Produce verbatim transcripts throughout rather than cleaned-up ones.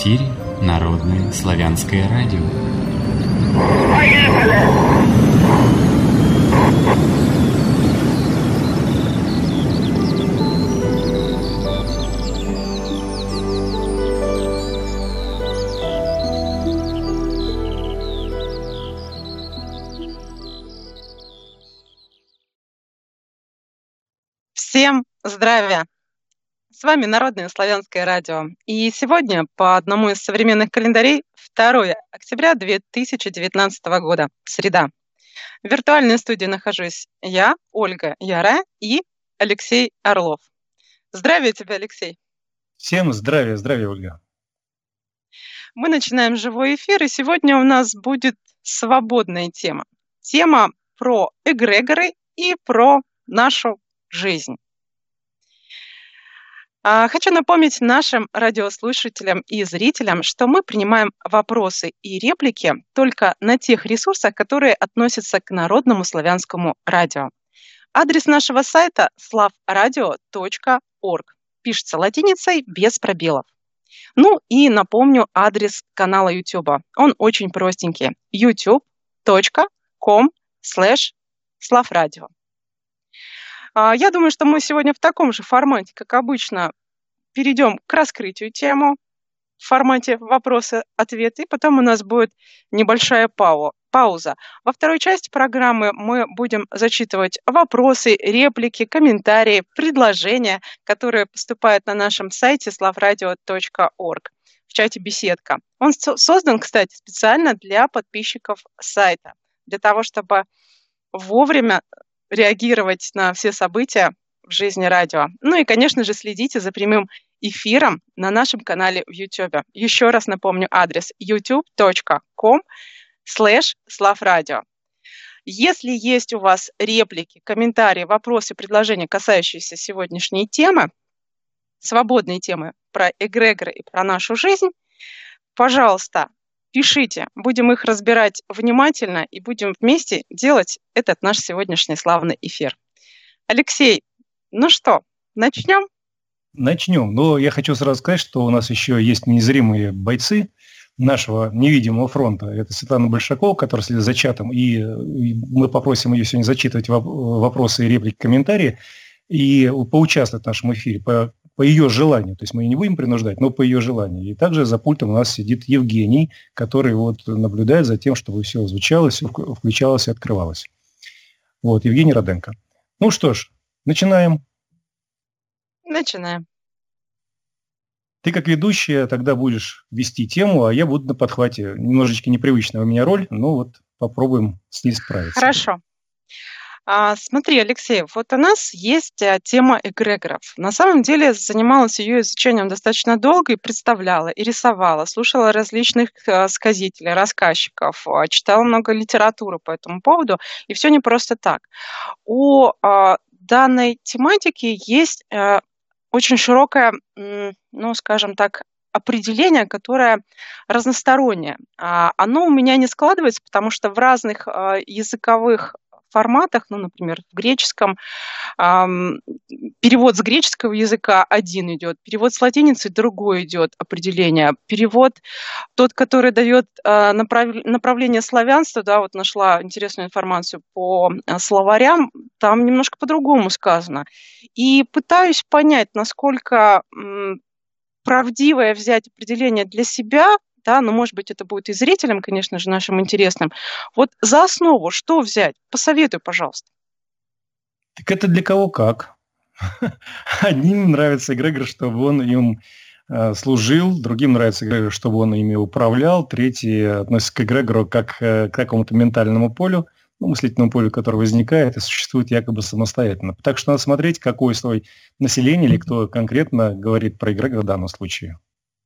эфире Народное славянское радио. Всем здравия! С вами Народное славянское радио. И сегодня по одному из современных календарей второе октября две тысячи девятнадцатого года, среда. В виртуальной студии нахожусь я, Ольга Ярая, и Алексей Орлов. Здравия тебе, Алексей! Всем здравия, здравия, Ольга! Мы начинаем живой эфир, и сегодня у нас будет свободная тема. Тема про эгрегоры и про нашу жизнь. Хочу напомнить нашим радиослушателям и зрителям, что мы принимаем вопросы и реплики только на тех ресурсах, которые относятся к Народному славянскому радио. Адрес нашего сайта славрадио точка орг. Пишется латиницей без пробелов. Ну и напомню адрес канала YouTube. Он очень простенький. ютуб точка ком слэш славрадио. Я думаю, что мы сегодня в таком же формате, как обычно, перейдем к раскрытию темы в формате вопросы-ответы, и потом у нас будет небольшая пауза. Во второй части программы мы будем зачитывать вопросы, реплики, комментарии, предложения, которые поступают на нашем сайте славрадио точка орг в чате «Беседка». Он создан, кстати, специально для подписчиков сайта, для того, чтобы вовремя реагировать на все события в жизни радио. Ну и, конечно же, следите за прямым эфиром на нашем канале в YouTube. Еще раз напомню адрес ютуб точка ком слэш славрадио. Если есть у вас реплики, комментарии, вопросы, предложения, касающиеся сегодняшней темы, свободной темы про эгрегоры и про нашу жизнь, пожалуйста, пишите, будем их разбирать внимательно и будем вместе делать этот наш сегодняшний славный эфир. Алексей, ну что, начнем? Начнем. Но я хочу сразу сказать, что у нас еще есть незримые бойцы нашего невидимого фронта. Это Светлана Большакова, которая следит за чатом, и мы попросим ее сегодня зачитывать вопросы и реплики, комментарии, и поучаствовать в нашем эфире по по ее желанию, то есть мы ее не будем принуждать, но по ее желанию. И также за пультом у нас сидит Евгений, который вот наблюдает за тем, чтобы все звучало, все включалось и открывалось. Вот, Евгений Роденко. Ну что ж, начинаем. Начинаем. Ты как ведущая тогда будешь вести тему, а я буду на подхвате. Немножечко непривычная у меня роль, но вот попробуем с ней справиться. Хорошо. А, смотри, Алексей, вот у нас есть а, тема эгрегоров. На самом деле занималась ее изучением достаточно долго и представляла, и рисовала, слушала различных а, сказителей, рассказчиков, а, читала много литературы по этому поводу, и все не просто так. У а, данной тематики есть а, очень широкое, ну, скажем так, определение, которое разностороннее. А, оно у меня не складывается, потому что в разных а, языковых форматах, ну, например, в греческом, эм, перевод с греческого языка один идет, перевод с латиницы другой идет определение, перевод тот, который дает э, направ... направление славянства, да, вот нашла интересную информацию по э, словарям, там немножко по-другому сказано. И пытаюсь понять, насколько м, правдивое взять определение для себя, да, но, может быть, это будет и зрителям, конечно же, нашим интересным. Вот за основу что взять? Посоветуй, пожалуйста. Так это для кого как. Одним нравится эгрегор, чтобы он им э, служил, другим нравится эгрегор, чтобы он ими управлял, третий относится к эгрегору как э, к какому-то ментальному полю, ну, мыслительному полю, которое возникает и существует якобы самостоятельно. Так что надо смотреть, какой слой населения или кто конкретно говорит про эгрегор в данном случае.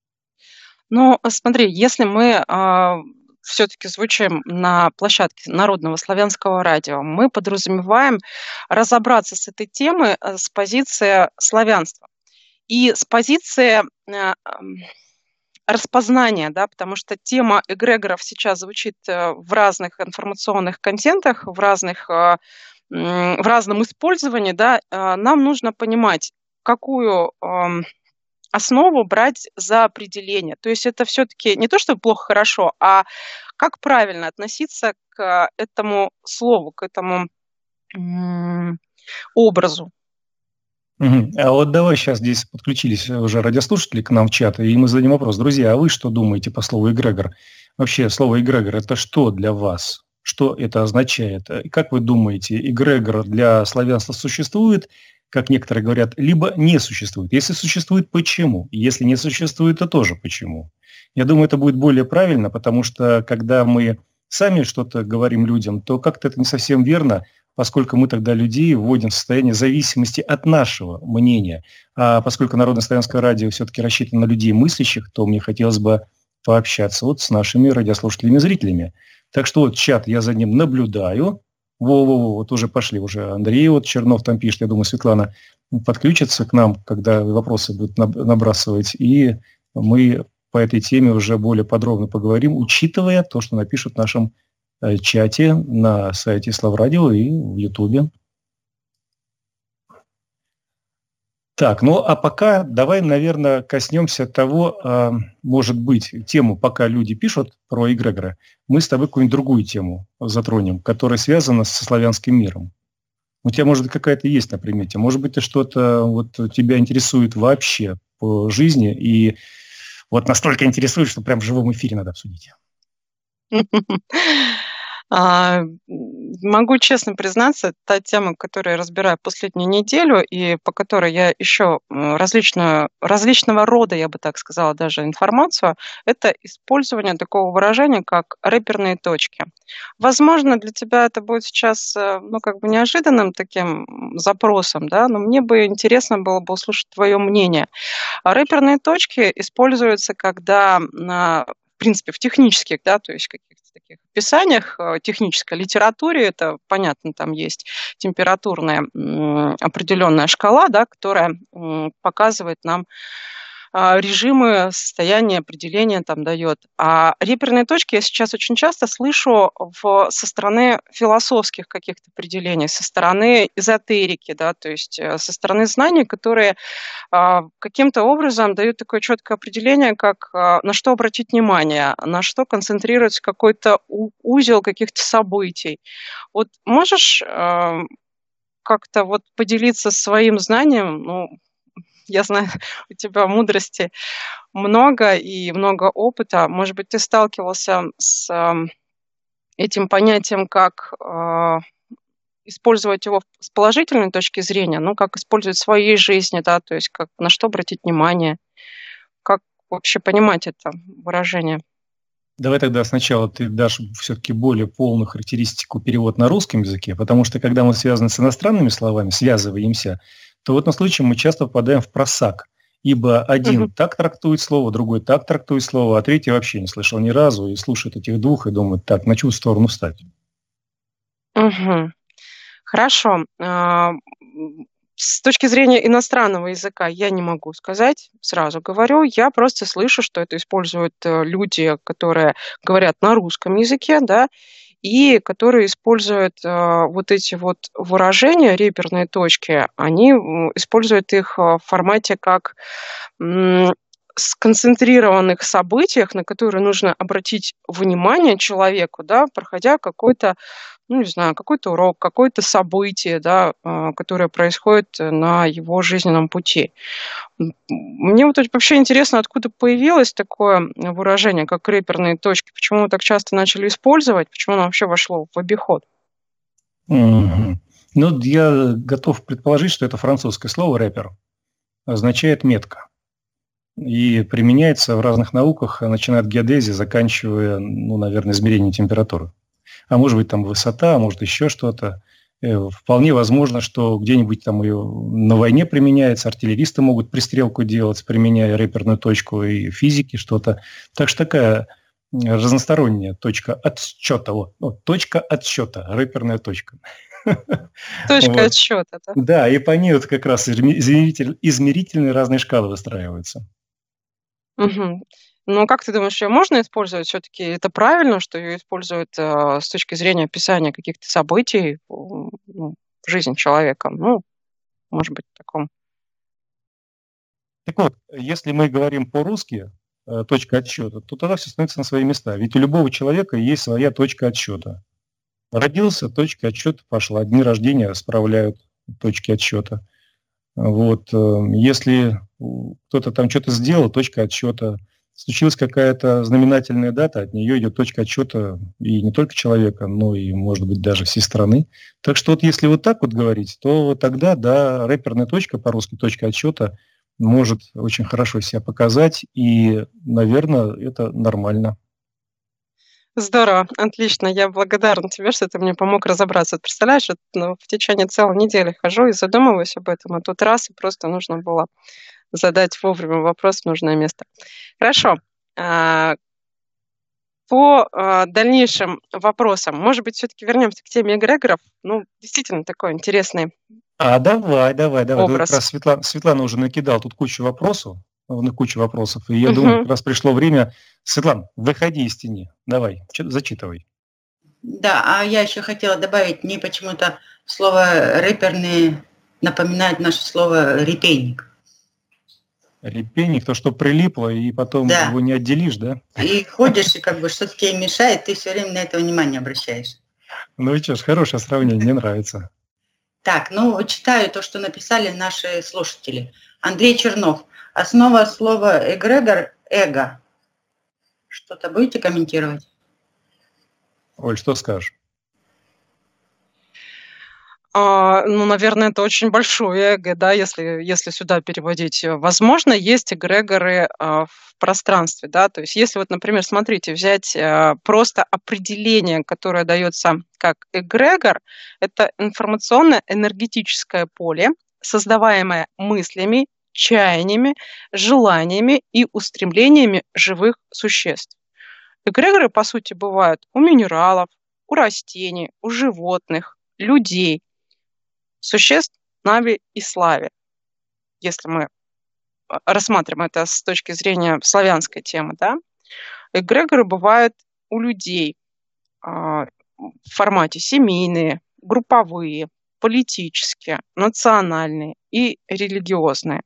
Ну, смотри, если мы э, все-таки звучим на площадке Народного славянского радио, мы подразумеваем разобраться с этой темой с позиции славянства и с позиции э, распознания, да, потому что тема эгрегоров сейчас звучит в разных информационных контентах, в разных, э, в разном использовании, да, э, нам нужно понимать, какую... Э, основу брать за определение? То есть это все-таки не то, что плохо-хорошо, а как правильно относиться к этому слову, к этому м, образу? Мгм. А вот давай сейчас здесь подключились уже радиослушатели к нам в чат, и мы зададим вопрос. Друзья, а вы что думаете по слову эгрегор? Вообще, слово эгрегор – это что для вас? Что это означает? И как вы думаете, эгрегор для славянства существует, как некоторые говорят, либо не существует? Если существует, почему? Если не существует, то тоже почему? Я думаю, это будет более правильно, потому что когда мы сами что-то говорим людям, то как-то это не совсем верно, поскольку мы тогда людей вводим в состояние зависимости от нашего мнения. А поскольку Народное славянское радио все-таки рассчитано на людей мыслящих, то мне хотелось бы пообщаться вот с нашими радиослушателями и зрителями. Так что вот чат, я за ним наблюдаю. Во-во-во, вот уже пошли, уже Андрей вот Чернов там пишет, я думаю, Светлана подключится к нам, когда вопросы будут набрасывать, и мы по этой теме уже более подробно поговорим, учитывая то, что напишут в нашем чате на сайте Славрадио и в Ютубе. Так, ну а пока давай, наверное, коснемся того, а, может быть, тему, пока люди пишут про эгрегоры, мы с тобой какую-нибудь другую тему затронем, которая связана со славянским миром. У тебя, может быть, какая-то есть на примете, может быть, ты что-то вот тебя интересует вообще по жизни и вот настолько интересует, что прям в живом эфире надо обсудить. А, Могу честно признаться, та тема, которую я разбираю последнюю неделю и по которой я ищу различную, различного рода, я бы так сказала, даже информацию, это использование такого выражения, как рэперные точки. Возможно, для тебя это будет сейчас, ну, как бы неожиданным таким запросом, да, но мне бы интересно было бы услышать твое мнение. А рэперные точки используются, когда на в принципе, в технических, да, то есть каких-то таких описаниях, технической литературе, это понятно, там есть температурная определенная шкала, да, которая показывает нам режимы, состояние, определения там дает. А реперные точки я сейчас очень часто слышу в, со стороны философских каких-то определений, со стороны эзотерики, да, то есть со стороны знаний, которые а, каким-то образом дают такое четкое определение, как а, на что обратить внимание, на что концентрируется какой-то у, узел каких-то событий. Вот можешь а, как-то вот поделиться своим знанием, ну, я знаю, у тебя мудрости много и много опыта. Может быть, ты сталкивался с этим понятием, как э, использовать его с положительной точки зрения, ну, как использовать в своей жизни, да, то есть как, на что обратить внимание, как вообще понимать это выражение. Давай тогда сначала ты дашь все-таки более полную характеристику перевод на русском языке, потому что когда мы связаны с иностранными словами, связываемся, то в этом случае мы часто попадаем в просак, ибо один угу. так трактует слово, другой так трактует слово, а третий вообще не слышал ни разу и слушает этих двух и думает, так, на чью сторону встать? Угу. Хорошо. С точки зрения иностранного языка я не могу сказать, сразу говорю. Я просто слышу, что это используют люди, которые говорят на русском языке, да, и которые используют э, вот эти вот выражения, реперные точки, они используют их в формате как м, сконцентрированных событиях, на которые нужно обратить внимание человеку, да, проходя какой-то, ну, не знаю, какой-то урок, какое-то событие, да, э, которое происходит на его жизненном пути. Мне вот вообще интересно, откуда появилось такое выражение, как рэперные точки, почему мы так часто начали использовать, почему оно вообще вошло в обиход? Mm-hmm. Ну, я готов предположить, что это французское слово «рэпер», означает «метка». И применяется в разных науках, начиная от геодезии, заканчивая, ну, наверное, измерением температуры. А может быть, там высота, а может еще что-то. Вполне возможно, что где-нибудь там и на войне применяется, артиллеристы могут пристрелку делать, применяя рэперную точку, и физики что-то. Так что такая разносторонняя точка отсчета. Вот, вот точка отсчета, рэперная точка. Точка вот. Отсчета, да? Да, и по ней вот как раз измеритель, измерительные разные шкалы выстраиваются. Угу. Ну, как ты думаешь, ее можно использовать? Все-таки это правильно, что ее используют э, с точки зрения описания каких-то событий ну, в жизни человека? Ну, может быть, в таком Так вот, если мы говорим по-русски, э, точка отсчета, то тогда все становится на свои места. Ведь у любого человека есть своя точка отсчета. Родился, точка отсчета пошла. Дни рождения справляют точки отсчета. Вот. э, Если у- кто-то там что-то сделал, точка отсчета. Случилась какая-то знаменательная дата, от нее идет точка отсчета и не только человека, но и, может быть, даже всей страны. Так что вот если вот так вот говорить, то тогда, да, рэперная точка, по-русски точка отсчета, может очень хорошо себя показать, и, наверное, это нормально. Здорово, отлично. Я благодарна тебе, что ты мне помог разобраться. Вот представляешь, вот, ну, в течение целой недели хожу и задумываюсь об этом, а тут раз, и просто нужно было задать вовремя вопрос в нужное место. Хорошо. А, По а, дальнейшим вопросам, может быть, все-таки вернемся к теме эгрегоров. Ну, действительно, такой интересный А давай, давай, давай. Тут как образ. раз Светлана, Светлана уже накидал тут кучу вопросов, ну, кучу вопросов, и я думаю, Мгм. как раз пришло время. Светлана, выходи из тени. Давай, чё- зачитывай. Да, а я еще хотела добавить, мне почему-то слово рэперный напоминает наше слово репейник. Репейник, то, что прилипло, и потом Да. его не отделишь, да? И ходишь, и как бы что-то тебе мешает, ты все время на это внимание обращаешь. Ну и что ж, хорошее сравнение, мне нравится. Так, ну, читаю то, что написали наши слушатели. Андрей Чернов. Основа слова эгрегор – эго. Что-то будете комментировать? Оль, что скажешь? А, ну, наверное, это очень большое эго, да, если, если сюда переводить. Э, Возможно, есть эгрегоры а, в пространстве, да, то есть если вот, например, смотрите, взять а, просто определение, которое дается как эгрегор, это информационно-энергетическое поле, создаваемое мыслями, чаяниями, желаниями и устремлениями живых существ. Эгрегоры, по сути, бывают у минералов, у растений, у животных, людей, существ Нави и Слави, если мы а, рассматриваем это с точки зрения славянской темы, да. Эгрегоры бывают у людей а, в формате семейные, групповые, политические, национальные и религиозные.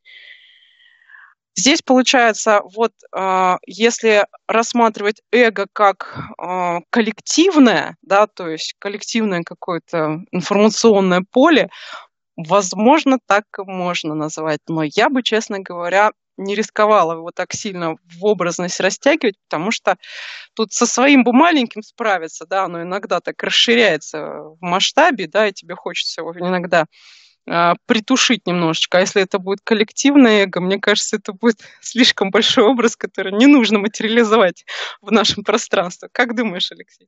Здесь получается, вот а, если рассматривать эго как а, коллективное, да, то есть коллективное какое-то информационное поле, возможно, так и можно назвать, но я бы, честно говоря, не рисковала его так сильно в образность растягивать, потому что тут со своим бы маленьким справиться, да, оно иногда так расширяется в масштабе, да, и тебе хочется его иногда а, притушить немножечко. А если это будет коллективное эго, мне кажется, это будет слишком большой образ, который не нужно материализовать в нашем пространстве. Как думаешь, Алексей?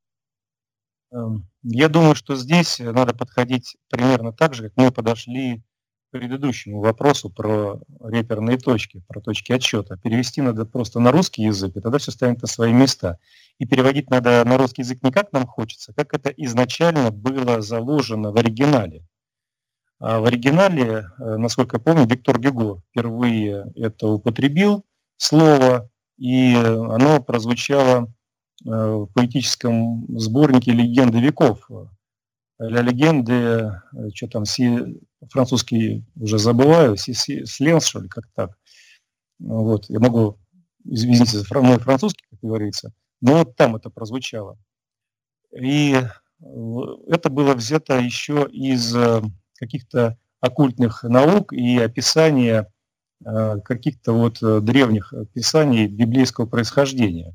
Эм, Я думаю, что здесь надо подходить примерно так же, как мы подошли к предыдущему вопросу про реперные точки, про точки отсчета. Перевести надо просто на русский язык, и тогда все станет на свои места. И переводить надо на русский язык не как нам хочется, как это изначально было заложено в оригинале. А в оригинале, э, насколько я помню, Виктор Гюго впервые это употребил слово, и оно прозвучало э, в поэтическом сборнике «Легенды веков». «Ля легенды», что там, си, французский уже забываю, си, си, сленс, что ли, как так. Вот, я могу, извините за мой французский, как говорится, но вот там это прозвучало. И э, это было взято еще из э, каких-то оккультных наук и описания э, каких-то вот э, древних писаний библейского происхождения.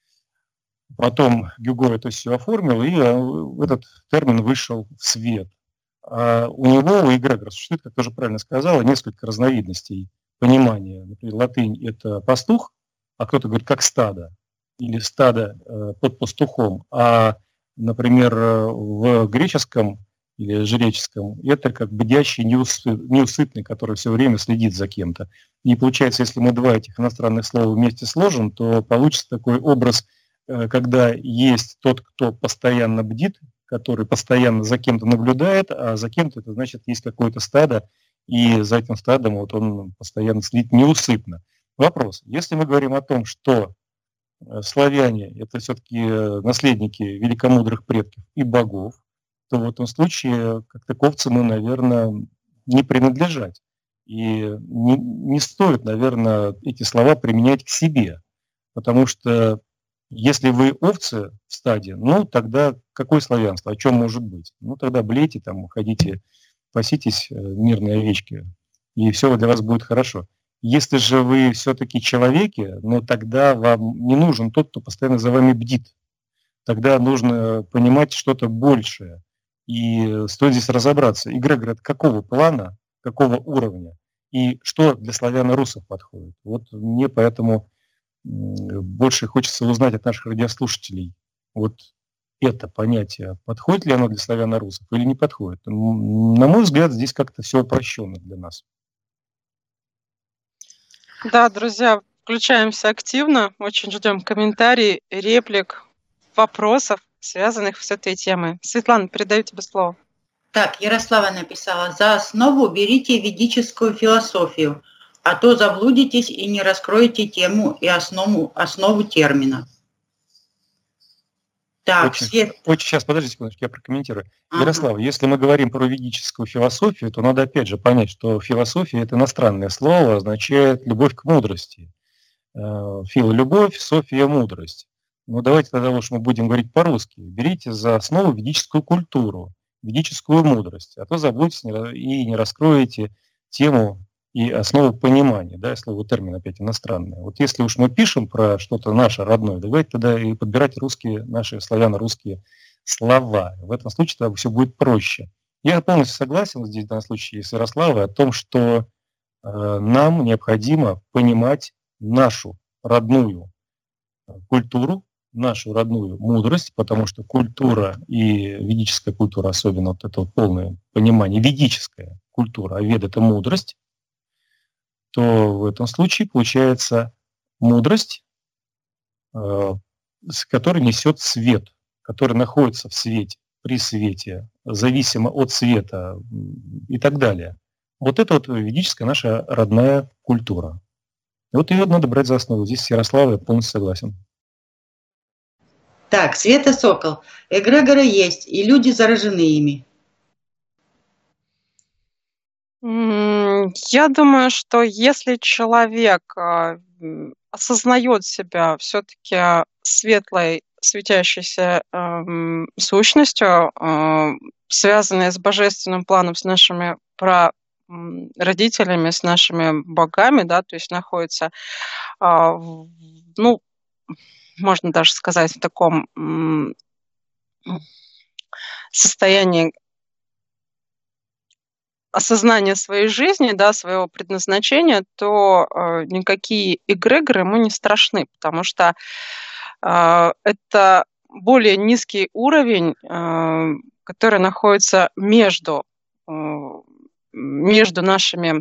Потом Гюго это все оформил, и э, этот термин вышел в свет. А у него, у эгрегора, существует, как ты уже правильно сказала, несколько разновидностей понимания. Например, латынь – это пастух, а кто-то говорит как стадо, или стадо э, под пастухом. А, например, э, в греческом или жреческом это как бдящий, неусып- неусыпный, который все время следит за кем-то. И получается, если мы два этих иностранных слова вместе сложим, то получится такой образ, э, когда есть тот, кто постоянно бдит, который постоянно за кем-то наблюдает, а за кем-то это значит есть какое-то стадо, и за этим стадом вот он постоянно следит неусыпно. Вопрос. Если мы говорим о том, что э, славяне – это все-таки наследники великомудрых предков и богов, то в этом случае как таковцы мы, наверное, не принадлежать. И не, не стоит, наверное, эти слова применять к себе, потому что если вы овцы в стаде, ну, тогда какое славянство, о чем может быть? Ну, тогда блейте, там, ходите, паситесь, мирные овечки, и все для вас будет хорошо. Если же вы все-таки человеки, ну, тогда вам не нужен тот, кто постоянно за вами бдит. Тогда нужно понимать что-то большее. И стоит здесь разобраться, эгрегор от какого плана, какого уровня, и что для славяно-русов подходит. Вот мне поэтому больше хочется узнать от наших радиослушателей, вот это понятие, подходит ли оно для славяно-русов или не подходит. На мой взгляд, здесь как-то все упрощенно для нас. Да, друзья, включаемся активно, очень ждем комментарий, реплик, вопросов, связанных с этой темой. Светлана, передаю тебе слово. Так, Ярослава написала: за основу берите ведическую философию, а то заблудитесь и не раскроете тему и основу, основу термина. Так, очень, Свет... очень, сейчас, подождите секундочку, я прокомментирую. Ага. Ярослава, если мы говорим про ведическую философию, то надо опять же понять, что философия – это иностранное слово, означает любовь к мудрости. Фил – любовь, София – мудрость. Ну, давайте тогда уж мы будем говорить по-русски. Берите за основу ведическую культуру, ведическую мудрость, а то забудьте и не раскроете тему и основу понимания, да, слово термин опять иностранное. Вот если уж мы пишем про что-то наше родное, давайте тогда и подбирать русские, наши славяно-русские слова. В этом случае тогда все будет проще. Я полностью согласен здесь в данном случае с Ярославой о том, что э, нам необходимо понимать нашу родную культуру, нашу родную мудрость, потому что культура и ведическая культура, особенно вот это вот полное понимание, ведическая культура, а вед – это мудрость, то в этом случае получается мудрость, э, которая несет свет, который находится в свете, при свете, зависимо от света и так далее. Вот это вот ведическая наша родная культура. И вот ее надо брать за основу. Здесь с Ярославой полностью согласен. Так, Света Сокол. Эгрегоры есть, и люди заражены ими. Я думаю, что если человек осознает себя все-таки светлой, светящейся э, сущностью, э, связанной с божественным планом, с нашими прародителями, с нашими богами, да, то есть находится, э, ну, можно даже сказать, в таком э, состоянии осознания своей жизни, да, своего предназначения, то э, никакие эгрегоры ему не страшны, потому что э, это более низкий уровень, э, который находится между, э, между нашими,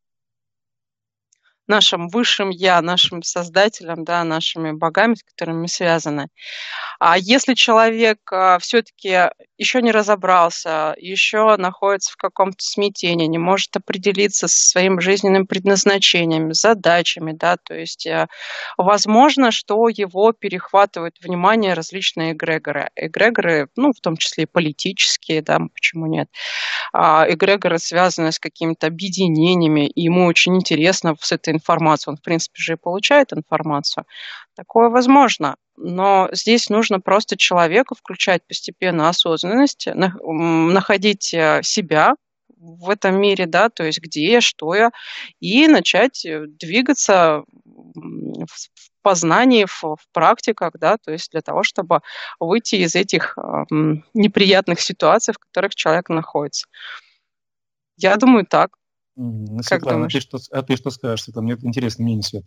нашим высшим я, нашим создателем, да, нашими богами, с которыми мы связаны. А если человек все-таки еще не разобрался, еще находится в каком-то смятении, не может определиться со своим жизненным предназначением, задачами, да, то есть возможно, что его перехватывают внимание различные эгрегоры. Эгрегоры, ну, в том числе и политические, да, почему нет. Эгрегоры, связанные с какими-то объединениями, и ему очень интересно с этой информацией, он, в принципе, же и получает информацию. Такое возможно. Но здесь нужно просто человеку включать постепенно осознанность, находить себя в этом мире, да, то есть где я, что я, и начать двигаться в познании, в, в практиках, да, то есть для того, чтобы выйти из этих э, неприятных ситуаций, в которых человек находится. Я думаю, так. Mm, Светлана, а ты, что, а ты что скажешь, Светлана? Мне интересно мнение Света.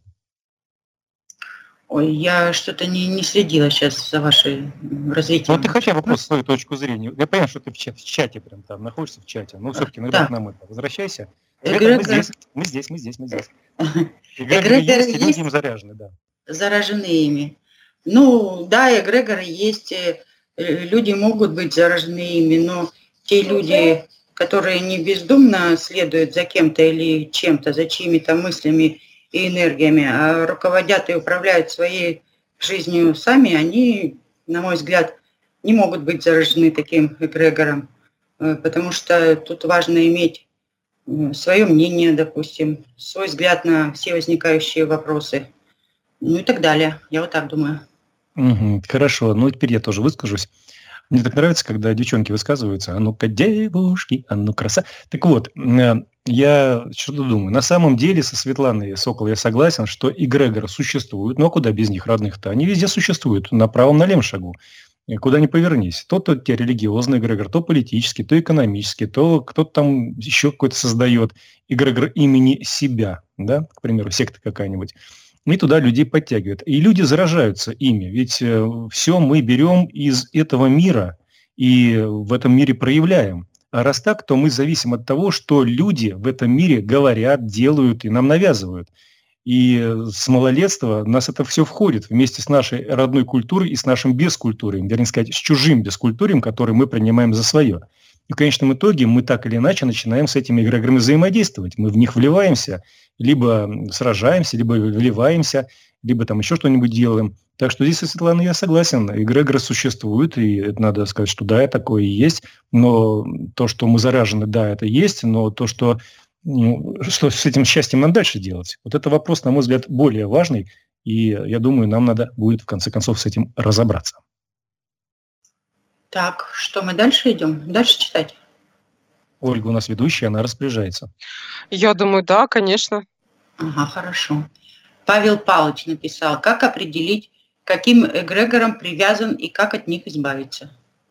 Ой, я что-то не, не следила сейчас за вашей развитием. Ну, ты хотя бы просто свою точку зрения. Я понимаю, что ты в, чат, в чате прям там находишься в чате, но все-таки иногда да. к нам это. Возвращайся. Эгрегор... Мы здесь, мы здесь, мы здесь, мы здесь. Эгрегоры есть, и люди им заряжены, да. Заражены ими. Ну, да, эгрегоры есть, люди могут быть заражены ими, но те люди, которые не бездумно следуют за кем-то или чем-то, за чьими-то мыслями и энергиями, а руководят и управляют своей жизнью сами, они, на мой взгляд, не могут быть заражены таким эгрегором, потому что тут важно иметь свое мнение, допустим, свой взгляд на все возникающие вопросы, ну и так далее. Я вот так думаю. Угу, хорошо, ну теперь я тоже выскажусь. Мне так нравится, когда девчонки высказываются. А ну-ка, девушки, а ну краса. Так вот, я что-то думаю. На самом деле со Светланой Сокол я согласен, что эгрегоры существуют. Ну а куда без них, родных-то? Они везде существуют, на правом, на левом шагу. Куда ни повернись. То то те религиозный эгрегор, то политический, то экономический, то кто-то там еще какой-то создает эгрегор имени себя, да, к примеру, секта какая-нибудь. И туда людей подтягивают. И люди заражаются ими. Ведь э, все мы берем из этого мира и в этом мире проявляем. А раз так, то мы зависим от того, что люди в этом мире говорят, делают и нам навязывают. И с малолетства нас это все входит вместе с нашей родной культурой и с нашим бескультурой, вернее сказать, с чужим бескультурием, который мы принимаем за свое. И в конечном итоге мы так или иначе начинаем с этими эгрегорами взаимодействовать. Мы в них вливаемся, либо сражаемся, либо вливаемся, либо там еще что-нибудь делаем. Так что здесь со Светланой я согласен. Эгрегоры существуют, и это надо сказать, что да, такое и есть. Но то, что мы заражены, да, это есть. Но то, что, ну, что с этим счастьем нам дальше делать, вот это вопрос, на мой взгляд, более важный. И я думаю, нам надо будет в конце концов с этим разобраться. Так, что мы дальше идем? Дальше читать? Ольга у нас ведущая, она распоряжается. Я думаю, да, конечно. Ага, хорошо. Павел Павлович написал, как определить, к каким эгрегорам привязан и как от них избавиться.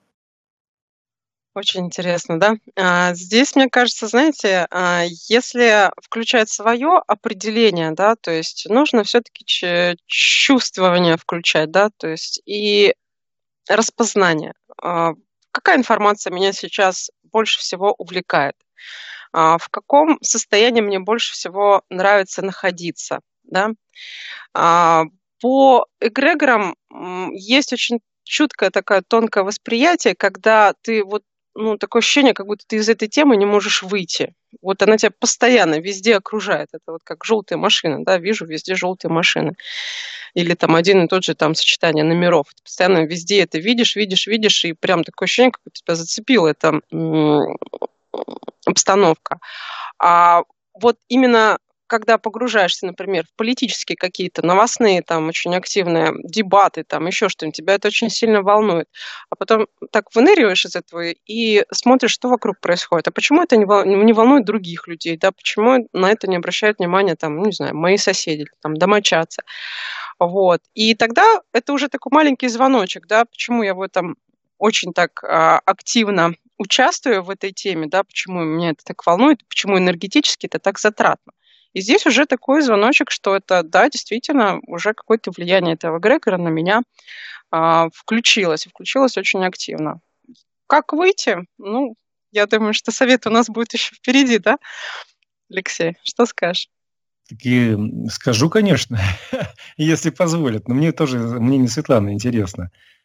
Очень интересно, да? А, здесь, мне кажется, знаете, а, если включать свое определение, да, то есть нужно все-таки ч- чувствование включать, да, то есть и распознание. А, какая информация меня сейчас больше всего увлекает? А, в каком состоянии мне больше всего нравится находиться, да? А, по эгрегорам м, есть очень чуткое такое тонкое восприятие, когда ты вот, ну, такое ощущение, как будто ты из этой темы не можешь выйти. Вот она тебя постоянно везде окружает. Это вот как желтые машины, да, вижу везде желтые машины. Или там один и тот же там сочетание номеров. Ты постоянно везде это видишь, видишь, видишь, и прям такое ощущение, как будто тебя зацепила эта м, обстановка. А вот именно когда погружаешься, например, в политические какие-то новостные, там, очень активные дебаты, там, еще что-нибудь, тебя это очень сильно волнует. А потом так выныриваешь из этого и смотришь, что вокруг происходит. А почему это не вол- не волнует других людей, да? Почему на это не обращают внимания, там, ну, не знаю, мои соседи, там, домочадцы. Вот. И тогда это уже такой маленький звоночек, да, почему я в этом очень так а, активно участвую в этой теме, да, почему меня это так волнует, почему энергетически это так затратно. И здесь уже такой звоночек, что это, да, действительно, уже какое-то влияние этого эгрегора на меня а, включилось, и включилось очень активно. Как выйти? Ну, я думаю, что совет у нас будет еще впереди, да, Алексей? Что скажешь? Таки скажу, конечно, если позволят. Но мне тоже мнение Светланы интересно.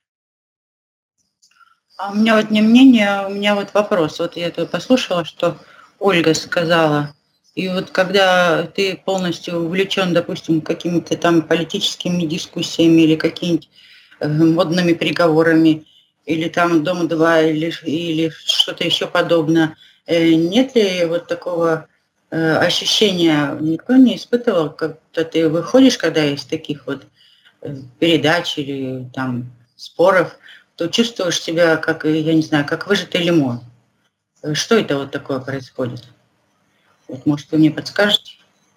А у меня вот не мнение, у меня вот вопрос. Вот я тут послушала, что Ольга сказала. И вот когда ты полностью увлечен, допустим, какими-то там политическими дискуссиями или какими-нибудь э, модными переговорами, или там Дом-два, или, или что-то еще подобное, э, нет ли вот такого э, ощущения, никто не испытывал, когда ты выходишь, когда из таких вот э, передач или там споров, то чувствуешь себя, как, я не знаю, как выжатый лимон. Что это вот такое происходит? Вот, может, вы мне подскажете?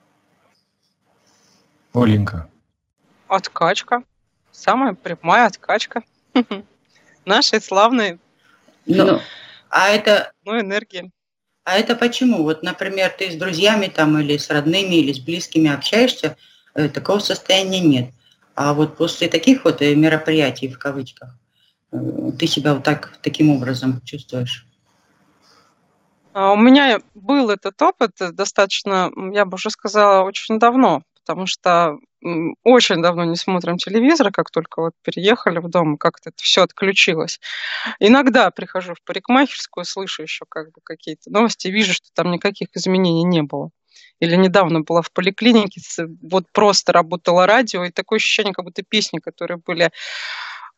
Оленька. Откачка. Самая прямая откачка нашей славной Ну, а это, ну, энергии. а это почему? Вот, например, ты с друзьями там или с родными, или с близкими общаешься, э, такого состояния нет. А вот после таких вот э, мероприятий, в кавычках, э, ты себя вот так, таким образом чувствуешь? А, У меня был этот опыт э, достаточно, м, я бы уже сказала, очень давно, потому что м, очень давно не смотрим телевизор, как только вот переехали в дом, как-то это все отключилось. Иногда прихожу в парикмахерскую, слышу еще как бы какие-то новости, вижу, что там никаких изменений не было. Или недавно была в поликлинике, с- вот просто работало радио, и такое ощущение, как будто песни, которые были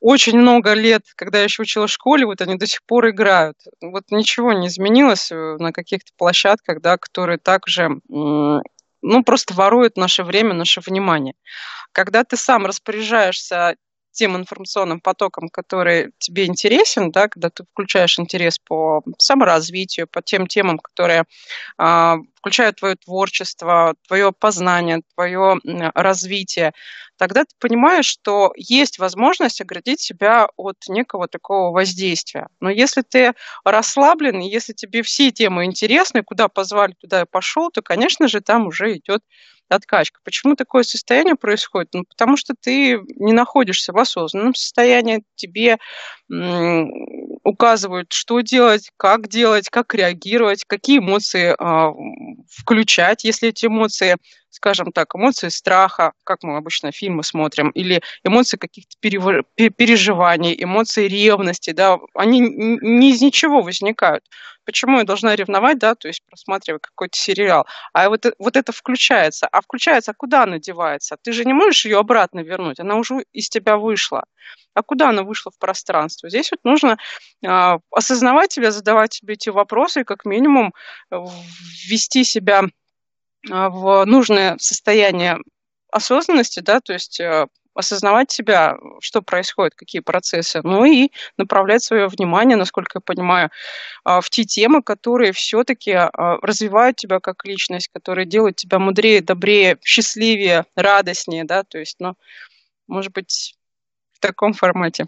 очень много лет, когда я еще училась в школе, вот они до сих пор играют. Вот ничего не изменилось э, на каких-то площадках, да, которые также, м, ну, просто воруют наше время, наше внимание. Когда ты сам распоряжаешься тем информационным потоком, который тебе интересен, да, когда ты включаешь интерес по саморазвитию, по тем темам, которые а, включают твое творчество, твое познание, твое м, развитие, тогда ты понимаешь, что есть возможность оградить себя от некого такого воздействия. Но если ты расслаблен, и если тебе все темы интересны, куда позвали, туда и пошел, то, конечно же, там уже идет откачка. Почему такое состояние происходит? Ну, потому что ты не находишься в осознанном состоянии, тебе м, указывают, что делать, как делать, как реагировать, какие эмоции а, включать, если эти эмоции, скажем так, эмоции страха, как мы обычно фильмы смотрим, или эмоции каких-то перево- пе- переживаний, эмоции ревности, да, они н- не из ничего возникают. Почему я должна ревновать, да, то есть просматривая какой-то сериал? А вот, э- вот это включается. А включается, а куда она девается? Ты же не можешь ее обратно вернуть, она уже из тебя вышла. А куда она вышла в пространство? Здесь вот нужно а, осознавать себя, задавать себе эти вопросы и как минимум э, ввести себя а, в нужное состояние осознанности, да, то есть э, осознавать себя, что происходит, какие процессы, ну и направлять свое внимание, насколько я понимаю, а, в те темы, которые все-таки развивают тебя как личность, которые делают тебя мудрее, добрее, счастливее, радостнее, да, то есть, ну, может быть, в таком формате.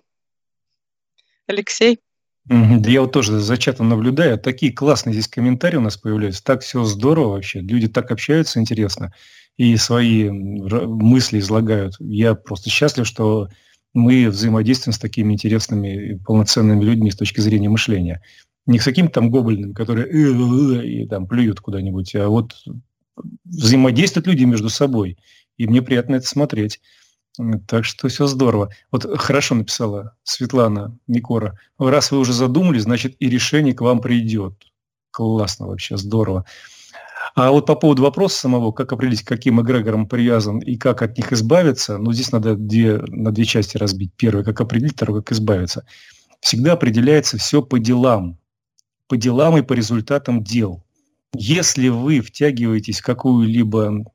Алексей? Мгм. Да я вот тоже за чатом наблюдаю. Такие классные здесь комментарии у нас появляются. Так все здорово вообще. Люди так общаются интересно и свои м, ра- мысли излагают. Я просто счастлив, что мы взаимодействуем с такими интересными и полноценными людьми с точки зрения мышления. Не с какими-то там гоблинами, которые «э, э, э», и там плюют куда-нибудь, а вот взаимодействуют люди между собой. И мне приятно это смотреть. М, Так что все здорово. Вот хорошо написала Светлана Никора. Раз вы уже задумались, значит и решение к вам придет. Классно вообще, здорово. А вот по поводу вопроса самого, как определить, к каким эгрегорам привязан и как от них избавиться, ну, здесь надо две, на две части разбить. Первое, как определить, второе, как избавиться. Всегда определяется все по делам. По делам и по результатам дел. Если вы втягиваетесь в какую-либо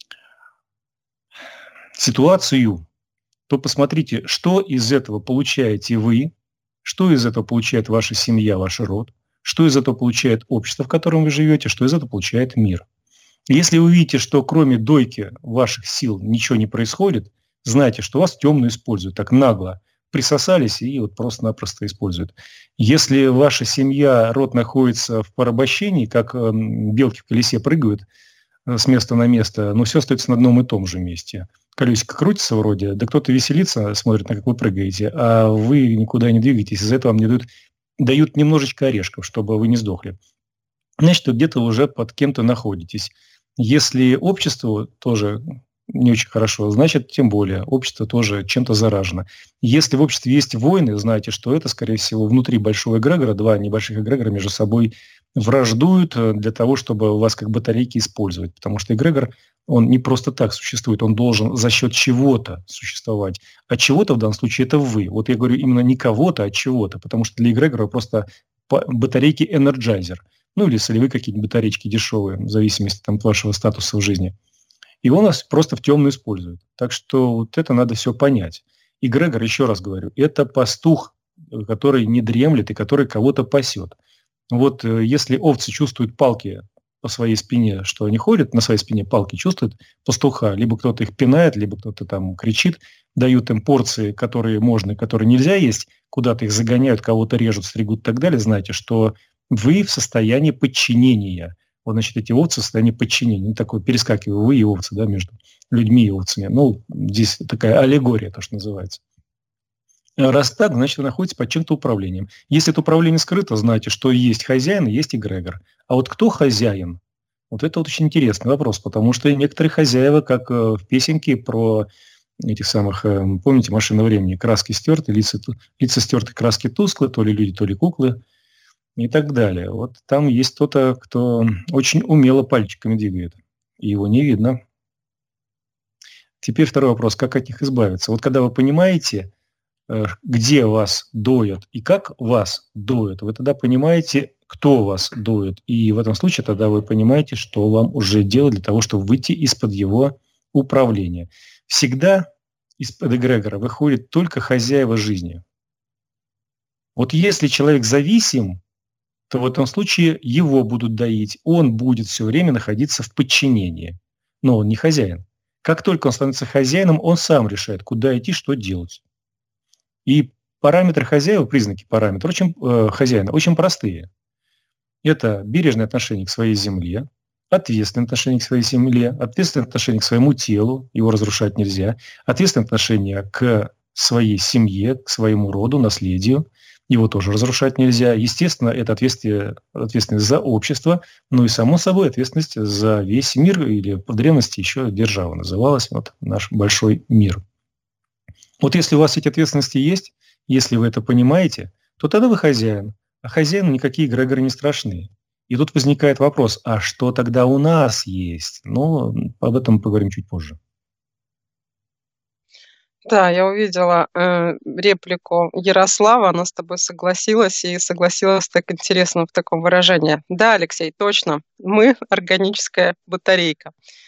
ситуацию, то посмотрите, что из этого получаете вы, что из этого получает ваша семья, ваш род, что из этого получает общество, в котором вы живете, что из этого получает мир. Если вы видите, что кроме дойки ваших сил ничего не происходит, знайте, что вас темно используют, так нагло присосались и вот просто-напросто используют. Если ваша семья, род находится в порабощении, как эм, белки в колесе прыгают, э, с места на место, но все остается на одном и том же месте. Колесико крутится вроде, да кто-то веселится, смотрит, на как вы прыгаете, а вы никуда не двигаетесь, из-за этого вам не дают, дают немножечко орешков, чтобы вы не сдохли. Значит, вы где-то уже под кем-то находитесь. Если общество тоже не очень хорошо, значит, тем более, общество тоже чем-то заражено. Если в обществе есть войны, знаете, что это, скорее всего, внутри большого эгрегора, два небольших эгрегора между собой враждуют э, для того, чтобы вас как батарейки использовать. Потому что эгрегор, он не просто так существует, он должен за счет чего-то существовать. А чего-то в данном случае это вы. Вот я говорю именно не кого-то, а чего-то, потому что для эгрегора просто па- батарейки Energizer. Ну, или солевые какие-нибудь батарейки дешевые, в зависимости там, от вашего статуса в жизни. И он нас просто в темную использует. Так что вот это надо все понять. И Грегор, еще раз говорю, это пастух, э, который не дремлет и который кого-то пасет. Вот э, если овцы чувствуют палки по своей спине, что они ходят, на своей спине палки чувствуют пастуха, либо кто-то их пинает, либо кто-то там кричит, дают им порции, которые можно и которые нельзя есть, куда-то их загоняют, кого-то режут, стригут и так далее, знаете, что вы в состоянии подчинения. Вот, значит, эти овцы в состоянии подчинения. Ну, такое перескакиваю, вы и овцы, да, между людьми и овцами. Ну, здесь такая аллегория, то, что называется. Раз так, значит, вы находитесь под чем-то управлением. Если это управление скрыто, знаете, что есть хозяин и есть эгрегор. А вот кто хозяин? Вот это вот очень интересный вопрос, потому что некоторые хозяева, как э, в песенке про этих самых, э, помните, «Машина времени», краски стерты, лица, ту- лица стерты, краски тусклые, то ли люди, то ли куклы и так далее. Вот там есть кто-то, кто очень умело пальчиками двигает, и его не видно. Теперь второй вопрос, как от них избавиться? Вот когда вы понимаете, где вас доят и как вас доят, вы тогда понимаете, кто вас доит. И в этом случае тогда вы понимаете, что вам уже делать для того, чтобы выйти из-под его управления. Всегда из-под эгрегора выходит только хозяева жизни. Вот если человек зависим, то в этом случае его будут доить, он будет все время находиться в подчинении. Но он не хозяин. Как только он становится хозяином, он сам решает, куда идти, что делать. И параметры хозяина, признаки параметров очень, э, хозяина очень простые. Это бережное отношение к своей земле, ответственное отношение к своей земле, ответственное отношение к своему телу, его разрушать нельзя, ответственное отношение к своей семье, к своему роду, наследию, его тоже разрушать нельзя. Естественно, это ответственность, ответственность за общество, ну и, само собой, ответственность за весь мир, или в древности еще держава называлась, вот наш большой мир. Вот если у вас эти ответственности есть, если вы это понимаете, то тогда вы хозяин. А хозяину никакие эгрегоры не страшны. И тут возникает вопрос, а что тогда у нас есть? Но об этом мы поговорим чуть позже. Да, я увидела э, реплику Ярослава, она с тобой согласилась, и согласилась так интересно в таком выражении. Да, Алексей, точно, мы органическая батарейка.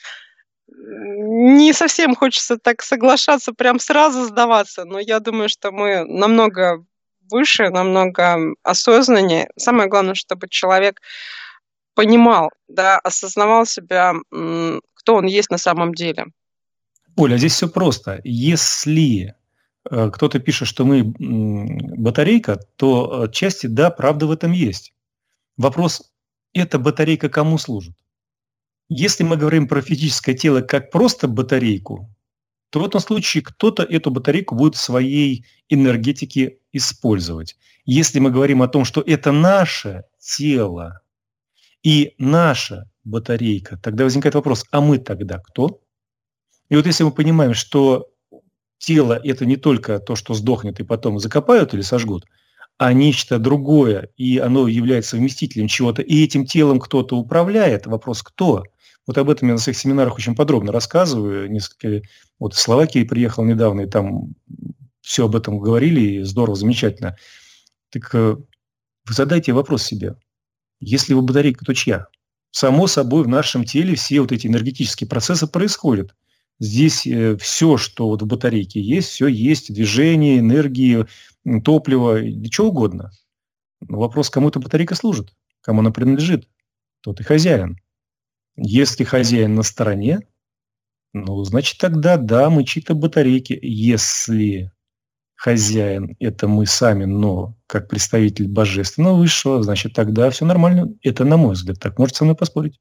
Не совсем хочется так соглашаться, прям сразу сдаваться, но я думаю, что мы намного выше, намного осознаннее. Самое главное, чтобы человек понимал, да, осознавал себя, кто он есть на самом деле. Оля, здесь все просто. Если э, кто-то пишет, что мы м, батарейка, то отчасти, да, правда в этом есть. Вопрос, эта батарейка кому служит? Если мы говорим про физическое тело как просто батарейку, то в этом случае кто-то эту батарейку будет в своей энергетике использовать. Если мы говорим о том, что это наше тело и наша батарейка, тогда возникает вопрос, а мы тогда кто? И вот если мы понимаем, что тело – это не только то, что сдохнет и потом закопают или сожгут, а нечто другое, и оно является вместителем чего-то, и этим телом кто-то управляет, вопрос кто? Вот об этом я на своих семинарах очень подробно рассказываю. Несколько, вот в Словакии приехал недавно, и там все об этом говорили, и здорово, замечательно. Так вы задайте вопрос себе. Если вы батарейка, то чья? Само собой, в нашем теле все вот эти энергетические процессы происходят. Здесь э, все, что вот в батарейке есть, все есть, движение, энергии, топливо, что угодно. Но вопрос, кому эта батарейка служит, кому она принадлежит, тот и хозяин. Если хозяин на стороне, ну, значит, тогда да, мы чьи-то батарейки. Если хозяин – это мы сами, но как представитель божественного высшего, значит, тогда все нормально. Это, на мой взгляд, так. Можете со мной поспорить?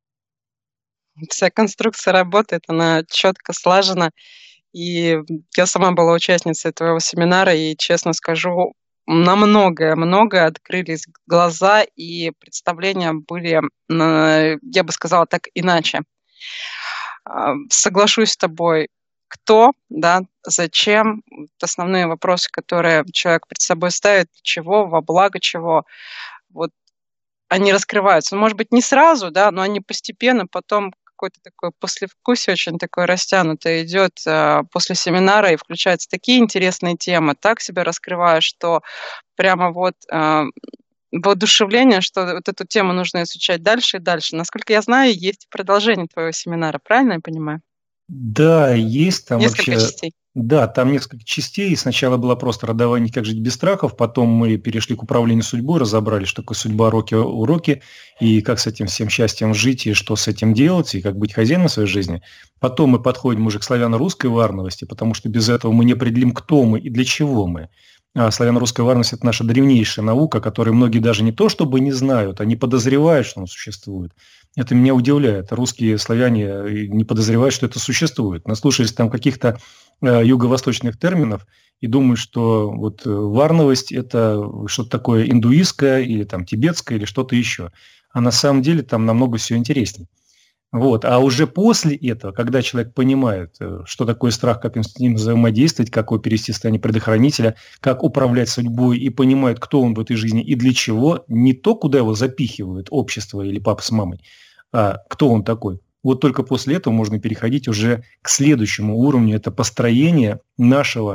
Вся конструкция работает, она четко слажена. И я сама была участницей твоего семинара, и, честно скажу, на многое-многое открылись глаза, и представления были, я бы сказала, так иначе. Соглашусь с тобой, кто, да, зачем, основные вопросы, которые человек перед собой ставит, для чего, во благо чего, вот они раскрываются. Может быть, не сразу, да, но они постепенно потом какое-то такое послевкусие очень такое растянутое идет э, после семинара, и включаются такие интересные темы, так себя раскрываешь, что прямо вот э, воодушевление, что вот эту тему нужно изучать дальше и дальше. Насколько я знаю, есть продолжение твоего семинара, правильно я понимаю? Да, есть там Несколько вообще... частей. Да, там несколько частей. Сначала было просто родование «Как жить без страхов», потом мы перешли к управлению судьбой, разобрали, что такое судьба, уроки, уроки, и как с этим всем счастьем жить, и что с этим делать, и как быть хозяином своей жизни. Потом мы подходим уже к славяно-русской варновости, потому что без этого мы не определим, кто мы и для чего мы. А славяно-русская варность – это наша древнейшая наука, которую многие даже не то чтобы не знают, они подозревают, что она существует. Это меня удивляет. Русские славяне не подозревают, что это существует. Наслушались там каких-то э, юго-восточных терминов и думают, что вот варновость – это что-то такое индуистское или там тибетское или что-то еще. А на самом деле там намного все интереснее. Вот. А уже после этого, когда человек понимает, что такое страх, как с ним взаимодействовать, как его перевести в состояние предохранителя, как управлять судьбой, и понимает, кто он в этой жизни и для чего, не то, куда его запихивает общество или папа с мамой, а кто он такой. Вот только после этого можно переходить уже к следующему уровню. Это построение нашего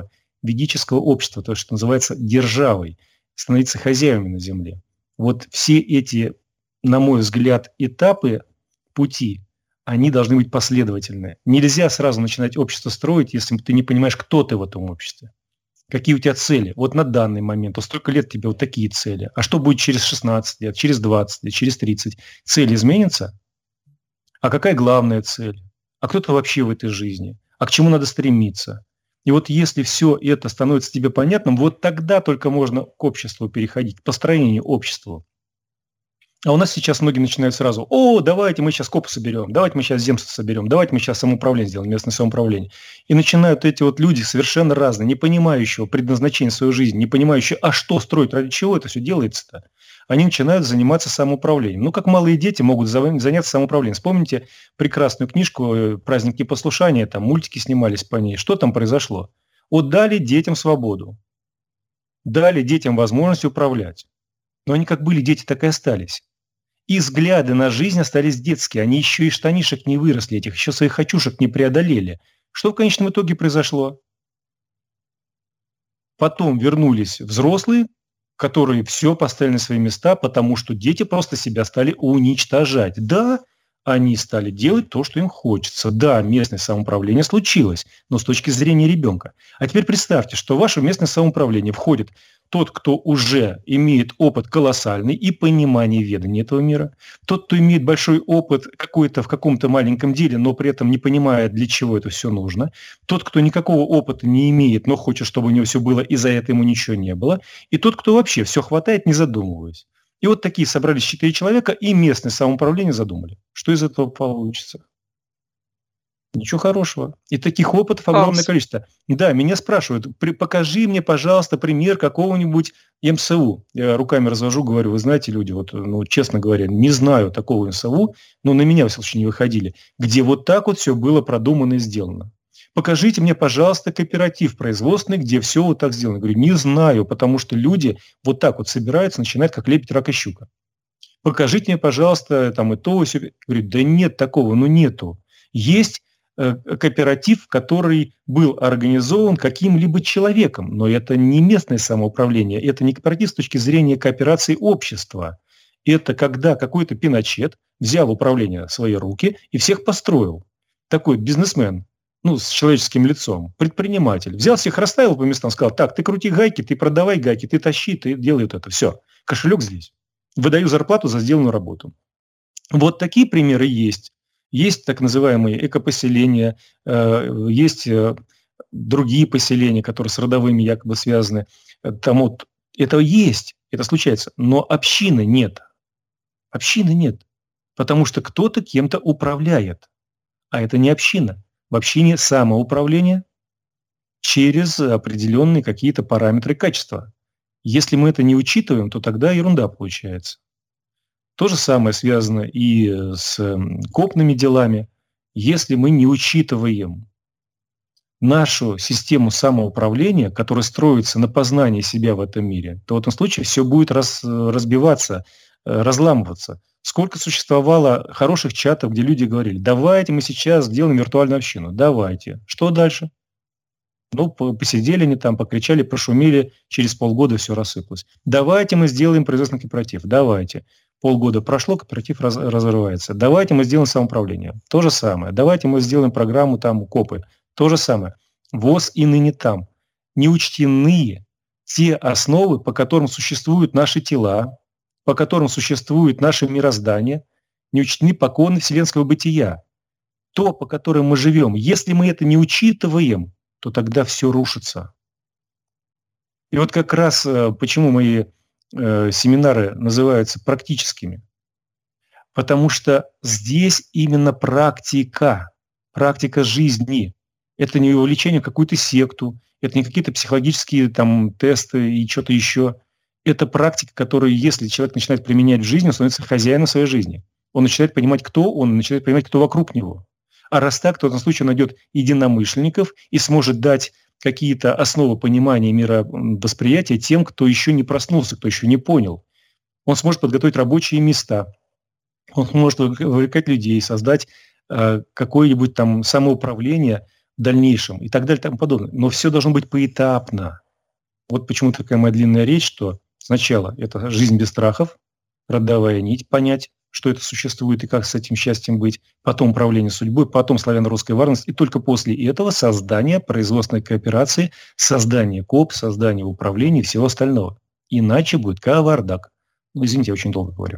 ведического общества, то, что называется державой, становиться хозяевами на земле. Вот все эти, на мой взгляд, этапы пути, они должны быть последовательные. Нельзя сразу начинать общество строить, если ты не понимаешь, кто ты в этом обществе. Какие у тебя цели? Вот на данный момент, вот столько лет тебе вот такие цели. А что будет через шестнадцать лет, через двадцать лет, через тридцать? Цель изменится? А какая главная цель? А кто ты вообще в этой жизни? А к чему надо стремиться? И вот если все это становится тебе понятным, вот тогда только можно к обществу переходить, к построению общества. А у нас сейчас многие начинают сразу: о, давайте мы сейчас копы соберем, давайте мы сейчас земство соберем, давайте мы сейчас самоуправление сделаем, местное самоуправление. И начинают эти вот люди совершенно разные, не понимающие предназначения своей жизни, не понимающие, а что строить, ради чего это все делается-то. Они начинают заниматься самоуправлением. Ну, как малые дети могут заняться самоуправлением. Вспомните прекрасную книжку «Праздник непослушания», там мультики снимались по ней. Что там произошло? Вот дали детям свободу, дали детям возможность управлять. Но они как были дети, так и остались. И взгляды на жизнь остались детские. Они еще и штанишек не выросли, этих еще своих хочушек не преодолели. Что в конечном итоге произошло? Потом вернулись взрослые, которые все поставили на свои места, потому что дети просто себя стали уничтожать. Да, они стали делать то, что им хочется. Да, местное самоуправление случилось, но с точки зрения ребенка. А теперь представьте, что в ваше местное самоуправление входит тот, кто уже имеет опыт колоссальный и понимание ведания этого мира, тот, кто имеет большой опыт какой-то в каком-то маленьком деле, но при этом не понимает, для чего это все нужно, тот, кто никакого опыта не имеет, но хочет, чтобы у него все было, и за это ему ничего не было, и тот, кто вообще все хватает, не задумываясь. И вот такие собрались четыре человека, и местное самоуправление задумали. Что из этого получится? Ничего хорошего. И таких опытов огромное Хаос. количество. Да, меня спрашивают: покажи мне, пожалуйста, пример какого-нибудь эм эс у. Я руками развожу, говорю: вы знаете, люди, вот, ну, честно говоря, не знаю такого эм эс у, но на меня, во всяком случае, не выходили, где вот так вот все было продумано и сделано. Покажите мне, пожалуйста, кооператив производственный, где все вот так сделано. Я говорю: не знаю, потому что люди вот так вот собираются, начинают как лепить рак и щука. Покажите мне, пожалуйста, там и то, и все. Говорю: да нет такого, ну нету. Есть кооператив, который был организован каким-либо человеком, но это не местное самоуправление, это не кооператив с точки зрения кооперации общества. Это когда какой-то Пиночет взял управление в свои руки и всех построил. Такой бизнесмен, ну, с человеческим лицом, предприниматель. Взял всех, расставил по местам, сказал: так, ты крути гайки, ты продавай гайки, ты тащи, ты делай вот это. Все, кошелек здесь. Выдаю зарплату за сделанную работу. Вот такие примеры есть. Есть так называемые экопоселения, есть другие поселения, которые с родовыми якобы связаны. Там вот это есть, это случается, но общины нет. Общины нет, потому что кто-то кем-то управляет, а это не община. В общине самоуправление через определенные какие-то параметры качества. Если мы это не учитываем, то тогда ерунда получается. То же самое связано и с копными делами. Если мы не учитываем нашу систему самоуправления, которая строится на познании себя в этом мире, то в этом случае все будет раз, разбиваться, разламываться. Сколько существовало хороших чатов, где люди говорили: давайте мы сейчас сделаем виртуальную общину, давайте. Что дальше? Ну, посидели они там, покричали, пошумели, через полгода все рассыпалось. Давайте мы сделаем производственный кооператив, давайте. Полгода прошло, кооператив раз, разрывается. Давайте мы сделаем самоуправление. То же самое. Давайте мы сделаем программу там КОПы. То же самое. ВОЗ и ныне там. Не учтены те основы, по которым существуют наши тела, по которым существует наше мироздание, не учтены поконы вселенского бытия. То, по которым мы живем. Если мы это не учитываем, то тогда все рушится. И вот как раз почему мои э, семинары называются практическими. Потому что здесь именно практика, практика жизни. Это не увлечение в какую-то секту, это не какие-то психологические там тесты и что-то еще. Это практика, которую, если человек начинает применять в жизни, он становится хозяином своей жизни. Он начинает понимать, кто он, начинает понимать, кто вокруг него. А раз так, то в этом случае он найдет единомышленников и сможет дать какие-то основы понимания мировосприятия тем, кто еще не проснулся, кто еще не понял. Он сможет подготовить рабочие места, он сможет вовлекать людей, создать э, какое-нибудь там самоуправление в дальнейшем и так далее и тому подобное. Но все должно быть поэтапно. Вот почему такая моя длинная речь, что сначала это жизнь без страхов, родовая нить, понять, что это существует и как с этим счастьем быть, потом управление судьбой, потом славяно-русская варварность, и только после этого создание производственной кооперации, создание КОП, создание управления и всего остального. Иначе будет кавардак. Ну, извините, я очень долго говорю.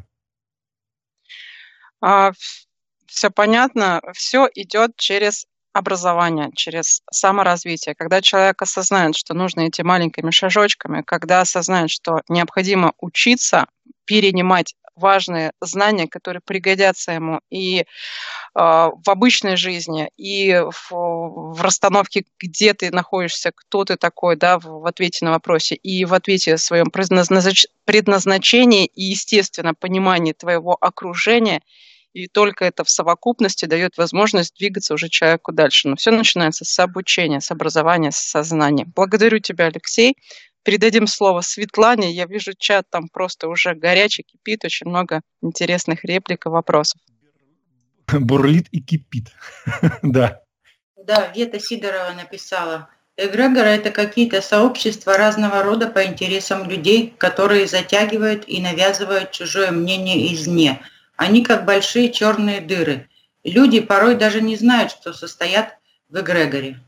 А, все понятно, все идет через образование, через саморазвитие. Когда человек осознает, что нужно идти маленькими шажочками, когда осознает, что необходимо учиться, перенимать важные знания, которые пригодятся ему и э, в обычной жизни, и в, в расстановке, где ты находишься, кто ты такой, да, в, в ответе на вопросе, и в ответе о своем предназнач... предназначении, и, естественно, понимании твоего окружения. И только это в совокупности дает возможность двигаться уже человеку дальше. Но все начинается с обучения, с образования, с сознания. Благодарю тебя, Алексей. Передадим слово Светлане. Я вижу, чат там просто уже горячий, кипит. Очень много интересных реплик и вопросов. Бурлит и кипит. Да. Да, Вета Сидорова написала. Эгрегоры – это какие-то сообщества разного рода по интересам людей, которые затягивают и навязывают чужое мнение извне. Они как большие черные дыры. Люди порой даже не знают, что состоят в эгрегоре.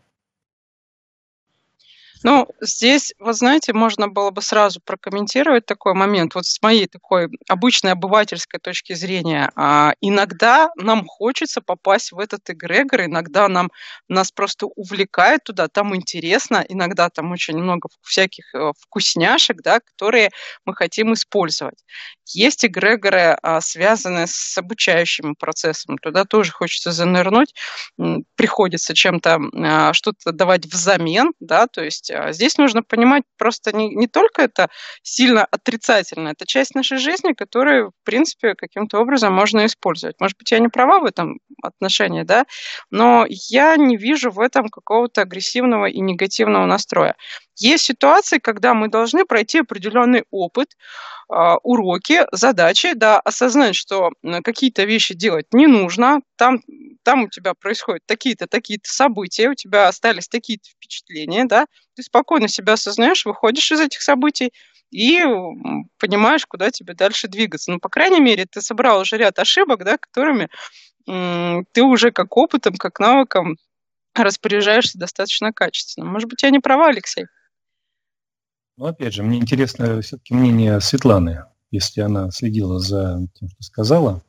Ну, здесь, вы знаете, можно было бы сразу прокомментировать такой момент. Вот с моей такой обычной обывательской точки зрения. А, иногда нам хочется попасть в этот эгрегор, иногда нам, нас просто увлекает туда, там интересно, иногда там очень много всяких э, вкусняшек, да, которые мы хотим использовать. Есть эгрегоры, а, связанные с обучающим процессом. Туда тоже хочется занырнуть, м, приходится чем-то а, что-то давать взамен, да, то есть а, здесь нужно понимать просто не, не только это сильно отрицательно, это часть нашей жизни, которую, в принципе, каким-то образом можно использовать. Может быть, я не права в этом отношении, да, но я не вижу в этом какого-то агрессивного и негативного настроя. Есть ситуации, когда мы должны пройти определенный опыт, а, уроки, задачи, да, осознать, что м, какие-то вещи делать не нужно, там, там у тебя происходят такие-то, такие-то события, у тебя остались такие-то впечатления, да, ты спокойно себя осознаешь, выходишь из этих событий и м, понимаешь, куда тебе дальше двигаться. Ну, по крайней мере, ты собрал уже ряд ошибок, да, которыми м, ты уже как опытом, как навыком распоряжаешься достаточно качественно. Может быть, я не права, Алексей? Ну, опять же, мне интересно все-таки мнение Светланы, если она следила за тем, что сказала.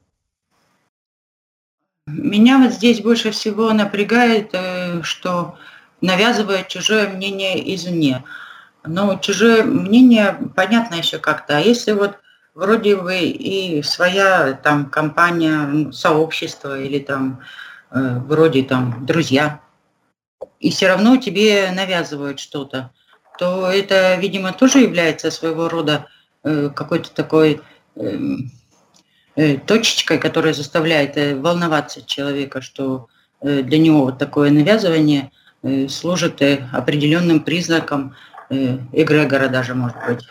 Меня вот здесь больше всего напрягает, э, что навязывает чужое мнение извне. Но чужое мнение понятно еще как-то. А если вот вроде бы и своя там компания, ну, сообщество или там э, вроде там друзья, и все равно тебе навязывают что-то, то это, видимо, тоже является своего рода э, какой-то такой э, э, точечкой, которая заставляет э, волноваться человека, что э, для него вот такое навязывание э, служит э, определенным признаком э, эгрегора даже, может быть.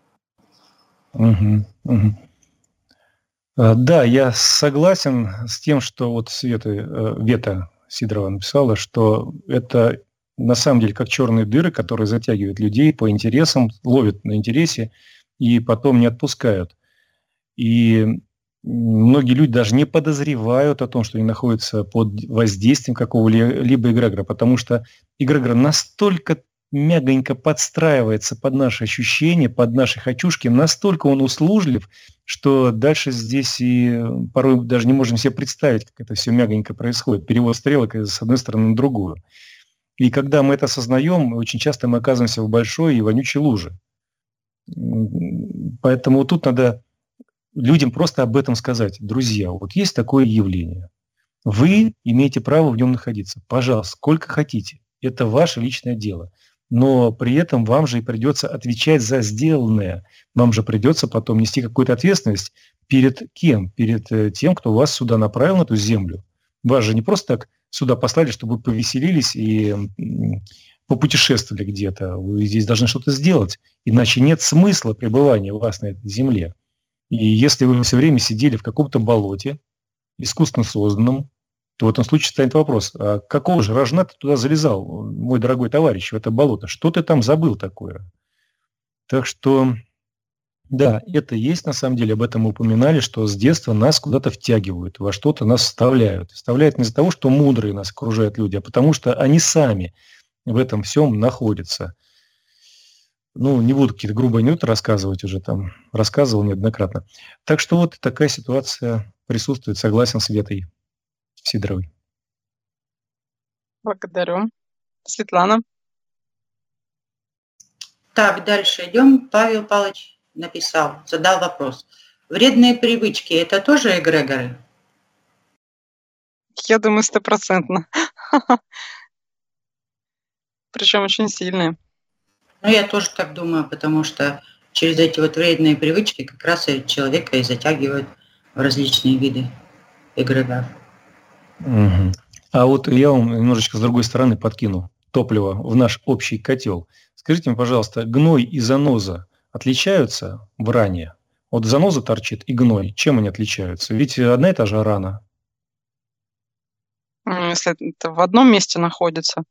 Угу, угу. Да, я согласен с тем, что вот Света, Вета Сидорова написала, что это на самом деле как черные дыры, которые затягивают людей по интересам, ловят на интересе и потом не отпускают. И многие люди даже не подозревают о том, что они находятся под воздействием какого-либо эгрегора, потому что эгрегор настолько мягонько подстраивается под наши ощущения, под наши хочушки, настолько он услужлив, что дальше здесь и порой даже не можем себе представить, как это все мягонько происходит. Перевод стрелок с одной стороны на другую. И когда мы это осознаем, очень часто мы оказываемся в большой и вонючей луже. Поэтому тут надо людям просто об этом сказать. Друзья, вот есть такое явление. Вы имеете право в нем находиться. Пожалуйста, сколько хотите. Это ваше личное дело. Но при этом вам же и придется отвечать за сделанное. Вам же придется потом нести какую-то ответственность перед кем? Перед тем, кто вас сюда направил, на эту землю. Вас же не просто так сюда послали, чтобы вы повеселились и попутешествовали где-то. Вы здесь должны что-то сделать. Иначе нет смысла пребывания у вас на этой земле. И если вы все время сидели в каком-то болоте, искусственно созданном, то в этом случае станет вопрос, а какого же рожна ты туда залезал, мой дорогой товарищ, в это болото? Что ты там забыл такое? Так что, да, это есть на самом деле, об этом мы упоминали, что с детства нас куда-то втягивают, во что-то нас вставляют. Вставляют не из-за того, что мудрые нас окружают люди, а потому что они сами в этом всем находятся. Ну, не буду какие-то грубые анекдоты рассказывать уже, там, рассказывал неоднократно. Так что вот такая ситуация присутствует, согласен с Ветой Сидоровой. Благодарю. Светлана. Так, дальше идем. Павел Павлович написал, задал вопрос. Вредные привычки – это тоже эгрегоры? Я думаю, стопроцентно. Причем очень сильные. Ну, я тоже так думаю, потому что через эти вот вредные привычки как раз и человека и затягивают в различные виды эгрегоров. Угу. А вот я вам немножечко с другой стороны подкину топливо в наш общий котел. Скажите мне, пожалуйста, гной и заноза отличаются в ране? Вот заноза торчит и гной, чем они отличаются? Ведь одна и та же рана. Если это в одном месте находится,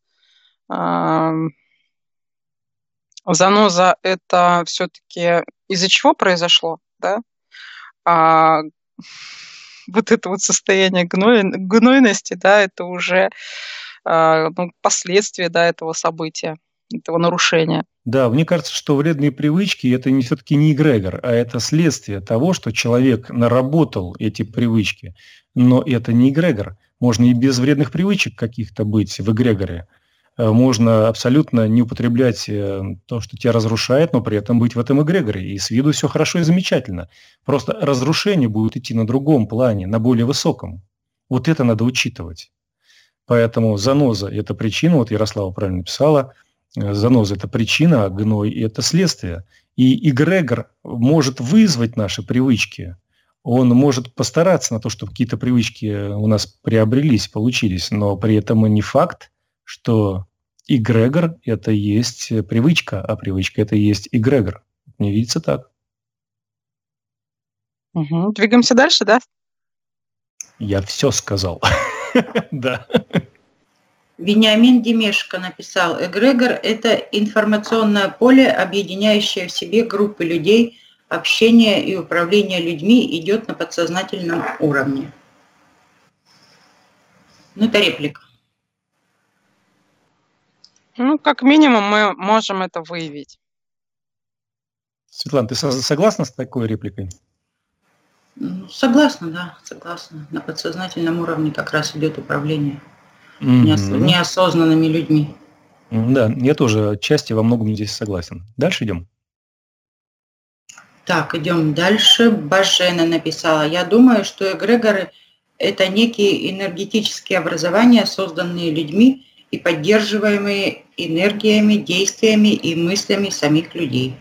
заноза – это все-таки из-за чего произошло, да? А вот это вот состояние гной, гнойности, да, это уже ну, последствия, да, этого события, этого нарушения. Да, мне кажется, что вредные привычки – это не, все-таки не эгрегор, а это следствие того, что человек наработал эти привычки. Но это не эгрегор. Можно и без вредных привычек каких-то быть в эгрегоре. Можно абсолютно не употреблять то, что тебя разрушает, но при этом быть в этом эгрегоре. И с виду все хорошо и замечательно. Просто разрушение будет идти на другом плане, на более высоком. Вот это надо учитывать. Поэтому заноза – это причина, вот Ярослава правильно писала, заноза – это причина, а гной – это следствие. И эгрегор может вызвать наши привычки. Он может постараться на то, чтобы какие-то привычки у нас приобрелись, получились, но при этом и не факт, что эгрегор – это есть привычка, а привычка – это есть эгрегор. Не видится так. Угу. Двигаемся дальше, да? Я все сказал. Да. Вениамин Демешко написал, эгрегор – это информационное поле, объединяющее в себе группы людей, общение и управление людьми идет на подсознательном уровне. Ну, это реплика. Ну, как минимум, мы можем это выявить. Светлана, ты согласна с такой репликой? Согласна, да, согласна. На подсознательном уровне как раз идет управление Mm-hmm. неос- неосознанными людьми. Да, я тоже отчасти во многом здесь согласен. Дальше идем. Так, идем дальше. Бажена написала, я думаю, что эгрегоры – это некие энергетические образования, созданные людьми и поддерживаемые энергиями, действиями и мыслями самих людей.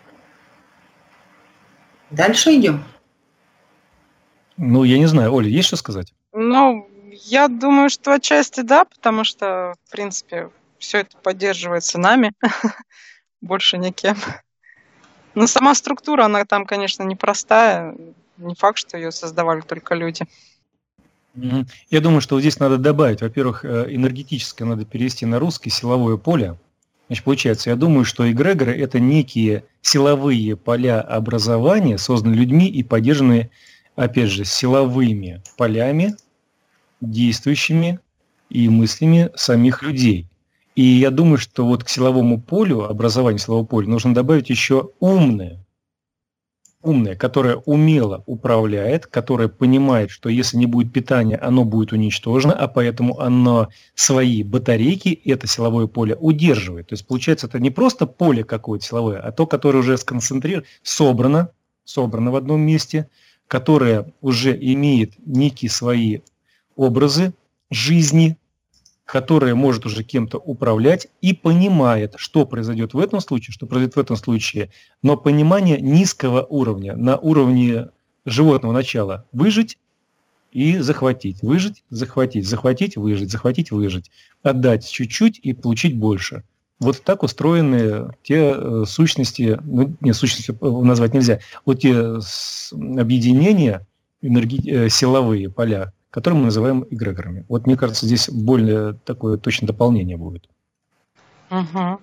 Дальше идем. Ну, я не знаю. Оля, есть что сказать? Ну, я думаю, что отчасти да, потому что, в принципе, все это поддерживается нами, больше никем. Но сама структура, она там, конечно, непростая. Не факт, что ее создавали только люди. Я думаю, что вот здесь надо добавить, во-первых, энергетическое надо перевести на русский, силовое поле. Значит, получается, я думаю, что эгрегоры – это некие силовые поля образования, созданные людьми и поддержанные, опять же, силовыми полями, действующими и мыслями самих людей. И я думаю, что вот к силовому полю, образованию силового поля, нужно добавить еще умное. Умное, которое умело управляет, которое понимает, что если не будет питания, оно будет уничтожено, а поэтому оно свои батарейки, это силовое поле, удерживает. То есть, получается, это не просто поле какое-то силовое, а то, которое уже сконцентрировано, собрано, собрано в одном месте, которое уже имеет некие свои образы жизни, которое может уже кем-то управлять и понимает, что произойдет в этом случае, что произойдет в этом случае, но понимание низкого уровня, на уровне животного начала выжить и захватить, выжить, захватить, захватить, выжить, захватить, выжить, отдать чуть-чуть и получить больше. Вот так устроены те э, сущности, ну, не, сущности назвать нельзя, вот те с, объединения, энерги, э, силовые поля, которые мы называем эгрегорами. Вот мне кажется, здесь более такое точное дополнение будет. Угу.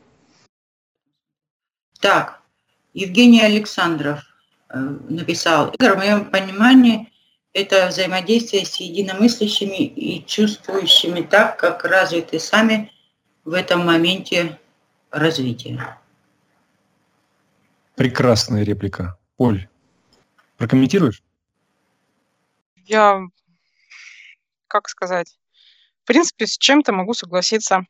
Так, Евгений Александров э, написал: эгрегор, в моем понимании, это взаимодействие с единомыслящими и чувствующими так, как развиты сами в этом моменте развития. Прекрасная реплика. Оль, прокомментируешь? Я, как сказать, в принципе, с чем-то могу согласиться.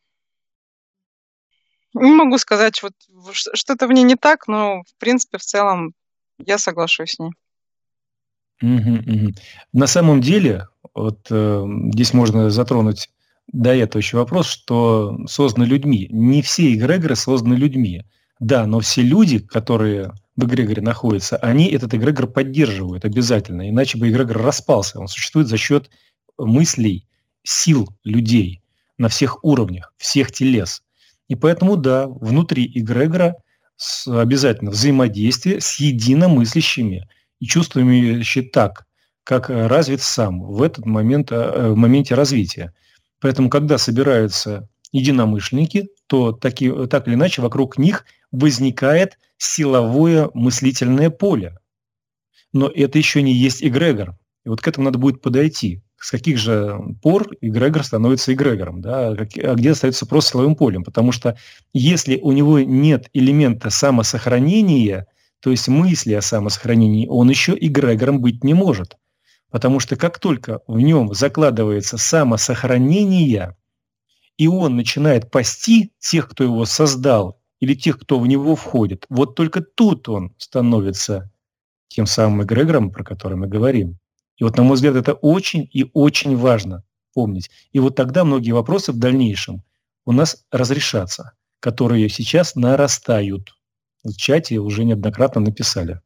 Не могу сказать, вот что-то в ней не так, но, в принципе, в целом я соглашусь с ней. Угу, угу. На самом деле, вот э, здесь можно затронуть до этого еще вопрос, что созданы людьми. Не все эгрегоры созданы людьми. Да, но все люди, которые в эгрегоре находятся, они этот эгрегор поддерживают обязательно, иначе бы эгрегор распался. Он существует за счет мыслей, сил людей на всех уровнях, всех телес. И поэтому, да, внутри эгрегора обязательно взаимодействие с единомыслящими и чувствующими так, как развит сам в этот момент, в моменте развития. Поэтому, когда собираются единомышленники, то таки, так или иначе вокруг них возникает силовое мыслительное поле. Но это еще не есть эгрегор. И вот к этому надо будет подойти. С каких же пор эгрегор становится эгрегором, да? А где остается просто силовым полем? Потому что если у него нет элемента самосохранения, то есть мысли о самосохранении, он еще эгрегором быть не может. Потому что как только в нем закладывается самосохранение, и он начинает пасти тех, кто его создал, или тех, кто в него входит, вот только тут он становится тем самым эгрегором, про который мы говорим. И вот, на мой взгляд, это очень и очень важно помнить. И вот тогда многие вопросы в дальнейшем у нас разрешатся, которые сейчас нарастают. В чате уже неоднократно написали.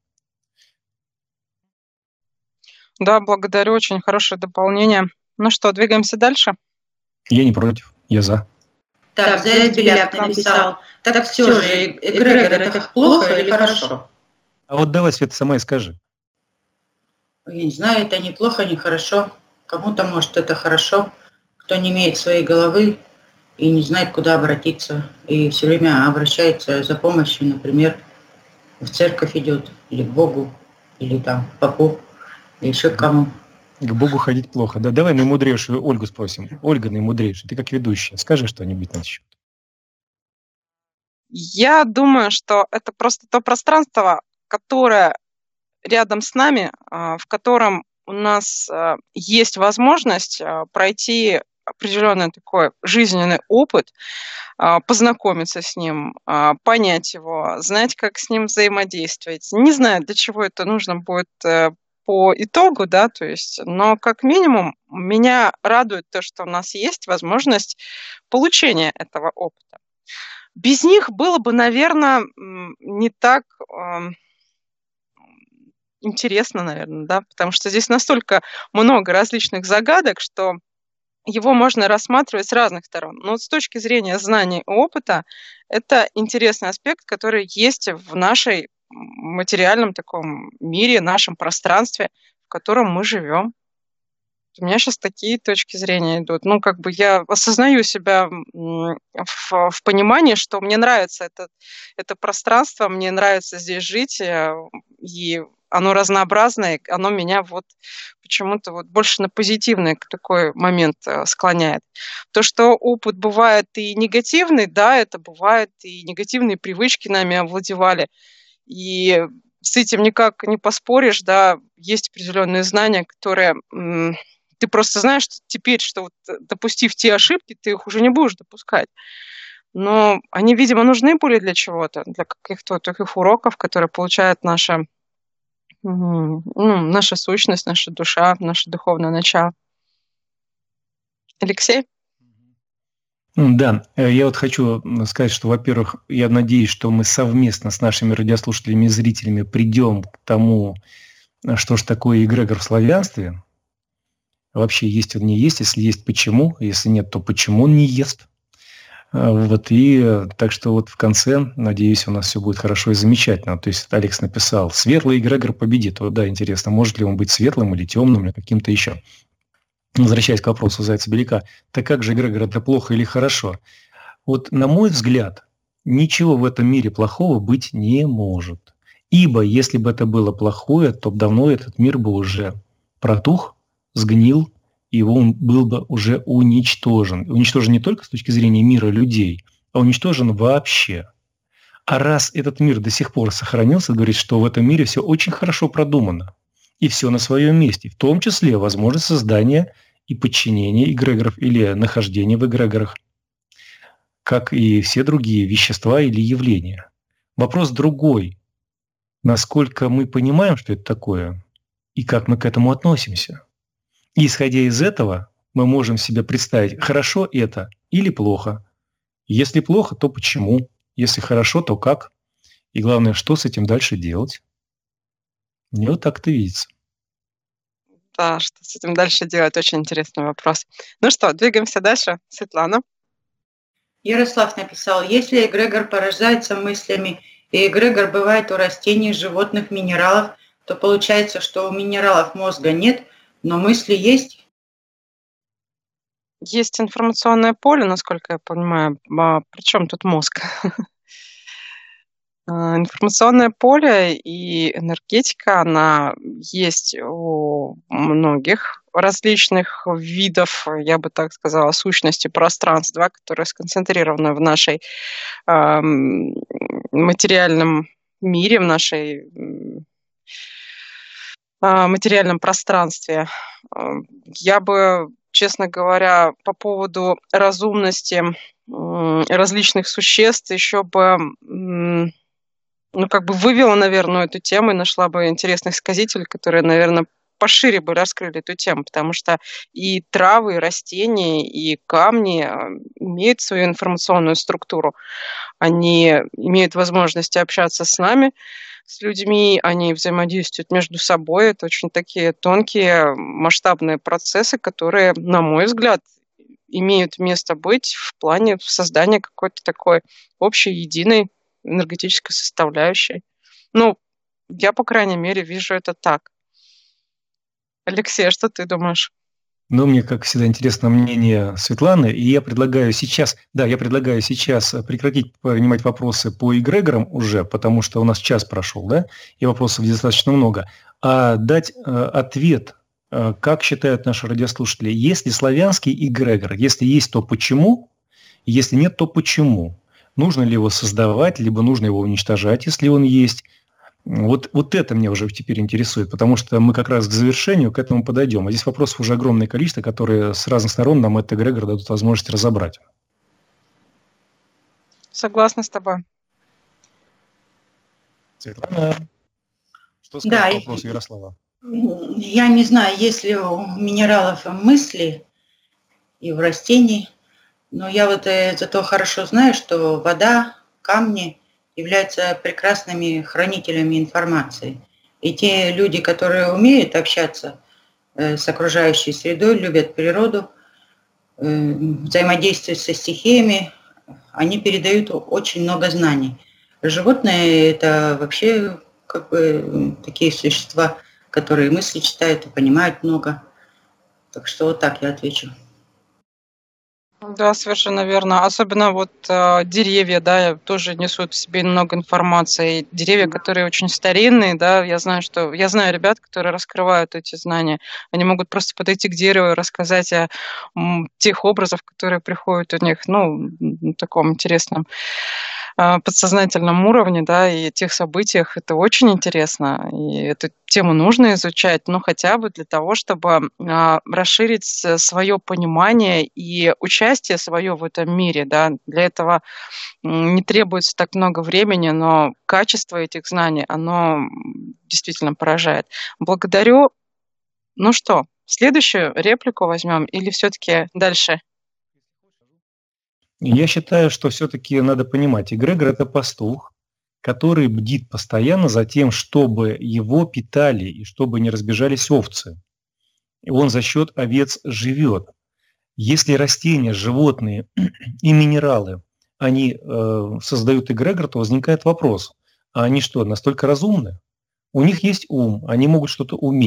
Да, благодарю, очень хорошее дополнение. Ну что, двигаемся дальше? Я не против, я за. Так, Заяц Беляк написал: так все же, эгрегор это плохо или хорошо? А вот давай, Света, сама и скажи. Я не знаю, это не плохо, не хорошо. Кому-то, может, это хорошо, кто не имеет своей головы и не знает, куда обратиться, и все время обращается за помощью, например, в церковь идет, или к Богу, или там к попу, или еще к кому. К Богу ходить плохо. Да, давай наимудрейшую Ольгу спросим. Ольга наимудрейшая, ты как ведущая, скажи что-нибудь на этот счет. Я думаю, что это просто то пространство, которое рядом с нами, в котором у нас есть возможность пройти определенный такой жизненный опыт, познакомиться с ним, понять его, знать, как с ним взаимодействовать. Не знаю, для чего это нужно будет по итогу, да, то есть, но как минимум меня радует то, что у нас есть возможность получения этого опыта. Без них было бы, наверное, не так интересно, наверное, да, потому что здесь настолько много различных загадок, что его можно рассматривать с разных сторон. Но вот с точки зрения знаний и опыта, это интересный аспект, который есть в нашей материальном таком мире, нашем пространстве, в котором мы живем. У меня сейчас такие точки зрения идут. Ну, как бы я осознаю себя в, в понимании, что мне нравится это, это пространство, мне нравится здесь жить, и оно разнообразное, оно меня вот почему-то вот больше на позитивный такой момент склоняет. То, что опыт бывает и негативный, да, это бывает, и негативные привычки нами овладевали, и с этим никак не поспоришь, да, есть определенные знания, которые м- ты просто знаешь что теперь, что вот, допустив те ошибки, ты их уже не будешь допускать. Но они, видимо, нужны были для чего-то, для каких-то таких уроков, которые получает наша, ну, наша сущность, наша душа, наше духовное начало. Алексей? Да, я вот хочу сказать, что, во-первых, я надеюсь, что мы совместно с нашими радиослушателями и зрителями придем к тому, что же такое эгрегор в славянстве. Вообще есть он, не есть, если есть, почему, если нет, то почему он не ест. Вот, и так что вот в конце, надеюсь, у нас все будет хорошо и замечательно. То есть Алекс написал: светлый эгрегор победит. Вот, да, интересно, может ли он быть светлым или темным, или каким-то еще. возвращаясь к вопросу Зайца-Беляка, так как же эгрегор – это плохо или хорошо? Вот, на мой взгляд, ничего в этом мире плохого быть не может. Ибо если бы это было плохое, то давно этот мир бы уже протух, сгнил, и его он был бы уже уничтожен. Уничтожен не только с точки зрения мира людей, а уничтожен вообще. А раз этот мир до сих пор сохранился, говорит, что в этом мире все очень хорошо продумано. И все на своем месте. В том числе возможность создания и подчинения эгрегоров или нахождения в эгрегорах, как и все другие вещества или явления. Вопрос другой. Насколько мы понимаем, что это такое, и как мы к этому относимся. И исходя из этого, мы можем себе представить, хорошо это или плохо. Если плохо, то почему? Если хорошо, то как? И главное, что с этим дальше делать? Мне вот так-то видится. Да, что с этим дальше делать? Очень интересный вопрос. Ну что, двигаемся дальше. Светлана. Ярослав написал, если эгрегор порождается мыслями, и эгрегор бывает у растений, животных, минералов, то получается, что у минералов мозга нет, но мысли есть? Есть информационное поле, насколько я понимаю. А при чем тут мозг? Информационное поле и энергетика, она есть у многих различных видов, я бы так сказала, сущности пространства, которые сконцентрированы в нашей э, материальном мире, в нашей э, материальном пространстве. Я бы, честно говоря, по поводу разумности э, различных существ еще бы... Э, ну, как бы вывела, наверное, эту тему и нашла бы интересных сказителей, которые, наверное, пошире бы раскрыли эту тему, потому что и травы, и растения, и камни имеют свою информационную структуру. Они имеют возможность общаться с нами, с людьми, они взаимодействуют между собой. Это очень такие тонкие, масштабные процессы, которые, на мой взгляд, имеют место быть в плане создания какой-то такой общей, единой энергетической составляющей. Ну, я, по крайней мере, вижу это так. Алексей, а что ты думаешь? Ну, мне, как всегда, интересно мнение Светланы, и я предлагаю сейчас, да, я предлагаю сейчас прекратить принимать вопросы по эгрегорам уже, потому что у нас час прошел, да, и вопросов достаточно много, а дать э, ответ, э, как считают наши радиослушатели, есть ли славянский эгрегор, если есть, то почему, если нет, то почему? Нужно ли его создавать, либо нужно его уничтожать, если он есть. Вот, вот это меня уже теперь интересует, потому что мы как раз к завершению к этому подойдем. А здесь вопросов уже огромное количество, которые с разных сторон нам этот эгрегор дадут возможность разобрать. Согласна с тобой. Светлана, что скажешь Да, по вопросу Ярослава? Я не знаю, есть ли у минералов мысли и у растений. Но я вот зато хорошо знаю, что вода, камни являются прекрасными хранителями информации. И те люди, которые умеют общаться с окружающей средой, любят природу, взаимодействуют со стихиями, они передают очень много знаний. Животные – это вообще как бы такие существа, которые мысли читают и понимают много. Так что вот так я отвечу. Да, совершенно верно. Особенно вот э, деревья, да, тоже несут в себе много информации. Деревья, которые очень старинные, да, я знаю, что я знаю ребят, которые раскрывают эти знания. Они могут просто подойти к дереву и рассказать о м, тех образах, которые приходят у них, ну, на таком интересном э, подсознательном уровне, да, и тех событиях. Это очень интересно, и эту тему нужно изучать, ну, хотя бы для того, чтобы э, расширить свое понимание и участие свое в этом мире, да. Для этого не требуется так много времени, но качество этих знаний, оно действительно поражает. Благодарю. Ну что, следующую реплику возьмем или все-таки дальше? Я считаю, что все-таки надо понимать, эгрегор – это пастух, который бдит постоянно за тем, чтобы его питали и чтобы не разбежались овцы. И он за счет овец живет. Если растения, животные и минералы, они э, создают эгрегор, то возникает вопрос, а они что, настолько разумны? У них есть ум, они могут что-то уметь.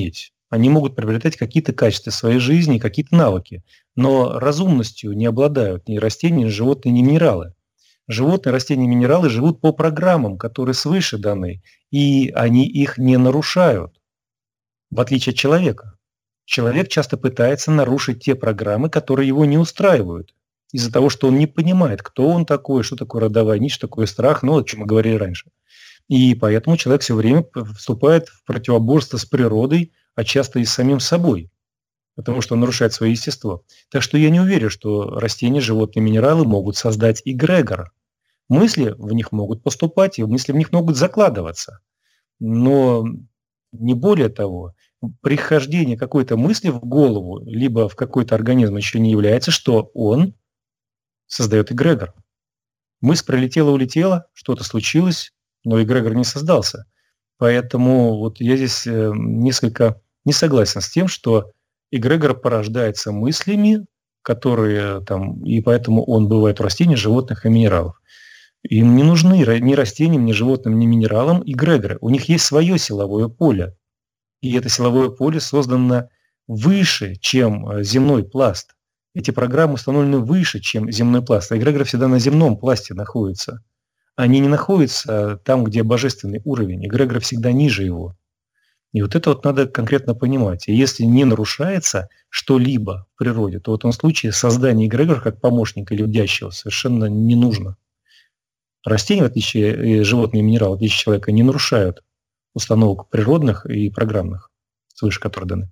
Они могут приобретать какие-то качества своей жизни, какие-то навыки, но разумностью не обладают ни растения, ни животные, ни минералы. Животные, растения, минералы живут по программам, которые свыше даны, и они их не нарушают, в отличие от человека. Человек часто пытается нарушить те программы, которые его не устраивают, из-за того, что он не понимает, кто он такой, что такое родовая нить, что такое страх, ну, о чем мы говорили раньше. И поэтому человек все время вступает в противоборство с природой, а часто и с самим собой, потому что он нарушает свое естество. Так что я не уверен, что растения, животные, минералы могут создать эгрегор. Мысли в них могут поступать, и мысли в них могут закладываться. Но не более того, прихождение какой-то мысли в голову, либо в какой-то организм еще не является, что он создает эгрегор. Мысль пролетела-улетела, что-то случилось, но эгрегор не создался. Поэтому вот я здесь несколько не согласен с тем, что эгрегор порождается мыслями, которые там, и поэтому он бывает у растений, животных и минералов. Им не нужны ни растениям, ни животным, ни минералам эгрегоры. У них есть свое силовое поле. И это силовое поле создано выше, чем земной пласт. Эти программы установлены выше, чем земной пласт. А эгрегоры всегда на земном пласте находятся. Они не находятся там, где божественный уровень. Эгрегор всегда ниже его. И вот это вот надо конкретно понимать. И если не нарушается что-либо в природе, то в этом случае создание эгрегора как помощника или вдящего совершенно не нужно. Растения, в отличие животные и минералы, в отличие от человека, не нарушают установок природных и программных, свыше которых даны.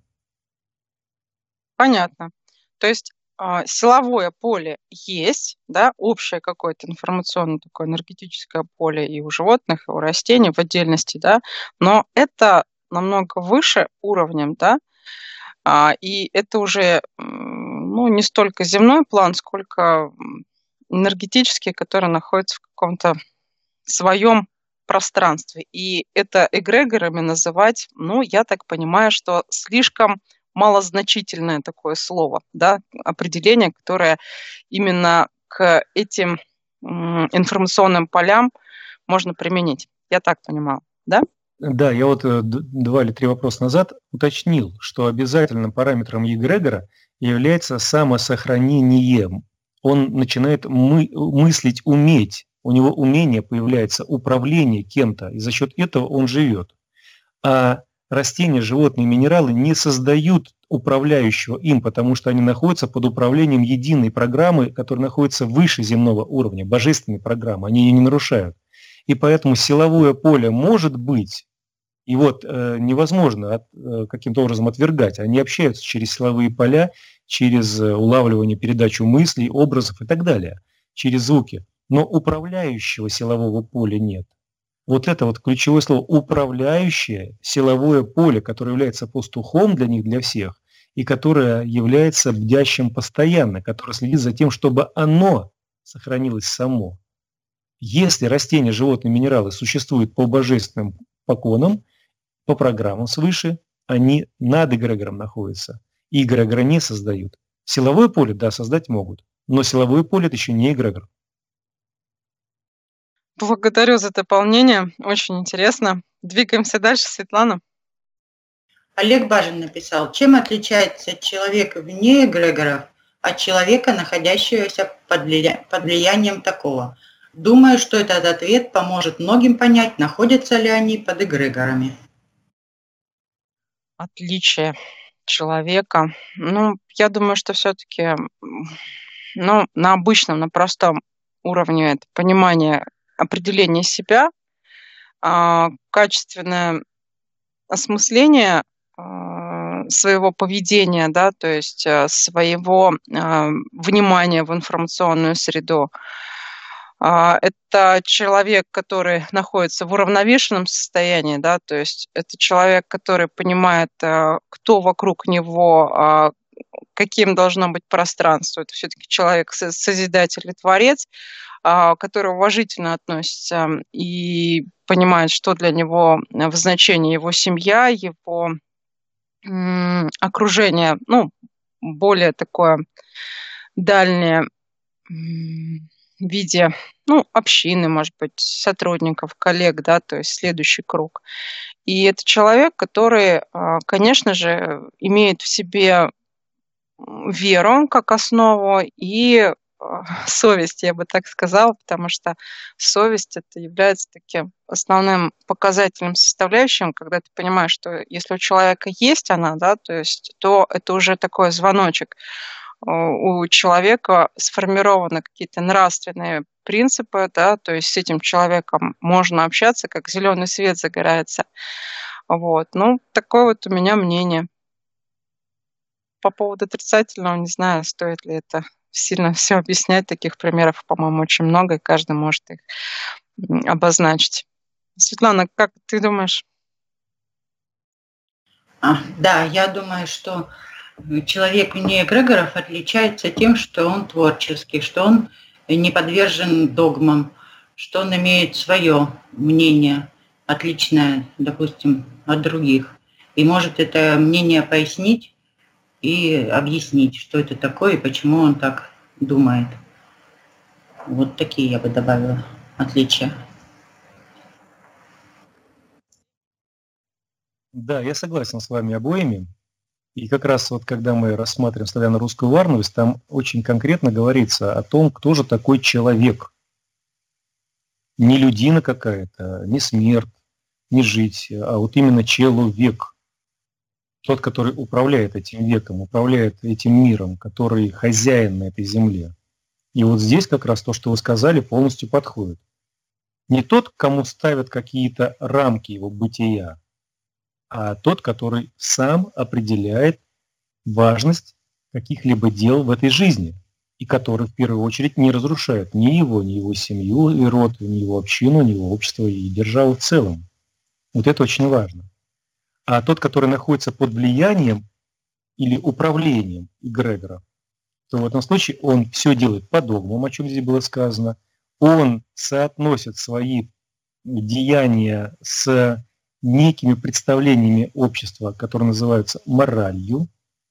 Понятно. То есть а, силовое поле есть, да, общее какое-то информационное такое энергетическое поле и у животных, и у растений в отдельности, да, но это намного выше уровнем, да, а, и это уже ну, не столько земной план, сколько энергетический, который находится в каком-то своем пространстве. И это эгрегорами называть, ну, я так понимаю, что слишком малозначительное такое слово, да, определение, которое именно к этим информационным полям можно применить. Я так понимаю, да? Да, я вот два или три вопроса назад уточнил, что обязательным параметром эгрегора является самосохранение. Он начинает мы, мыслить, уметь. У него умение появляется, управление кем-то, и за счет этого он живет. А растения, животные, минералы не создают управляющего им, потому что они находятся под управлением единой программы, которая находится выше земного уровня, божественной программы, они ее не нарушают. И поэтому силовое поле может быть, и вот э, невозможно от, э, каким-то образом отвергать. Они общаются через силовые поля, через э, улавливание, передачу мыслей, образов и так далее, через звуки. Но управляющего силового поля нет. Вот это вот ключевое слово «управляющее силовое поле», которое является пастухом для них, для всех, и которое является бдящим постоянно, которое следит за тем, чтобы оно сохранилось само. Если растения, животные, минералы существуют по божественным поконам, по программам свыше, они над эгрегором находятся, и эгрегора не создают. Силовое поле, да, создать могут, но силовое поле – это еще не эгрегор. Благодарю за дополнение, очень интересно. Двигаемся дальше, Светлана. Олег Бажин написал, чем отличается человек вне эгрегоров от человека, находящегося под, влия... под влиянием такого? Думаю, что этот ответ поможет многим понять, находятся ли они под эгрегорами. Отличие человека. Ну, я думаю, что все-таки ну, на обычном, на простом уровне это понимание определения себя, качественное осмысление своего поведения, да, то есть своего внимания в информационную среду. Это человек, который находится в уравновешенном состоянии, да, то есть это человек, который понимает, кто вокруг него, каким должно быть пространство. Это все-таки человек, созидатель и творец, который уважительно относится и понимает, что для него в значении его семья, его окружение, ну, более такое дальнее, виде, ну, общины, может быть, сотрудников, коллег, да, то есть следующий круг. И это человек, который, а, конечно же, имеет в себе м, веру как основу и а, совесть, я бы так сказала, потому что совесть это является таким основным показательным составляющим, когда ты понимаешь, что если у человека есть она, да, то есть, то это уже такой звоночек. А, У человека сформированы какие-то нравственные принципы, да, то есть с этим человеком можно общаться, как зеленый свет загорается. Вот, ну, такое вот у меня мнение. По поводу отрицательного, не знаю, стоит ли это сильно все объяснять. Таких примеров, по-моему, очень много, и каждый может их м, обозначить. Светлана, как ты думаешь? А, да, я думаю, что э, человек вне эгрегоров отличается тем, что он творческий, что он не подвержен догмам, что он имеет свое мнение, отличное, допустим, от других, и может это мнение пояснить и объяснить, что это такое и почему он так думает. Вот такие я бы добавила отличия. Да, я согласен с вами обоими. И как раз вот когда мы рассматриваем славяно-русскую варновость, там очень конкретно говорится о том, кто же такой человек. Не людина какая-то, не смерть, не жить, а вот именно человек. Тот, который управляет этим веком, управляет этим миром, который хозяин на этой земле. И вот здесь как раз то, что вы сказали, полностью подходит. Не тот, кому ставят какие-то рамки его бытия, а тот, который сам определяет важность каких-либо дел в этой жизни, и который в первую очередь не разрушает ни его, ни его семью и род, ни его общину, ни его общество и державу в целом. Вот это очень важно. А тот, который находится под влиянием или управлением эгрегора, то в этом случае он все делает по догмам, о чем здесь было сказано, он соотносит свои деяния с некими представлениями общества, которые называются моралью,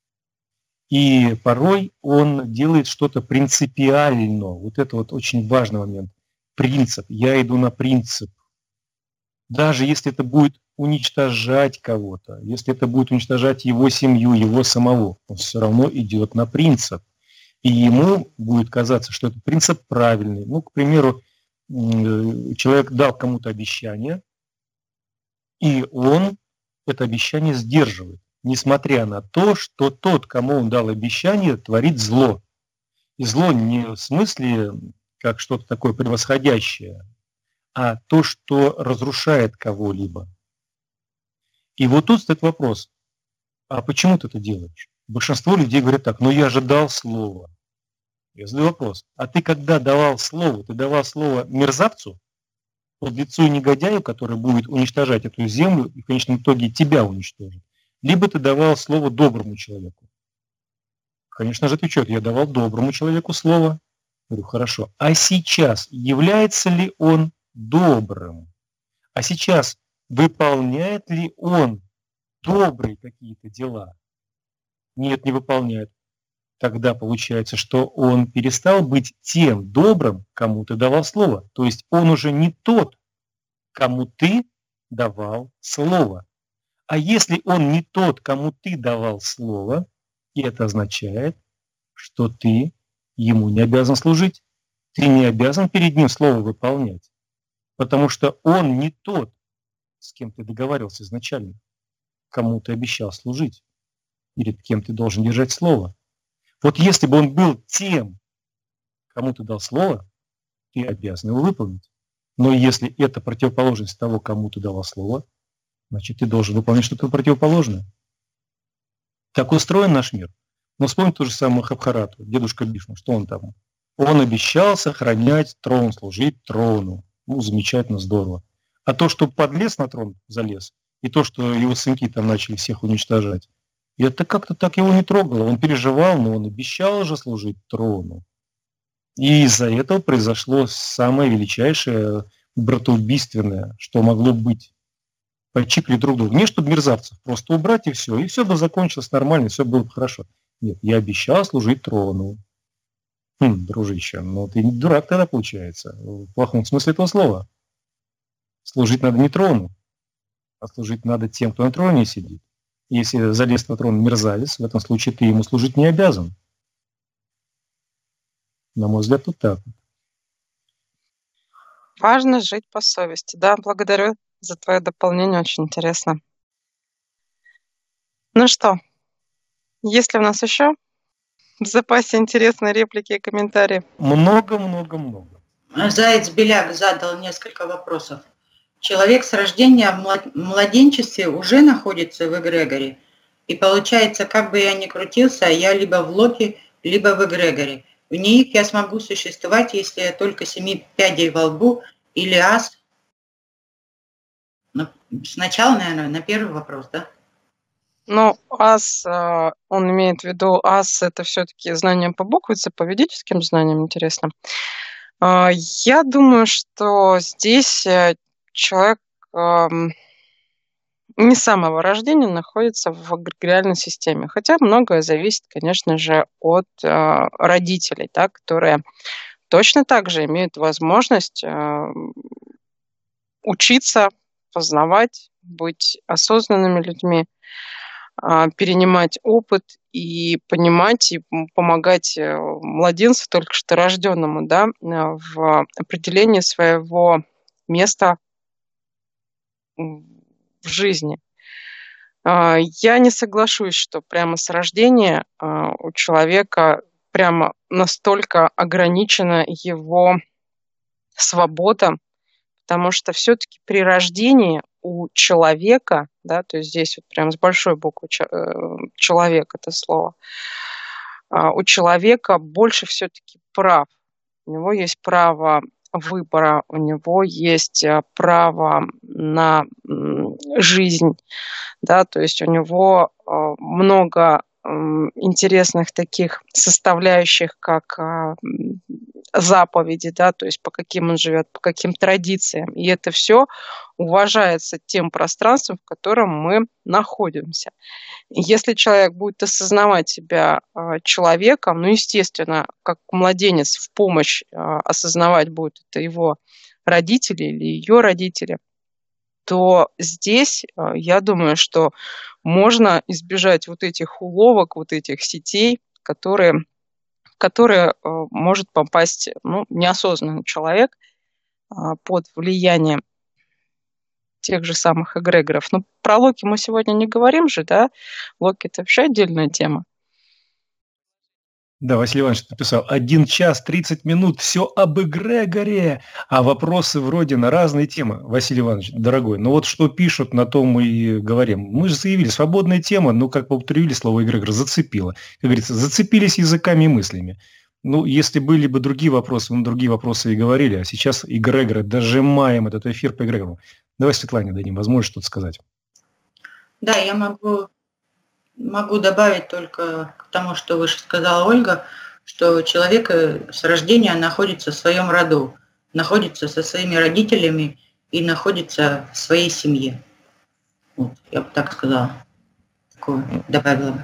и порой он делает что-то принципиально. Вот это вот очень важный момент. Принцип. Я иду на принцип. Даже если это будет уничтожать кого-то, если это будет уничтожать его семью, его самого, он все равно идет на принцип. И ему будет казаться, что этот принцип правильный. Ну, к примеру, человек дал кому-то обещание, и он это обещание сдерживает, несмотря на то, что тот, кому он дал обещание, творит зло. И зло не в смысле как что-то такое превосходящее, а то, что разрушает кого-либо. И вот тут стоит вопрос, а почему ты это делаешь? Большинство людей говорят так, ну я же дал слово. Я задаю вопрос, а ты когда давал слово, ты давал слово мерзавцу, подлецу и негодяю, который будет уничтожать эту землю и в конечном итоге тебя уничтожит, либо ты давал слово доброму человеку? Конечно же, отвечает, я давал доброму человеку слово. Говорю, хорошо. А сейчас является ли он добрым? А сейчас выполняет ли он добрые какие-то дела? Нет, не выполняет. Тогда получается, что он перестал быть тем добрым, кому ты давал слово. То есть он уже не тот, кому ты давал слово. А если он не тот, кому ты давал слово, и это означает, что ты ему не обязан служить, ты не обязан перед ним слово выполнять, потому что он не тот, с кем ты договаривался изначально, кому ты обещал служить, перед кем ты должен держать слово. Вот если бы он был тем, кому ты дал слово, ты обязан его выполнить. Но если это противоположность того, кому ты давал слово, значит, ты должен выполнять что-то противоположное. Так устроен наш мир. Но вспомни ту же самую Махабхарату, дедушка Бишма, что он там? Он обещал сохранять трон, служить трону. Ну, замечательно, здорово. А то, что подлез на трон, залез, и то, что его сынки там начали всех уничтожать, и это как-то так его не трогало. Он переживал, но он обещал же служить трону. И из-за этого произошло самое величайшее братоубийственное, что могло быть. Почикли друг друга. Не чтобы мерзавцев просто убрать и все. И все бы закончилось нормально, все было бы хорошо. Нет, я обещал служить трону. Хм, дружище, ну ты не дурак тогда получается, в плохом смысле этого слова. Служить надо не трону, а служить надо тем, кто на троне сидит. Если залез на трон мерзавец, в этом случае ты ему служить не обязан. На мой взгляд, тут так. Важно жить по совести. Да, благодарю за твое дополнение, очень интересно. Ну что, есть ли у нас еще в запасе интересные реплики и комментарии? Много-много-много. Заяц-беляк задал несколько вопросов. Человек с рождения в младенчестве уже находится в эгрегоре. И получается, как бы я ни крутился, я либо в Локи, либо в эгрегоре. В них я смогу существовать, если я только семи пядей во лбу или ас. Ну, сначала, наверное, на первый вопрос, да? Ну, ас, э, он имеет в виду, ас это все-таки знание по буквице, по ведическим знаниям, интересно. Э, я думаю, что здесь э, человек э, не с самого рождения находится в эгрегориальной системе. Хотя многое зависит, конечно же, от э, родителей, да, которые точно так же имеют возможность э, учиться, познавать, быть осознанными людьми, э, перенимать опыт и понимать и помогать э, младенцу, только что рожденному, да, э, в определении своего места в жизни. Я не соглашусь, что прямо с рождения у человека прямо настолько ограничена его свобода, потому что все-таки при рождении у человека, да, то есть здесь вот прям с большой буквы человек это слово, у человека больше все-таки прав. У него есть право выбора, у него есть право на жизнь, да, то есть у него много интересных таких составляющих, как заповеди, да, то есть по каким он живет, по каким традициям. И это все уважается тем пространством, в котором мы находимся. Если человек будет осознавать себя человеком, ну, естественно, как младенец в помощь осознавать будут это его родители или ее родители, то здесь я думаю, что можно избежать вот этих уловок, вот этих сетей, которые, в которые может попасть, ну, неосознанный человек под влиянием тех же самых эгрегоров. Ну, про Локи мы сегодня не говорим же, да? Локи – это вообще отдельная тема. Да, Василий Иванович написал, один час тридцать минут, все об эгрегоре, а вопросы вроде на разные темы. Василий Иванович, дорогой, ну вот что пишут, на то мы и говорим. Мы же заявили, свободная тема, ну, как употребили слово эгрегор, зацепило. Как говорится, зацепились языками и мыслями. Ну, если были бы другие вопросы, мы другие вопросы и говорили, а сейчас эгрегоры, дожимаем этот эфир по эгрегору. Давай Светлане дадим возможность что-то сказать. Да, я могу... Могу добавить только к тому, что выше сказала Ольга, что человек с рождения находится в своем роду, находится со своими родителями и находится в своей семье. Вот, я бы так сказала. Такое добавила бы.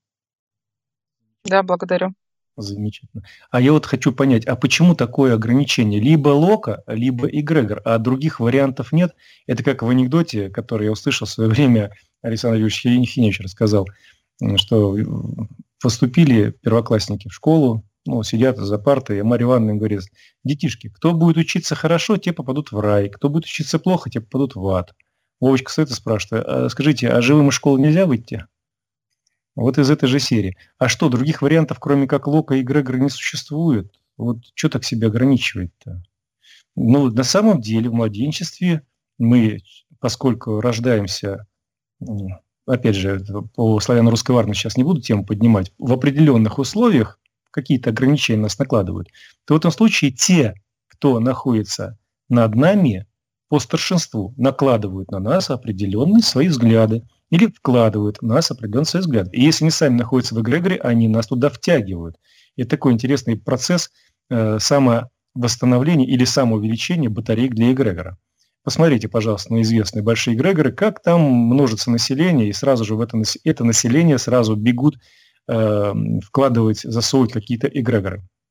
Да, благодарю. Замечательно. А я вот хочу понять, а почему такое ограничение? Либо лока, либо эгрегор, а других вариантов нет? Это как в анекдоте, который я услышал в свое время, Александр Юрьевич Хиневич рассказал, что поступили первоклассники в школу, ну, сидят за партой, и Марья Ивановна им говорит, детишки, кто будет учиться хорошо, те попадут в рай, кто будет учиться плохо, те попадут в ад. Вовочка стоит и спрашивает, а, скажите, а живым из школы нельзя выйти? Вот из этой же серии. А что, других вариантов, кроме как лока и эгрегора, не существует? Вот что так себя ограничивает-то? Ну, на самом деле, в младенчестве мы, поскольку рождаемся, опять же, по славяно-русской армии сейчас не буду тему поднимать, в определенных условиях какие-то ограничения нас накладывают, то в этом случае те, кто находится над нами, по старшинству накладывают на нас определенные свои взгляды или вкладывают в нас определенные свои взгляды. И если они сами находятся в эгрегоре, они нас туда втягивают. И такой интересный процесс э, самовосстановления или самоувеличения батареек для эгрегора. Посмотрите, пожалуйста, на известные большие эгрегоры, как там множится население, и сразу же в это, это население сразу бегут э, вкладывать, засовывать какие-то эгрегоры.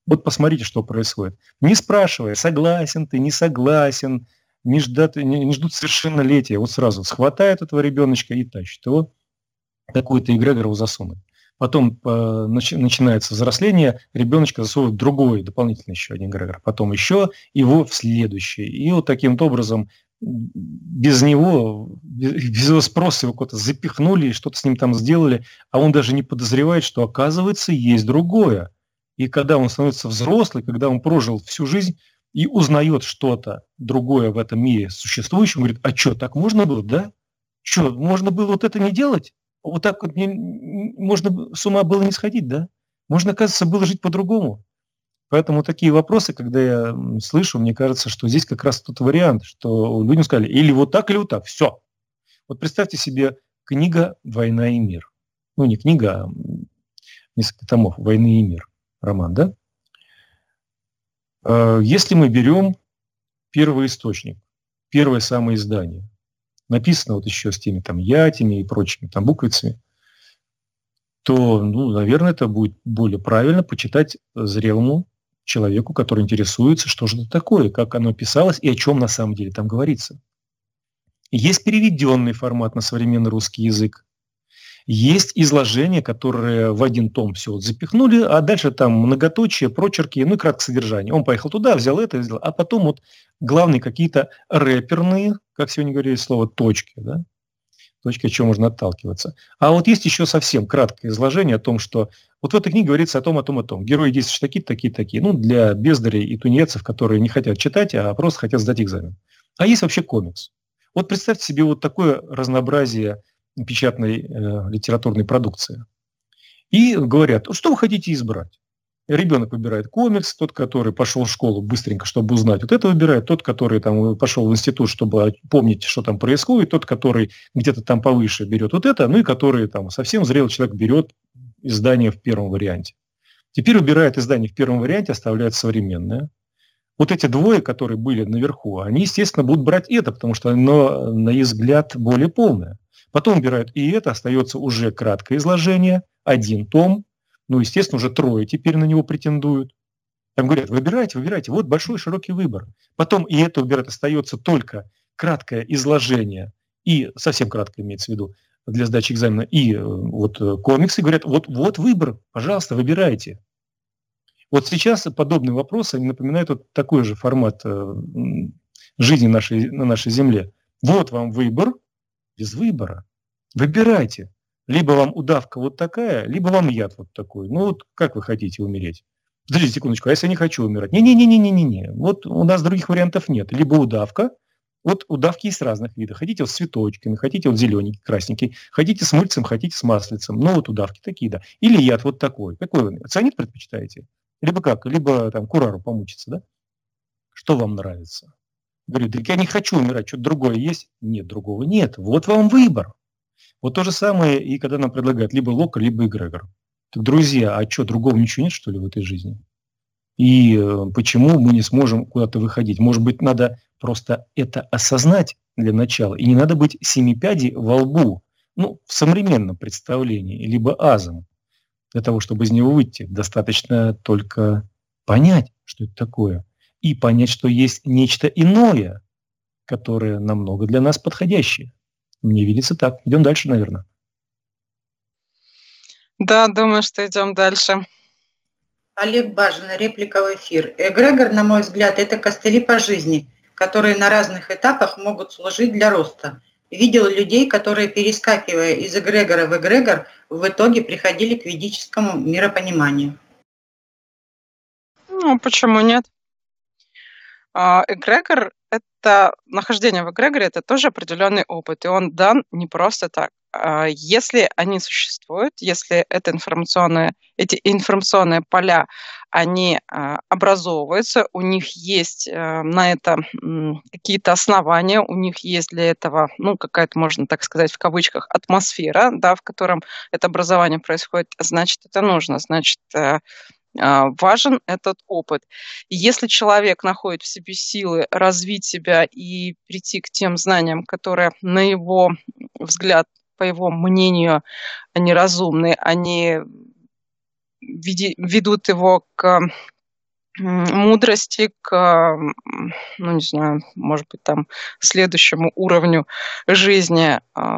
Вот посмотрите, что происходит. Не спрашивая, согласен ты, не согласен, не ждут, не, не ждут совершеннолетия. Вот сразу схватает этого ребеночка и тащит его, какой-то эгрегор его засунут. Потом э, начи, начинается взросление, ребеночка засовывают другой, дополнительный еще один эгрегор. Потом еще его в следующий. И вот таким образом без него, без, без его спроса его куда-то запихнули, что-то с ним там сделали, а он даже не подозревает, что оказывается есть другое. И когда он становится взрослый, когда он прожил всю жизнь и узнает что-то другое в этом мире существующем, говорит, а что, так можно было, да? Что, можно было вот это не делать? Вот так вот не, можно с ума было не сходить, да? Можно, оказывается, было жить по-другому. Поэтому такие вопросы, когда я слышу, мне кажется, что здесь как раз тот вариант, что людям сказали, или вот так, или вот так, все. Вот представьте себе книга «Война и мир». Ну, не книга, а несколько томов «Войны и мир». Роман, да? Если мы берем первый источник, первое самое издание, написано вот еще с теми там ятями и прочими там буквицами, то, ну, наверное, это будет более правильно почитать зрелому человеку, который интересуется, что же это такое, как оно писалось и о чем на самом деле там говорится. Есть переведенный формат на современный русский язык. Есть изложения, которые в один том все вот запихнули, а дальше там многоточие, прочерки, ну и краткое содержание. Он поехал туда, взял это, взял, а потом вот главные какие-то рэперные, как сегодня говорили слово, точки, да? Точки, от чего можно отталкиваться. А вот есть еще совсем краткое изложение о том, что вот в этой книге говорится о том, о том, о том. Герои действуют такие, такие, такие. Ну, для бездарей и тунеядцев, которые не хотят читать, а просто хотят сдать экзамен. А есть вообще комикс. Вот представьте себе вот такое разнообразие печатной э, литературной продукции. И говорят, что вы хотите избрать? Ребенок выбирает комикс, тот, который пошел в школу быстренько, чтобы узнать, вот это выбирает, тот, который там пошел в институт, чтобы помнить, что там происходит, тот, который где-то там повыше берет вот это, ну и который там совсем зрелый человек берет издание в первом варианте. Теперь убирает издание в первом варианте, оставляет современное. Вот эти двое, которые были наверху, они, естественно, будут брать это, потому что оно, на их взгляд, более полное. Потом убирают и это, остается уже краткое изложение, один том. Ну, естественно, уже трое теперь на него претендуют. Там говорят, выбирайте, выбирайте. Вот большой широкий выбор. Потом и это убирают, остается только краткое изложение. И совсем краткое имеется в виду для сдачи экзамена. И вот комиксы говорят, вот, вот выбор, пожалуйста, выбирайте. Вот сейчас подобные вопросы напоминают вот такой же формат жизни нашей, на нашей земле. Вот вам выбор, без выбора. Выбирайте. Либо вам удавка вот такая, либо вам яд вот такой. Ну вот как вы хотите умереть? Подождите секундочку, а если я не хочу умирать? Не-не-не-не-не-не. Вот у нас других вариантов нет. Либо удавка. Вот удавки есть разных видов. Хотите вот с цветочками, хотите вот зелененький, красненький, хотите с мыльцем, хотите с маслицем. Ну вот удавки такие, да. Или яд вот такой. Какой вы? Цианид предпочитаете? Либо как? Либо там курару помучиться, да? Что вам нравится? Говорю, так я не хочу умирать, что-то другое есть? Нет, другого нет. Вот вам выбор. Вот то же самое, и когда нам предлагают либо локер, либо эгрегор. Так, друзья, а что, другого ничего нет, что ли, в этой жизни? И э, почему мы не сможем куда-то выходить? Может быть, надо просто это осознать для начала, и не надо быть семипядей во лбу, ну, в современном представлении, либо азом. Для того, чтобы из него выйти, достаточно только понять, что это такое, и понять, что есть нечто иное, которое намного для нас подходящее. Мне видится так. Идем дальше, наверное. Да, думаю, что идем дальше. Олег Бажин, реплика в эфир. Эгрегор, на мой взгляд, это костыли по жизни, которые на разных этапах могут служить для роста. Видел людей, которые, перескакивая из эгрегора в эгрегор, в итоге приходили к ведическому миропониманию. Ну, почему нет? Эгрегор – это нахождение в эгрегоре, это тоже определенный опыт, и он дан не просто так. Если они существуют, если это информационные, эти информационные поля, они образовываются, у них есть на это какие-то основания, у них есть для этого, ну, какая-то, можно так сказать, в кавычках, атмосфера, да, в котором это образование происходит, значит, это нужно, значит, важен этот опыт. И если человек находит в себе силы развить себя и прийти к тем знаниям, которые, на его взгляд, по его мнению, они разумны, они ведут его к мудрости к, ну, не знаю, может быть, там, следующему уровню жизни.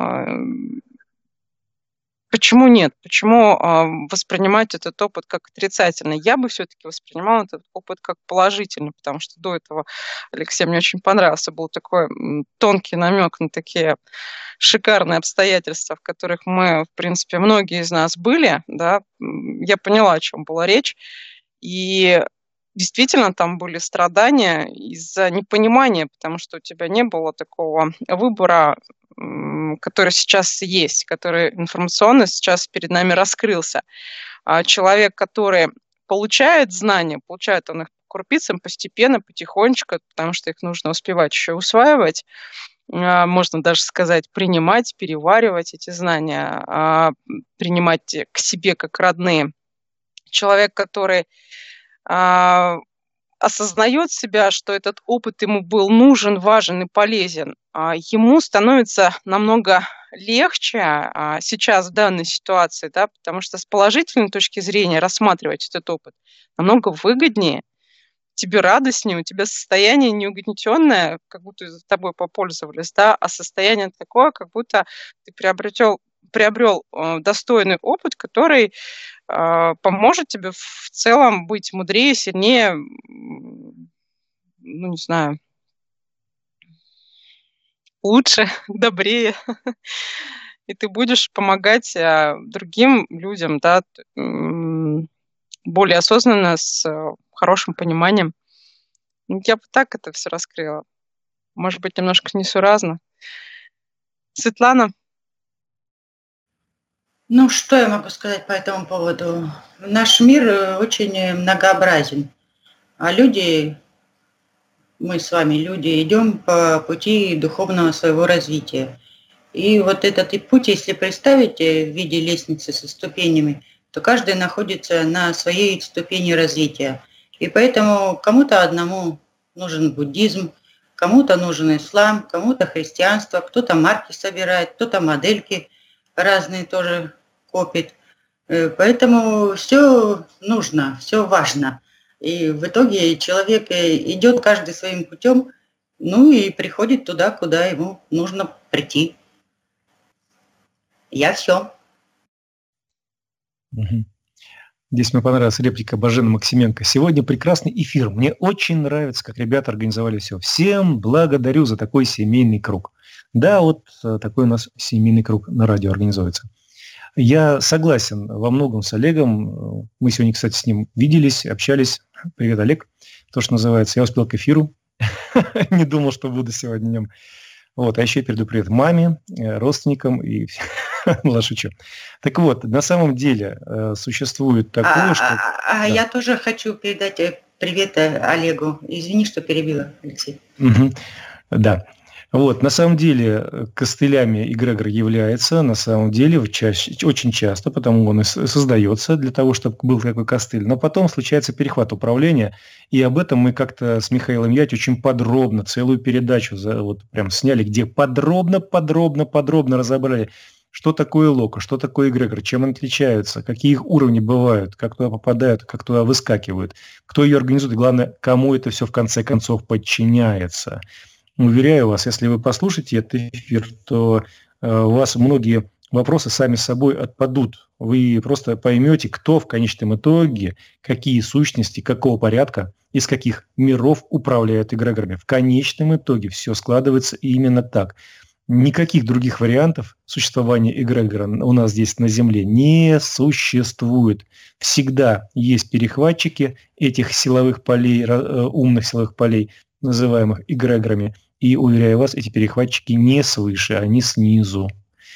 Почему нет? Почему воспринимать этот опыт как отрицательный? Я бы все-таки воспринимала этот опыт как положительный, потому что до этого Алексей мне очень понравился. Был такой тонкий намек на такие шикарные обстоятельства, в которых мы, в принципе, многие из нас были. Да? Я поняла, о чем была речь. И действительно, там были страдания из-за непонимания, потому что у тебя не было такого выбора, который сейчас есть, который информационно сейчас перед нами раскрылся. А человек, который получает знания, получает он их по крупицам, постепенно, потихонечку, потому что их нужно успевать еще усваивать, можно даже сказать, принимать, переваривать эти знания, принимать к себе как родные. Человек, который осознает себя, что этот опыт ему был нужен, важен и полезен, ему становится намного легче сейчас в данной ситуации, да, потому что с положительной точки зрения рассматривать этот опыт намного выгоднее, тебе радостнее, у тебя состояние не угнетенное, как будто за тобой попользовались, да, а состояние такое, как будто ты приобретел, приобрел достойный опыт, который поможет тебе в целом быть мудрее, сильнее, ну, не знаю, лучше, добрее. И ты будешь помогать другим людям, да, более осознанно, с хорошим пониманием. Я бы так это все раскрыла. Может быть, немножко несуразно. Светлана? Ну, что я могу сказать по этому поводу? Наш мир очень многообразен, а люди, мы с вами, люди, идем по пути духовного своего развития. И вот этот путь, если представить в виде лестницы со ступенями, то каждый находится на своей ступени развития. И поэтому кому-то одному нужен буддизм, кому-то нужен ислам, кому-то христианство, кто-то марки собирает, кто-то модельки разные тоже копит. Поэтому все нужно, все важно. И в итоге человек идет каждый своим путем, ну и приходит туда, куда ему нужно прийти. Я все. Угу. Здесь мне понравилась реплика Божена Максименко. Сегодня прекрасный эфир. Мне очень нравится, как ребята организовали все. Всем благодарю за такой семейный круг. Да, вот такой у нас семейный круг на радио организуется. Я согласен во многом с Олегом. Мы сегодня, кстати, с ним виделись, общались. Привет, Олег. То, что называется, я успел к эфиру. Не думал, что буду сегодня днем. Вот, а еще я передаю привет маме, родственникам и шучу. Так вот, на самом деле существует такое, а, что... А, а да. Я тоже хочу передать привет Олегу. Извини, что перебила, Алексей. Угу. Да. Вот, на самом деле костылями эгрегор является, на самом деле, чаще, очень часто, потому он и создается для того, чтобы был такой костыль. Но потом случается перехват управления, и об этом мы как-то с Михаилом Ять очень подробно, целую передачу за, вот прям сняли, где подробно, подробно, подробно разобрали, что такое локо, что такое эгрегор, чем он отличается, какие их уровни бывают, как туда попадают, как туда выскакивают, кто ее организует, и главное, кому это все в конце концов подчиняется. Уверяю вас, если вы послушаете этот эфир, то э, у вас многие вопросы сами собой отпадут. Вы просто поймете, кто в конечном итоге, какие сущности, какого порядка, из каких миров управляют эгрегорами. В конечном итоге все складывается именно так. Никаких других вариантов существования эгрегора у нас здесь на Земле не существует. Всегда есть перехватчики этих силовых полей, умных силовых полей, называемых эгрегорами. И, уверяю вас, эти перехватчики не свыше, они снизу.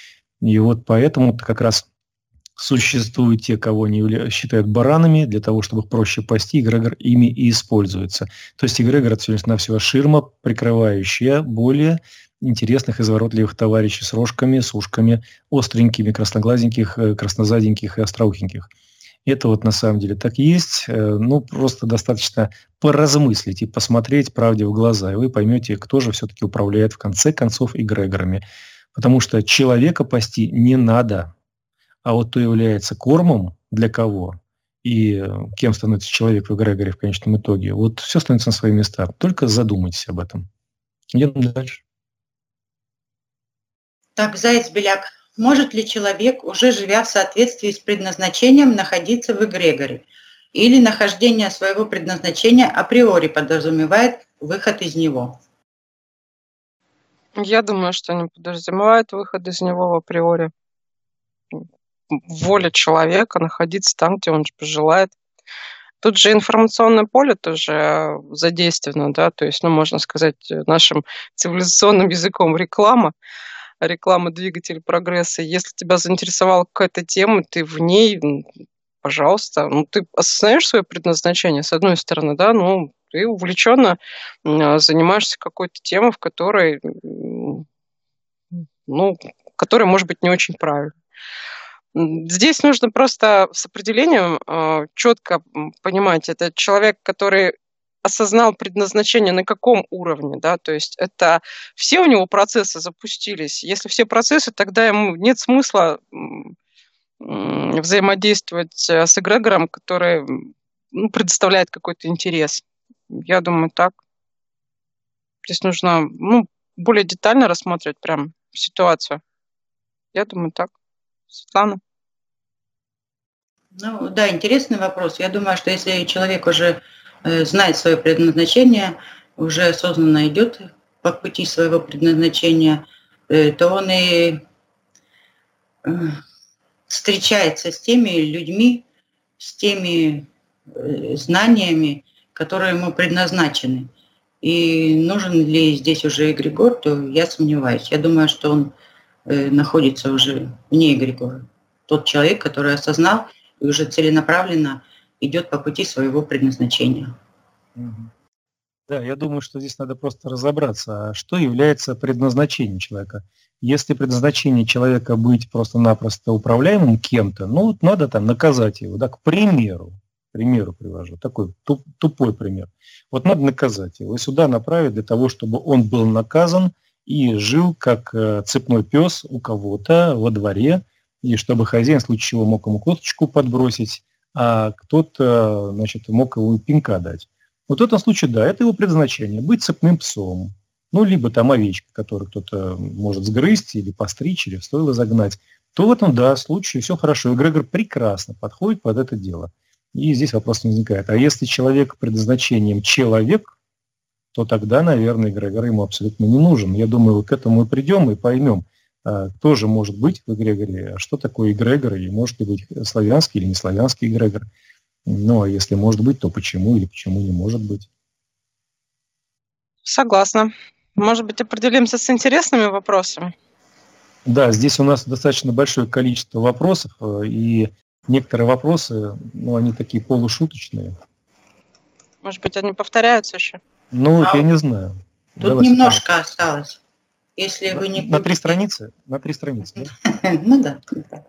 И вот поэтому как раз существуют те, кого они считают баранами, для того, чтобы их проще пасти, эгрегор ими и используется. То есть эгрегор – это всего-навсего ширма, прикрывающая более интересных, изворотливых товарищей с рожками, с ушками, остренькими, красноглазеньких, краснозаденьких и остроухеньких. Это вот на самом деле так есть. Ну, просто достаточно поразмыслить и посмотреть правде в глаза, и вы поймете, кто же все-таки управляет в конце концов эгрегорами. Потому что человека пасти не надо, а вот то является кормом для кого и кем становится человек в эгрегоре в конечном итоге, вот все становится на свои места. Только задумайтесь об этом. Идем дальше. Так, Заяц-Беляк. Может ли человек, уже живя в соответствии с предназначением, находиться в эгрегоре? Или нахождение своего предназначения априори подразумевает выход из него? Я думаю, что не подразумевает выход из него априори. Воля человека находиться там, где он пожелает. Тут же информационное поле тоже задействовано, да, то есть, ну, можно сказать, нашим цивилизационным языком реклама, реклама двигатель прогресса. Если тебя заинтересовала какая-то тема, ты в ней, пожалуйста, ну, ты осознаешь свое предназначение, с одной стороны, да, ну, ты увлеченно занимаешься какой-то темой, в которой, ну, которая может быть не очень правильной. Здесь нужно просто с определением э, четко понимать, это человек, который осознал предназначение на каком уровне, да, то есть это все у него процессы запустились. Если все процессы, тогда ему нет смысла э, взаимодействовать с эгрегором, который, ну, предоставляет какой-то интерес. Я думаю, так. Здесь нужно, ну, более детально рассматривать прям ситуацию. Я думаю, так. Светлана? Ну да, интересный вопрос. Я думаю, что если человек уже э, знает свое предназначение, уже осознанно идет по пути своего предназначения, э, то он и э, встречается с теми людьми, с теми э, знаниями, которые ему предназначены. И нужен ли здесь уже эгрегор, то я сомневаюсь. Я думаю, что он э, находится уже вне эгрегора. Тот человек, который осознал и уже целенаправленно идет по пути своего предназначения. Да, я думаю, что здесь надо просто разобраться, что является предназначением человека. Если предназначение человека быть просто-напросто управляемым кем-то, ну, вот надо там наказать его, да, к примеру, к примеру привожу, такой туп, тупой пример. Вот надо наказать его и сюда направить для того, чтобы он был наказан и жил как цепной пес у кого-то во дворе, и чтобы хозяин в случае чего мог ему косточку подбросить, а кто-то, значит, мог ему пинка дать. Вот в этом случае, да, это его предназначение, быть цепным псом. Ну, либо там овечка, которую кто-то может сгрызть или постричь, или в стойло загнать. То в этом, да, случае все хорошо. Эгрегор прекрасно подходит под это дело. И здесь вопрос не возникает. А если человек предназначением человек, то тогда, наверное, эгрегор ему абсолютно не нужен. Я думаю, вот к этому мы придем и поймем, кто же может быть в эгрегоре, а что такое эгрегор, и может ли быть славянский или не славянский эгрегор. Ну, а если может быть, то почему или почему не может быть? Согласна. Может быть, определимся с интересными вопросами? Да, здесь у нас достаточно большое количество вопросов, и некоторые вопросы, ну, они такие полушуточные. Может быть, они повторяются еще? Ну, а я не знаю. Тут Давай, немножко Светлана. Осталось. Если на, вы не... на три страницы? На три страницы, да? Ну да.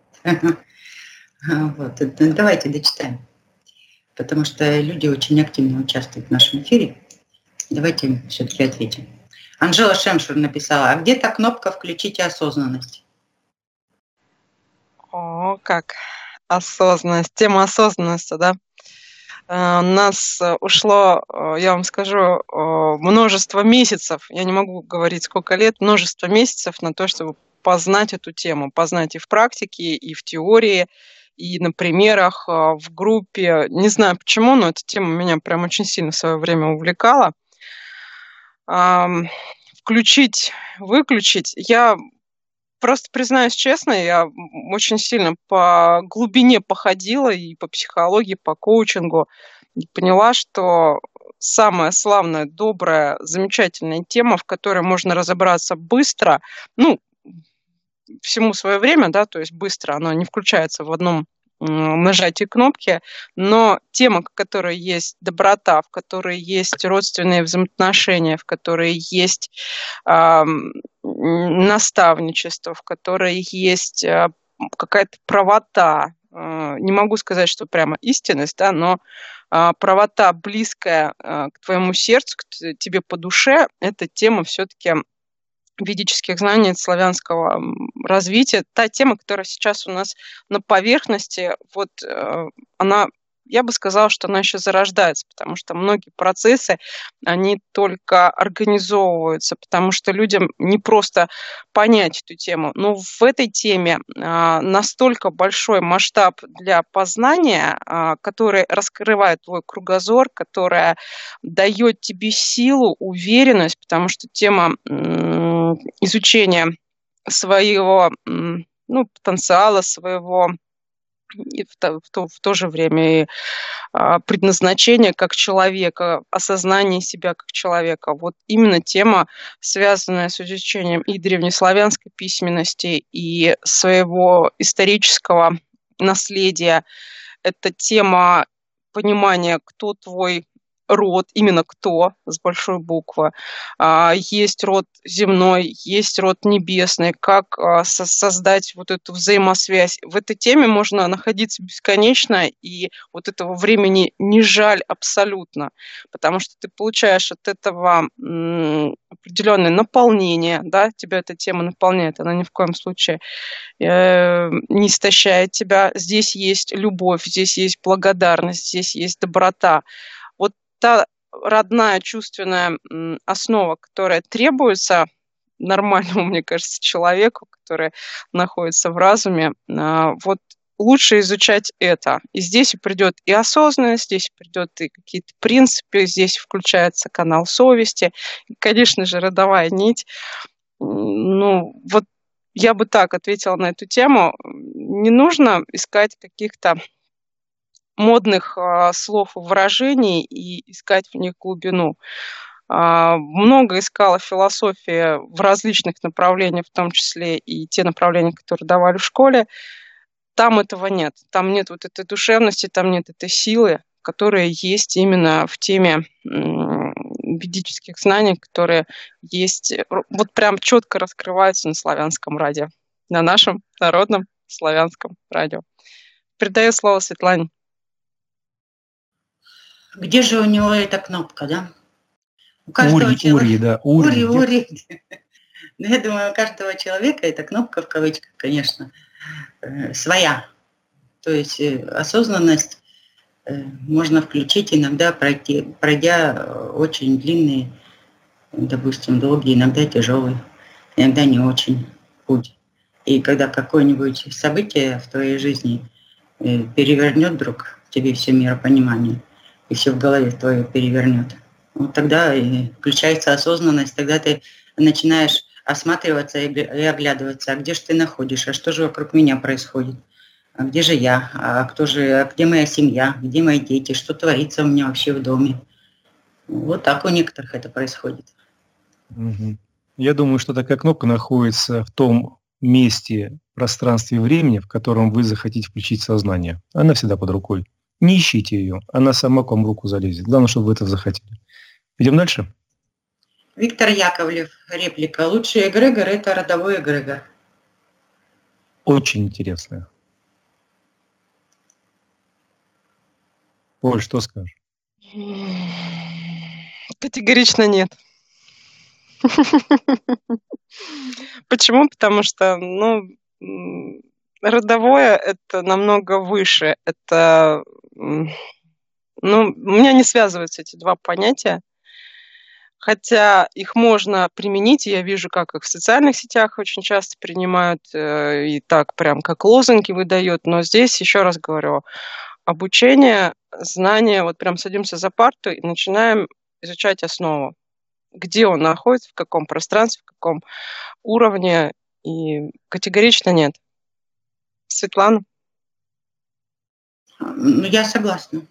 Вот, давайте дочитаем. Потому что люди очень активно участвуют в нашем эфире. Давайте все-таки ответим. Анжела Шемшур написала, а где та кнопка «Включите осознанность»? О, как осознанность. Тема осознанности, да? У нас ушло, я вам скажу, множество месяцев, я не могу говорить сколько лет, множество месяцев на то, чтобы познать эту тему, познать и в практике, и в теории, и на примерах, в группе. Не знаю почему, но эта тема меня прям очень сильно в свое время увлекала. Включить, выключить. Я просто признаюсь честно, я очень сильно по глубине походила и по психологии, по коучингу, и поняла, что самая славная, добрая, замечательная тема, в которой можно разобраться быстро, ну, всему свое время, да, то есть быстро, оно не включается в одном нажатии кнопки, но тема, в которой есть доброта, в которой есть родственные взаимоотношения, в которой есть э, наставничество, в которой есть э, какая-то правота, э, не могу сказать, что прямо истинность, да, но э, правота, близкая э, к твоему сердцу, к тебе по душе, эта тема все-таки ведических знаний, славянского развития. Та тема, которая сейчас у нас на поверхности, вот э, она я бы сказала, что она еще зарождается, потому что многие процессы, они только организовываются, потому что людям не просто понять эту тему. Но в этой теме а, настолько большой масштаб для познания, а, который раскрывает твой кругозор, которая дает тебе силу, уверенность, потому что тема м, изучения своего м, ну, потенциала, своего и в то, в то, в то же время и а, предназначение как человека, осознание себя как человека. Вот именно тема, связанная с изучением и древнеславянской письменности, и своего исторического наследия. Это тема понимания, кто твой род, именно кто, с большой буквы. А, Есть род земной, есть род небесный. Как а, со- создать вот эту взаимосвязь? В этой теме можно находиться бесконечно, и вот этого времени не жаль абсолютно, потому что ты получаешь от этого м, определенное наполнение, да, тебя эта тема наполняет, она ни в коем случае э, не истощает тебя. Здесь есть любовь, здесь есть благодарность, здесь есть доброта. Вот та родная чувственная м, основа, которая требуется нормальному, мне кажется, человеку, который находится в разуме, а, вот лучше изучать это. И здесь и придет и осознанность, здесь придет и какие-то принципы, здесь включается канал совести, и, конечно же, родовая нить. М, Ну, вот я бы так ответила на эту тему. Не нужно искать каких-то модных а, слов и выражений и искать в них глубину. А, много искала философия в различных направлениях, в том числе и те направления, которые давали в школе. Там этого нет. Там нет вот этой душевности, там нет этой силы, которая есть именно в теме м, ведических знаний, которые есть, э, вот прям четко раскрываются на славянском радио, на нашем народном славянском радио. Передаю слово Светлане. Где же у него эта кнопка, да? У каждого Ури, человека... Ури, да, Ури. Ури, где- Ури. Ну, я думаю, у каждого человека эта кнопка, в кавычках, конечно, э, своя. То есть э, осознанность э, можно включить иногда, пройти, пройдя э, очень длинный, допустим, долгий, иногда тяжелый, иногда не очень путь. И когда какое-нибудь событие в твоей жизни э, перевернет вдруг тебе все миропонимание, и все в голове твое перевернет, вот тогда и включается осознанность, тогда ты начинаешь осматриваться и гля- и оглядываться, а где же ты находишь, а что же вокруг меня происходит, а где же я, а кто же, а где моя семья, где мои дети, что творится у меня вообще в доме. Вот так у некоторых это происходит. Мгм. Я думаю, что такая кнопка находится в том месте, пространстве и времени, в котором вы захотите включить сознание. Она всегда под рукой. Не ищите ее, она сама к вам в руку залезет. Главное, чтобы вы это захотели. Идем дальше? Виктор Яковлев, реплика. Лучший эгрегор – это родовой эгрегор. Очень интересная. Оль, что скажешь? Категорично нет. Почему? Потому что, ну, м, родовое это намного выше. Это, м, ну, у меня не связываются эти два понятия. Хотя их можно применить, и я вижу, как их в социальных сетях очень часто принимают, э, и так прям как лозунги выдают. Но здесь, еще раз говорю, обучение, знание, вот прям садимся за парту и начинаем изучать основу. Где он находится, в каком пространстве, в каком уровне, и категорично нет. Светлана? Ну, я согласна.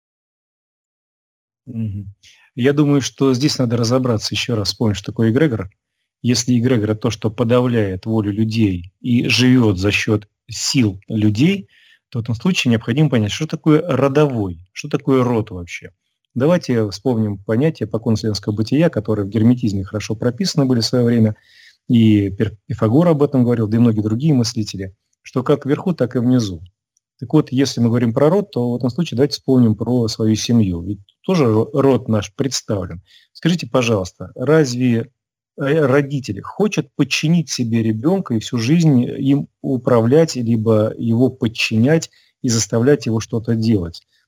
Мгм. Я думаю, что здесь надо разобраться еще раз, вспомнить, что такое эгрегор. Если эгрегор – это то, что подавляет волю людей и живет за счет сил людей, то в этом случае необходимо понять, что такое родовой, что такое род вообще. Давайте вспомним понятия поконславянского бытия, которые в герметизме хорошо прописаны были в свое время, и Пер- Пифагор об этом говорил, да и многие другие мыслители, что как вверху, так и внизу. Так вот, если мы говорим про род, то в этом случае давайте вспомним про свою семью. Ведь тоже ро- род наш представлен. Скажите, пожалуйста, разве э, родители хочет подчинить себе ребенка и всю жизнь им управлять, либо его подчинять и заставлять его что-то делать?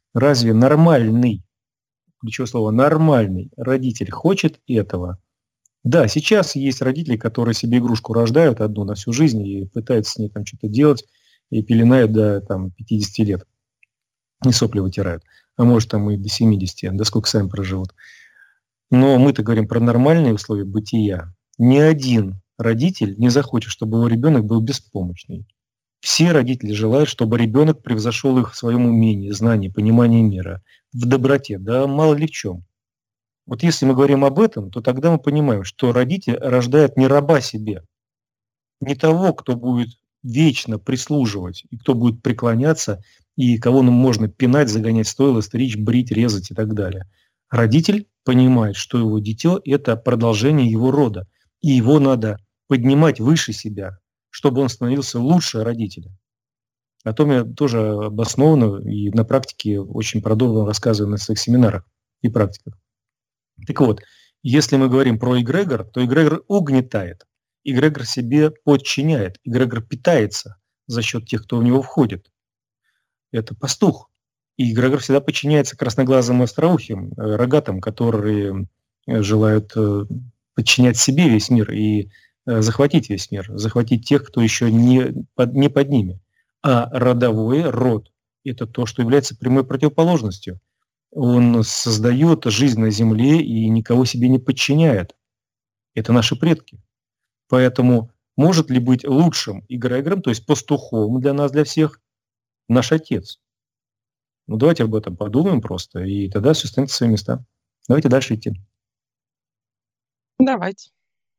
Разве нормальный, ключевое слово, нормальный родитель хочет этого? Да, сейчас есть родители, которые себе игрушку рождают одну на всю жизнь и пытаются с ней там что-то делать и пеленают до там, пятидесяти лет. И сопли вытирают. А может там и до семидесяти, до сколько сами проживут. Но мы-то говорим про нормальные условия бытия. Ни один родитель не захочет, чтобы его ребенок был беспомощный. Все родители желают, чтобы ребенок превзошел их в своем умении, знании, понимании мира, в доброте, да мало ли в чем. Вот если мы говорим об этом, то тогда мы понимаем, что родитель рождает не раба себе, не того, кто будет вечно прислуживать, и кто будет преклоняться, и кого ну, можно пинать, загонять в стойло, стричь, брить, резать и так далее. Родитель понимает, что его дитё – это продолжение его рода, и его надо поднимать выше себя, чтобы он становился лучше родителя. О том я тоже обоснованно и на практике очень продолженно рассказываю на своих семинарах и практиках. Так вот, если мы говорим про эгрегор, то эгрегор угнетает, эгрегор себе подчиняет, эгрегор питается за счет тех, кто в него входит. Это пастух. И эгрегор всегда подчиняется красноглазым остроухим, рогатым, которые желают подчинять себе весь мир и захватить весь мир, захватить тех, кто еще не под, не под ними. А родовой род – это то, что является прямой противоположностью. Он создает жизнь на земле и никого себе не подчиняет. Это наши предки. Поэтому может ли быть лучшим эгрегором, то есть пастухом для нас, для всех, наш отец? Ну давайте об этом подумаем просто, и тогда все станет на свои места. Давайте дальше идти. Давайте.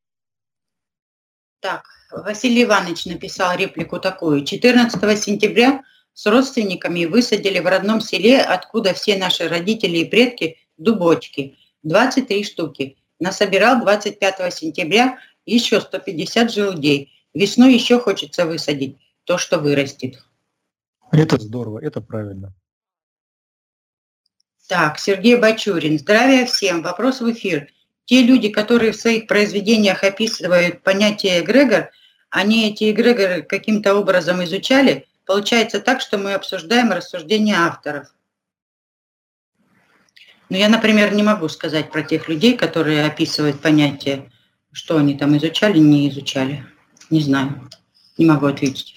Так, Василий Иванович написал реплику такую. четырнадцатого сентября с родственниками высадили в родном селе, откуда все наши родители и предки, дубочки. двадцать три штуки. Насобирал двадцать пятого сентября еще сто пятьдесят желудей. Весной еще хочется высадить то, что вырастет. Это здорово, это правильно. Так, Сергей Бачурин. Здравия всем. Вопрос в эфир. Те люди, которые в своих произведениях описывают понятие эгрегор, они эти эгрегоры каким-то образом изучали? Получается так, что мы обсуждаем рассуждения авторов. Но я, например, не могу сказать про тех людей, которые описывают понятие, что они там изучали, не изучали. Не знаю. Не могу ответить.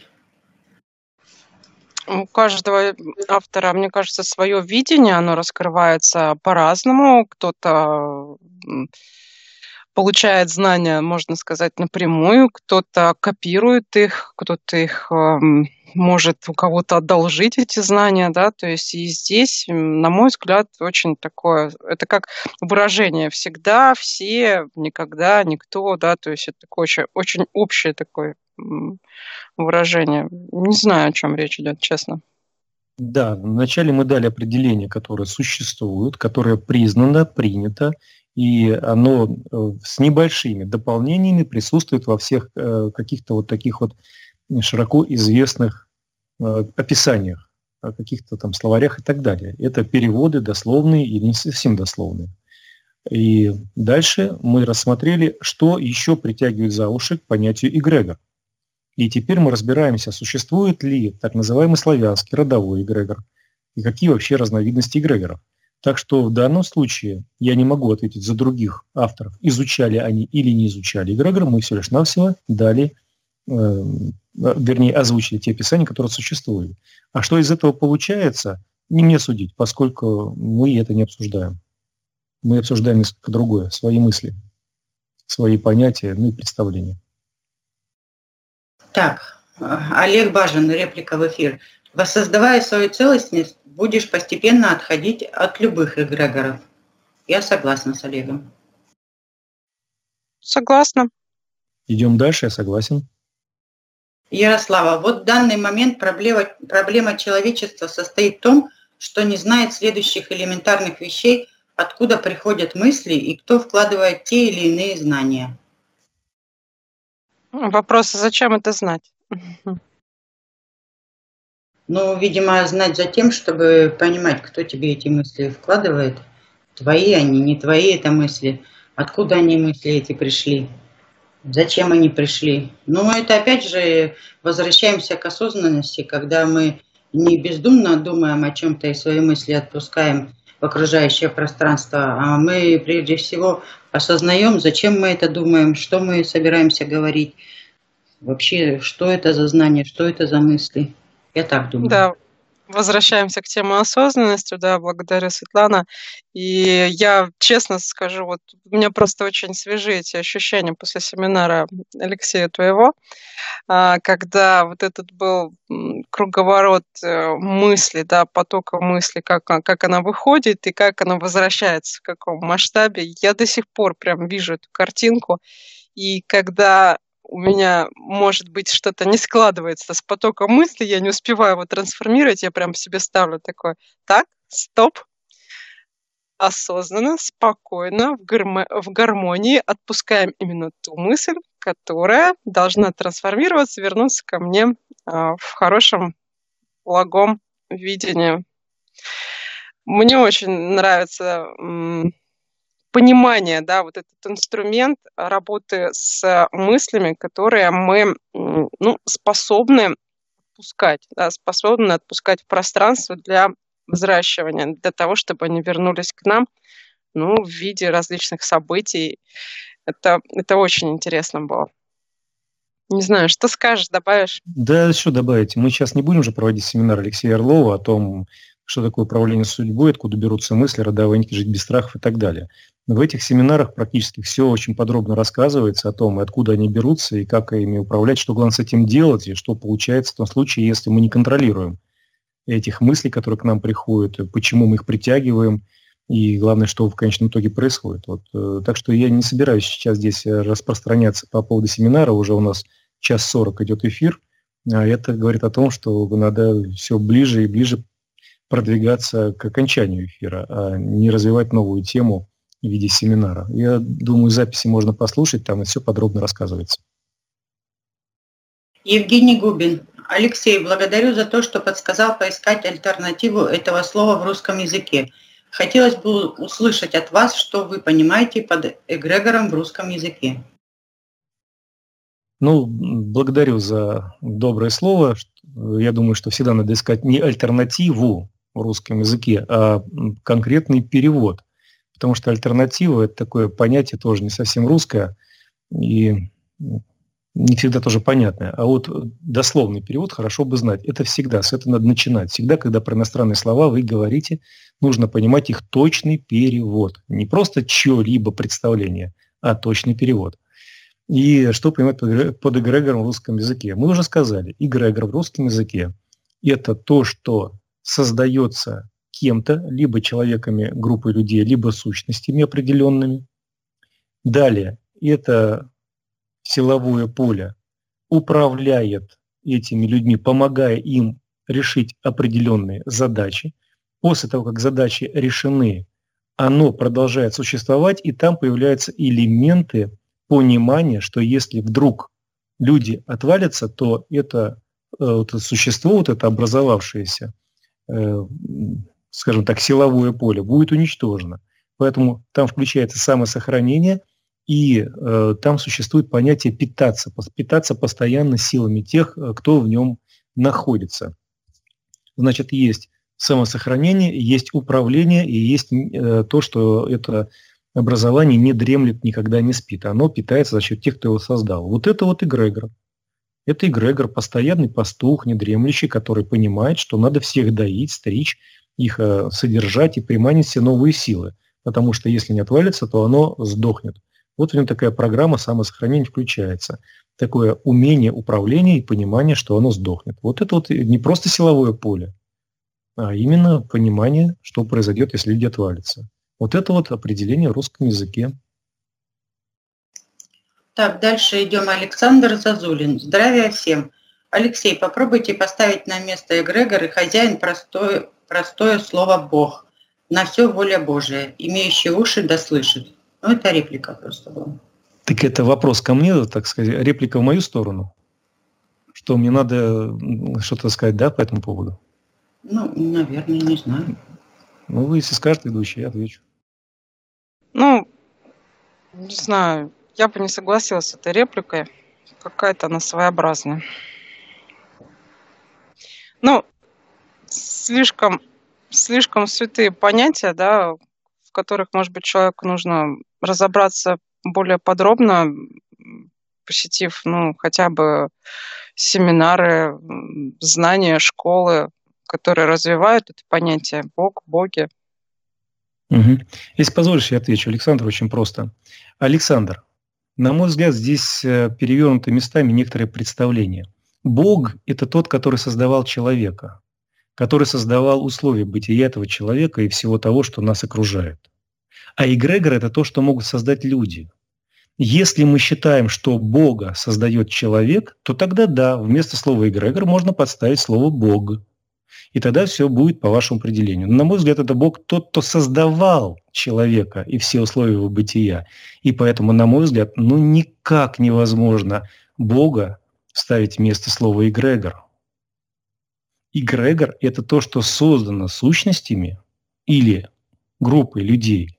У каждого автора, мне кажется, свое видение, оно раскрывается по-разному. Кто-то получает знания, можно сказать, напрямую, кто-то копирует их, кто-то их э, может у кого-то одолжить эти знания, да, то есть и здесь, на мой взгляд, очень такое, это как выражение «всегда», «все», «никогда», «никто», да, то есть это такое очень, очень общее такое выражение. Не знаю, о чем речь идет, честно. Да, вначале мы дали определение, которое существует, которое признано, принято, и оно с небольшими дополнениями присутствует во всех э, каких-то вот таких вот широко известных э, описаниях, каких-то там словарях и так далее. Это переводы дословные или не совсем дословные. И дальше мы рассмотрели, что еще притягивает за уши к понятию эгрегор. И теперь мы разбираемся, существует ли так называемый славянский родовой эгрегор и какие вообще разновидности эгрегоров. Так что в данном случае я не могу ответить за других авторов, изучали они или не изучали эгрегор, мы всего лишь навсего дали, э, вернее, озвучили те описания, которые существуют. А что из этого получается, не мне судить, поскольку мы это не обсуждаем. Мы обсуждаем несколько другое, свои мысли, свои понятия, ну и представления. Так, Олег Бажин, реплика в эфир. Воссоздавая свою целостность, будешь постепенно отходить от любых эгрегоров. Я согласна с Олегом. Согласна. Идем дальше, я согласен. Ярослава, вот в данный момент проблема, проблема человечества состоит в том, что не знает следующих элементарных вещей, откуда приходят мысли и кто вкладывает те или иные знания. Вопрос, зачем это знать? Ну, видимо, знать за тем, чтобы понимать, кто тебе эти мысли вкладывает. Твои они, не твои это мысли. Откуда они мысли эти пришли? Зачем они пришли? Ну, это опять же возвращаемся к осознанности, когда мы не бездумно думаем о чем-то и свои мысли отпускаем в окружающее пространство, а мы прежде всего осознаем, зачем мы это думаем, что мы собираемся говорить, вообще, что это за знания, что это за мысли. Я так думаю. Да, возвращаемся к теме осознанности, да, благодарю, Светлана. И я честно скажу, вот у меня просто очень свежие эти ощущения после семинара Алексея твоего, а, когда вот этот был м, круговорот э, мысли, да, потока мысли, как, он- как она выходит и как она возвращается, в каком масштабе. Я до сих пор прям вижу эту картинку. И когда у меня, может быть, что-то не складывается с потоком мысли, я не успеваю его трансформировать, я прям себе ставлю такое, так, стоп, осознанно, спокойно, в, гармо- в гармонии отпускаем именно ту мысль, которая должна трансформироваться, вернуться ко мне а, в хорошем, благом видении. Мне очень нравится м, понимание, да, вот этот инструмент работы с мыслями, которые мы, м, ну, способны отпускать, да, способны отпускать в пространство для взращивания, для того, чтобы они вернулись к нам, ну, в виде различных событий. Это, это очень интересно было. Не знаю, что скажешь, добавишь? Да, что добавить? Мы сейчас не будем же проводить семинар Алексея Орлова о том, что такое управление судьбой, откуда берутся мысли, родовые нити, жить без страхов и так далее. Но в этих семинарах практически все очень подробно рассказывается о том, откуда они берутся и как ими управлять, что главное с этим делать и что получается в том случае, если мы не контролируем этих мыслей, которые к нам приходят, почему мы их притягиваем, и главное, что в конечном итоге происходит. Вот, э, так что я не собираюсь сейчас здесь э, распространяться по поводу семинара, уже у нас час сорок идет эфир, а это говорит о том, что надо все ближе и ближе продвигаться к окончанию эфира, а не развивать новую тему в виде семинара. Я думаю, записи можно послушать, там и все подробно рассказывается. Евгений Губин. Алексей, благодарю за то, что подсказал поискать альтернативу этого слова в русском языке. Хотелось бы услышать от вас, что вы понимаете под эгрегором в русском языке. Ну, благодарю за доброе слово. Я думаю, что всегда надо искать не альтернативу в русском языке, а конкретный перевод. Потому что альтернатива – это такое понятие тоже не совсем русское и не всегда тоже понятное. А вот дословный перевод хорошо бы знать. Это всегда, с этого надо начинать. Всегда, когда про иностранные слова вы говорите, нужно понимать их точный перевод. Не просто чье-либо представление, а точный перевод. И что понимать под эгрегором в русском языке? Мы уже сказали, эгрегор в русском языке – это то, что создается кем-то, либо человеками, группой людей, либо сущностями определенными. Далее, это силовое поле управляет этими людьми, помогая им решить определенные задачи. После того, как задачи решены, оно продолжает существовать, и там появляются элементы понимания, что если вдруг люди отвалятся, то это, это существо, вот это образовавшееся, скажем так, силовое поле будет уничтожено. Поэтому там включается самосохранение, и э, там существует понятие питаться, питаться постоянно силами тех, кто в нем находится. Значит, есть самосохранение, есть управление, и есть э, то, что это образование не дремлет, никогда не спит. Оно питается за счет тех, кто его создал. Вот это вот эгрегор. Это эгрегор, постоянный пастух, недремлющий, который понимает, что надо всех доить, стричь, их э, содержать и приманить все новые силы. Потому что если не отвалится, то оно сдохнет. Вот в нем такая программа самосохранения включается. Такое умение управления и понимание, что оно сдохнет. Вот это вот не просто силовое поле, а именно понимание, что произойдет, если люди отвалятся. Вот это вот определение в русском языке. Так, дальше идем. Александр Зазулин. Здравия всем. Алексей, попробуйте поставить на место эгрегор и хозяин простое, простое слово «Бог». На все воля Божия. Имеющий уши да слышит. Ну, это реплика просто была. Так это вопрос ко мне, так сказать, реплика в мою сторону? Что, мне надо что-то сказать, да, по этому поводу? Ну, наверное, не знаю. Ну, вы если скажете, ведущий, я отвечу. Ну, не знаю, я бы не согласилась с этой репликой. Какая-то она своеобразная. Ну, слишком, слишком святые понятия, да, в которых, может быть, человеку нужно разобраться более подробно, посетив, ну, хотя бы семинары, знания, школы, которые развивают это понятие Бог, боги. Угу. Если позволишь, я отвечу. Александр, очень просто. Александр, на мой взгляд, здесь перевернуты местами некоторые представления. Бог – это тот, который создавал человека, который создавал условия бытия этого человека и всего того, что нас окружает. А эгрегор – это то, что могут создать люди. Если мы считаем, что Бога создает человек, то тогда да, вместо слова эгрегор можно подставить слово Бог. И тогда все будет по вашему определению. Но, на мой взгляд, это Бог тот, кто создавал человека и все условия его бытия. И поэтому, на мой взгляд, ну никак невозможно Бога ставить вместо слова эгрегор. Эгрегор – это то, что создано сущностями или группой людей.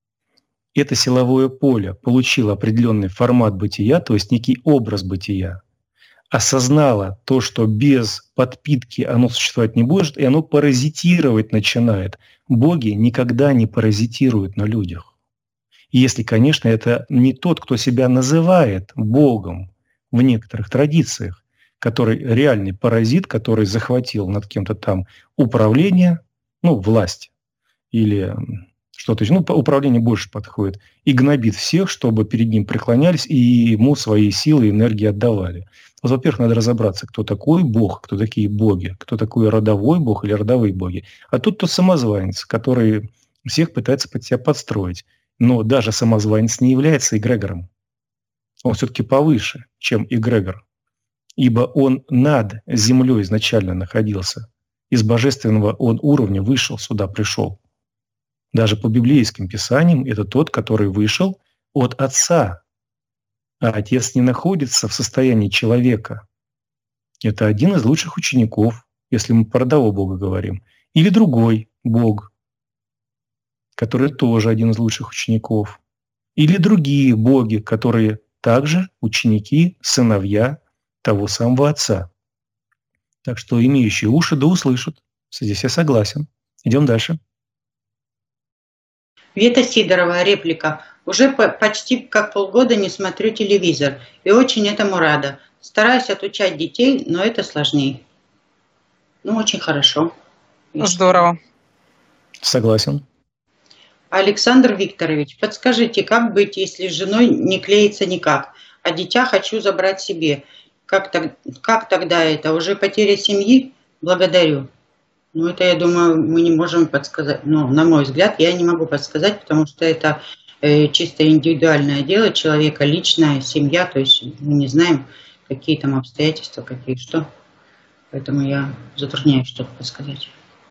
Это силовое поле получило определенный формат бытия, то есть некий образ бытия, осознало то, что без подпитки оно существовать не будет, и оно паразитировать начинает. Боги никогда не паразитируют на людях. Если, конечно, это не тот, кто себя называет Богом в некоторых традициях, который реальный паразит, который захватил над кем-то там управление, ну, власть или что-то еще, ну, управление больше подходит, и гнобит всех, чтобы перед ним преклонялись и ему свои силы и энергии отдавали. Вот, во-первых, надо разобраться, кто такой Бог, кто такие боги, кто такой родовой Бог или родовые боги. А тут тот самозванец, который всех пытается под себя подстроить. Но даже самозванец не является эгрегором. Он все-таки повыше, чем эгрегор. Ибо он над землей изначально находился. Из божественного он уровня вышел, сюда пришел. Даже по библейским писаниям это тот, который вышел от Отца. А Отец не находится в состоянии человека. Это один из лучших учеников, если мы про родового Бога говорим. Или другой Бог, который тоже один из лучших учеников. Или другие боги, которые также ученики, сыновья того самого Отца. Так что имеющие уши да услышат. Здесь я согласен. Идем дальше. Вета Сидорова, реплика. Уже по- почти как полгода не смотрю телевизор и очень этому рада. Стараюсь отучать детей, но это сложнее. Ну, очень хорошо. Здорово. Согласен. Александр Викторович, подскажите, как быть, если с женой не клеится никак, а дитя хочу забрать себе? Как, так, как тогда это? Уже потеря семьи? Благодарю. Ну, это, я думаю, мы не можем подсказать. Ну, на мой взгляд, я не могу подсказать, потому что это э, чисто индивидуальное дело человека, личная семья. То есть мы не знаем, какие там обстоятельства, какие что. Поэтому я затрудняюсь что-то подсказать.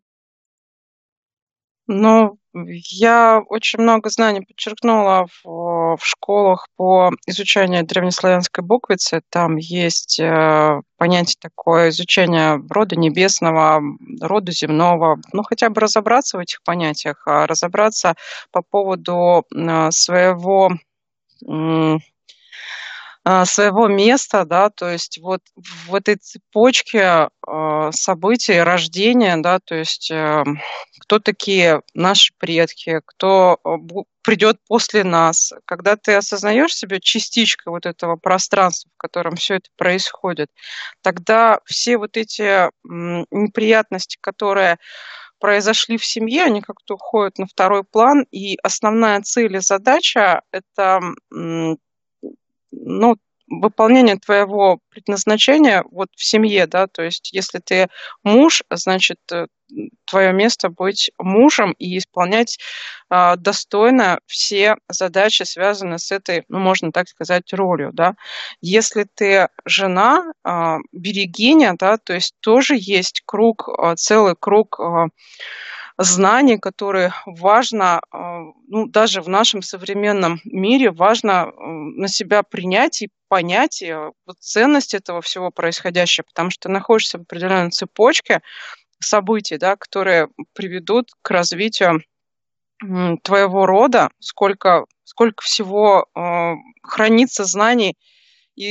Ну, я очень много знаний подчеркнула в, в школах по изучению древнеславянской буквицы. Там есть э, понятие такое изучение рода небесного, рода земного. Ну, хотя бы разобраться в этих понятиях, а разобраться по поводу э, своего... Э, своего места, да, то есть вот в этой цепочке э, событий рождения, да, то есть э, кто такие наши предки, кто придет после нас. Когда ты осознаешь себя частичкой вот этого пространства, в котором все это происходит, тогда все вот эти м, неприятности, которые произошли в семье, они как-то уходят на второй план, и основная цель и задача – это м, ну, выполнение твоего предназначения вот в семье, да, то есть если ты муж, значит, твое место быть мужем и исполнять э, достойно все задачи, связанные с этой, ну, можно так сказать, ролью, да. Если ты жена, э, берегиня, да, то есть тоже есть круг, э, целый круг э, знаний, которые важно, ну, даже в нашем современном мире важно на себя принять и понять и вот ценность этого всего происходящего, потому что ты находишься в определенной цепочке событий, да, которые приведут к развитию твоего рода, сколько, сколько всего э, хранится знаний и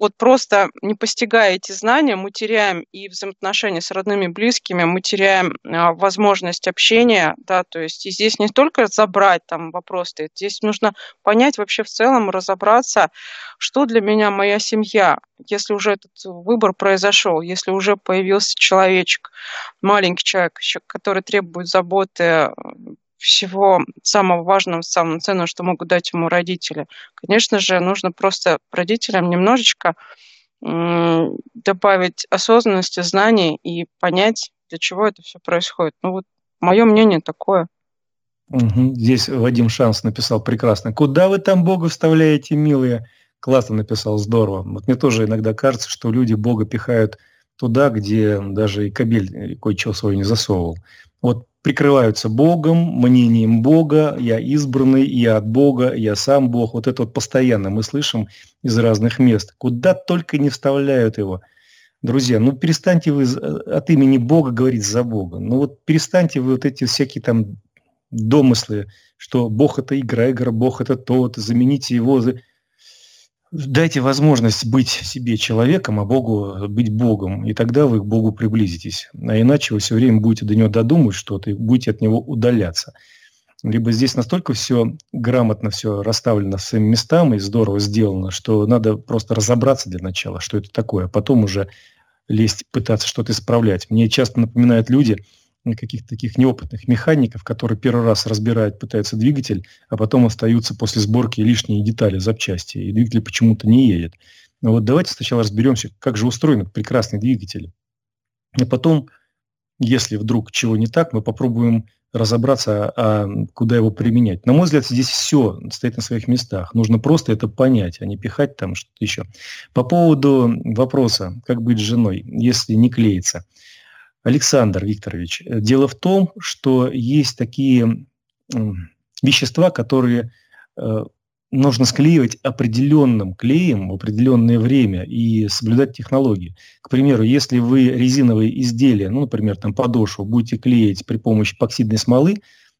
вот просто не постигая эти знания, мы теряем и взаимоотношения с родными, близкими, мы теряем а, возможность общения, да, то есть и здесь не только забрать там вопрос стоит, здесь нужно понять вообще в целом, разобраться, что для меня моя семья, если уже этот выбор произошел, если уже появился человечек, маленький человек, еще, который требует заботы, всего самого важного, самого ценного, что могут дать ему родители. Конечно же, нужно просто родителям немножечко м, добавить осознанности, знаний и понять, для чего это все происходит. Ну вот мое мнение такое. Мгм. Здесь Вадим Шанс написал прекрасно. Куда вы там Бога вставляете, милые? Классно написал, здорово. Вот мне тоже иногда кажется, что люди Бога пихают туда, где даже и кобель кое-чего свое не засовывал. Вот прикрываются Богом, мнением Бога, я избранный, я от Бога, я сам Бог. Вот это вот постоянно мы слышим из разных мест. Куда только не вставляют его. Друзья, ну перестаньте вы от имени Бога говорить за Бога. Ну вот перестаньте вы вот эти всякие там домыслы, что Бог это эгрегор, Бог это то-то, замените его. Дайте возможность быть себе человеком, а Богу быть Богом, и тогда вы к Богу приблизитесь. А иначе вы все время будете до него додумывать что-то и будете от него удаляться. Либо здесь настолько все грамотно, все расставлено в своим местам и здорово сделано, что надо просто разобраться для начала, что это такое, а потом уже лезть, пытаться что-то исправлять. Мне часто напоминают люди, каких-то таких неопытных механиков, которые первый раз разбирают, пытаются двигатель, а потом остаются после сборки лишние детали, запчасти, и двигатель почему-то не едет. Но вот давайте сначала разберемся, как же устроен этот прекрасный двигатель. И потом, если вдруг чего не так, мы попробуем разобраться, а куда его применять. На мой взгляд, здесь все стоит на своих местах. Нужно просто это понять, а не пихать там что-то еще. По поводу вопроса, как быть с женой, если не клеится. Александр Викторович, дело в том, что есть такие вещества, которые э, нужно склеивать определенным клеем в определенное время и соблюдать технологии. К примеру, если вы резиновые изделия, ну, например, там подошву, будете клеить при помощи эпоксидной смолы,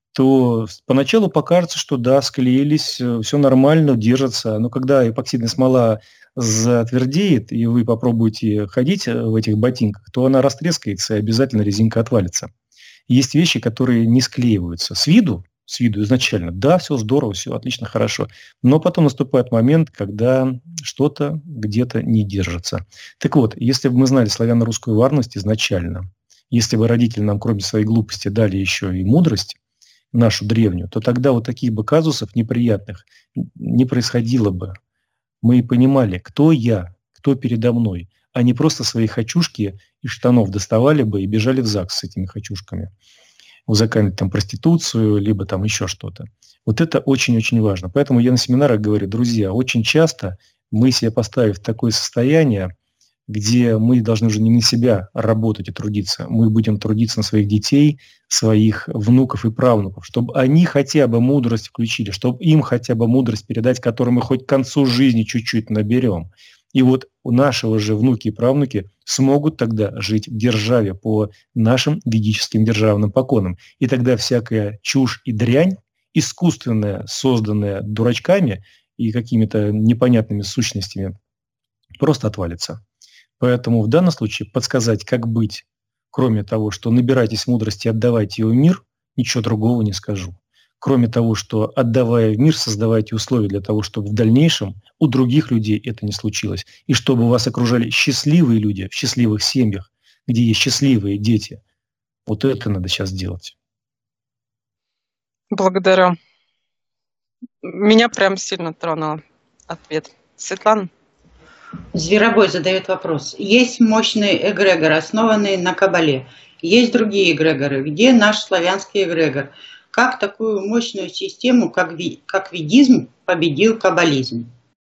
то поначалу покажется, что да, склеились, все нормально, держится. Но когда эпоксидная смола затвердеет, и вы попробуете ходить в этих ботинках, то она растрескается, и обязательно резинка отвалится. Есть вещи, которые не склеиваются. С виду, с виду изначально, да, все здорово, все отлично, хорошо. Но потом наступает момент, когда что-то где-то не держится. Так вот, если бы мы знали славяно-русскую варность изначально, если бы родители нам, кроме своей глупости, дали еще и мудрость, нашу древнюю, то тогда вот таких бы казусов неприятных не происходило бы. Мы понимали, кто я, кто передо мной, а не просто свои хочушки из штанов доставали бы и бежали в ЗАГС с этими хочушками. Узаконить там проституцию, либо там еще что-то. Вот это очень-очень важно. Поэтому я на семинарах говорю, друзья, очень часто мы себя поставим в такое состояние, где мы должны уже не на себя работать и трудиться, мы будем трудиться на своих детей, своих внуков и правнуков, чтобы они хотя бы мудрость включили, чтобы им хотя бы мудрость передать, которую мы хоть к концу жизни чуть-чуть наберем. И вот у нашего же внуки и правнуки смогут тогда жить в державе по нашим ведическим державным поконам. И тогда всякая чушь и дрянь, искусственная, созданная дурачками и какими-то непонятными сущностями, просто отвалится. Поэтому в данном случае подсказать, как быть, кроме того, что набирайтесь мудрости и отдавайте ее в мир, ничего другого не скажу. Кроме того, что отдавая в мир, создавайте условия для того, чтобы в дальнейшем у других людей это не случилось. И чтобы вас окружали счастливые люди в счастливых семьях, где есть счастливые дети. Вот это надо сейчас делать. Благодарю. Меня прям сильно тронул ответ. Светлана? Зверобой задает вопрос. Есть мощный эгрегор, основанный на Кабале. Есть другие эгрегоры. Где наш славянский эгрегор? Как такую мощную систему, как, ви, как ведизм, победил каббализм?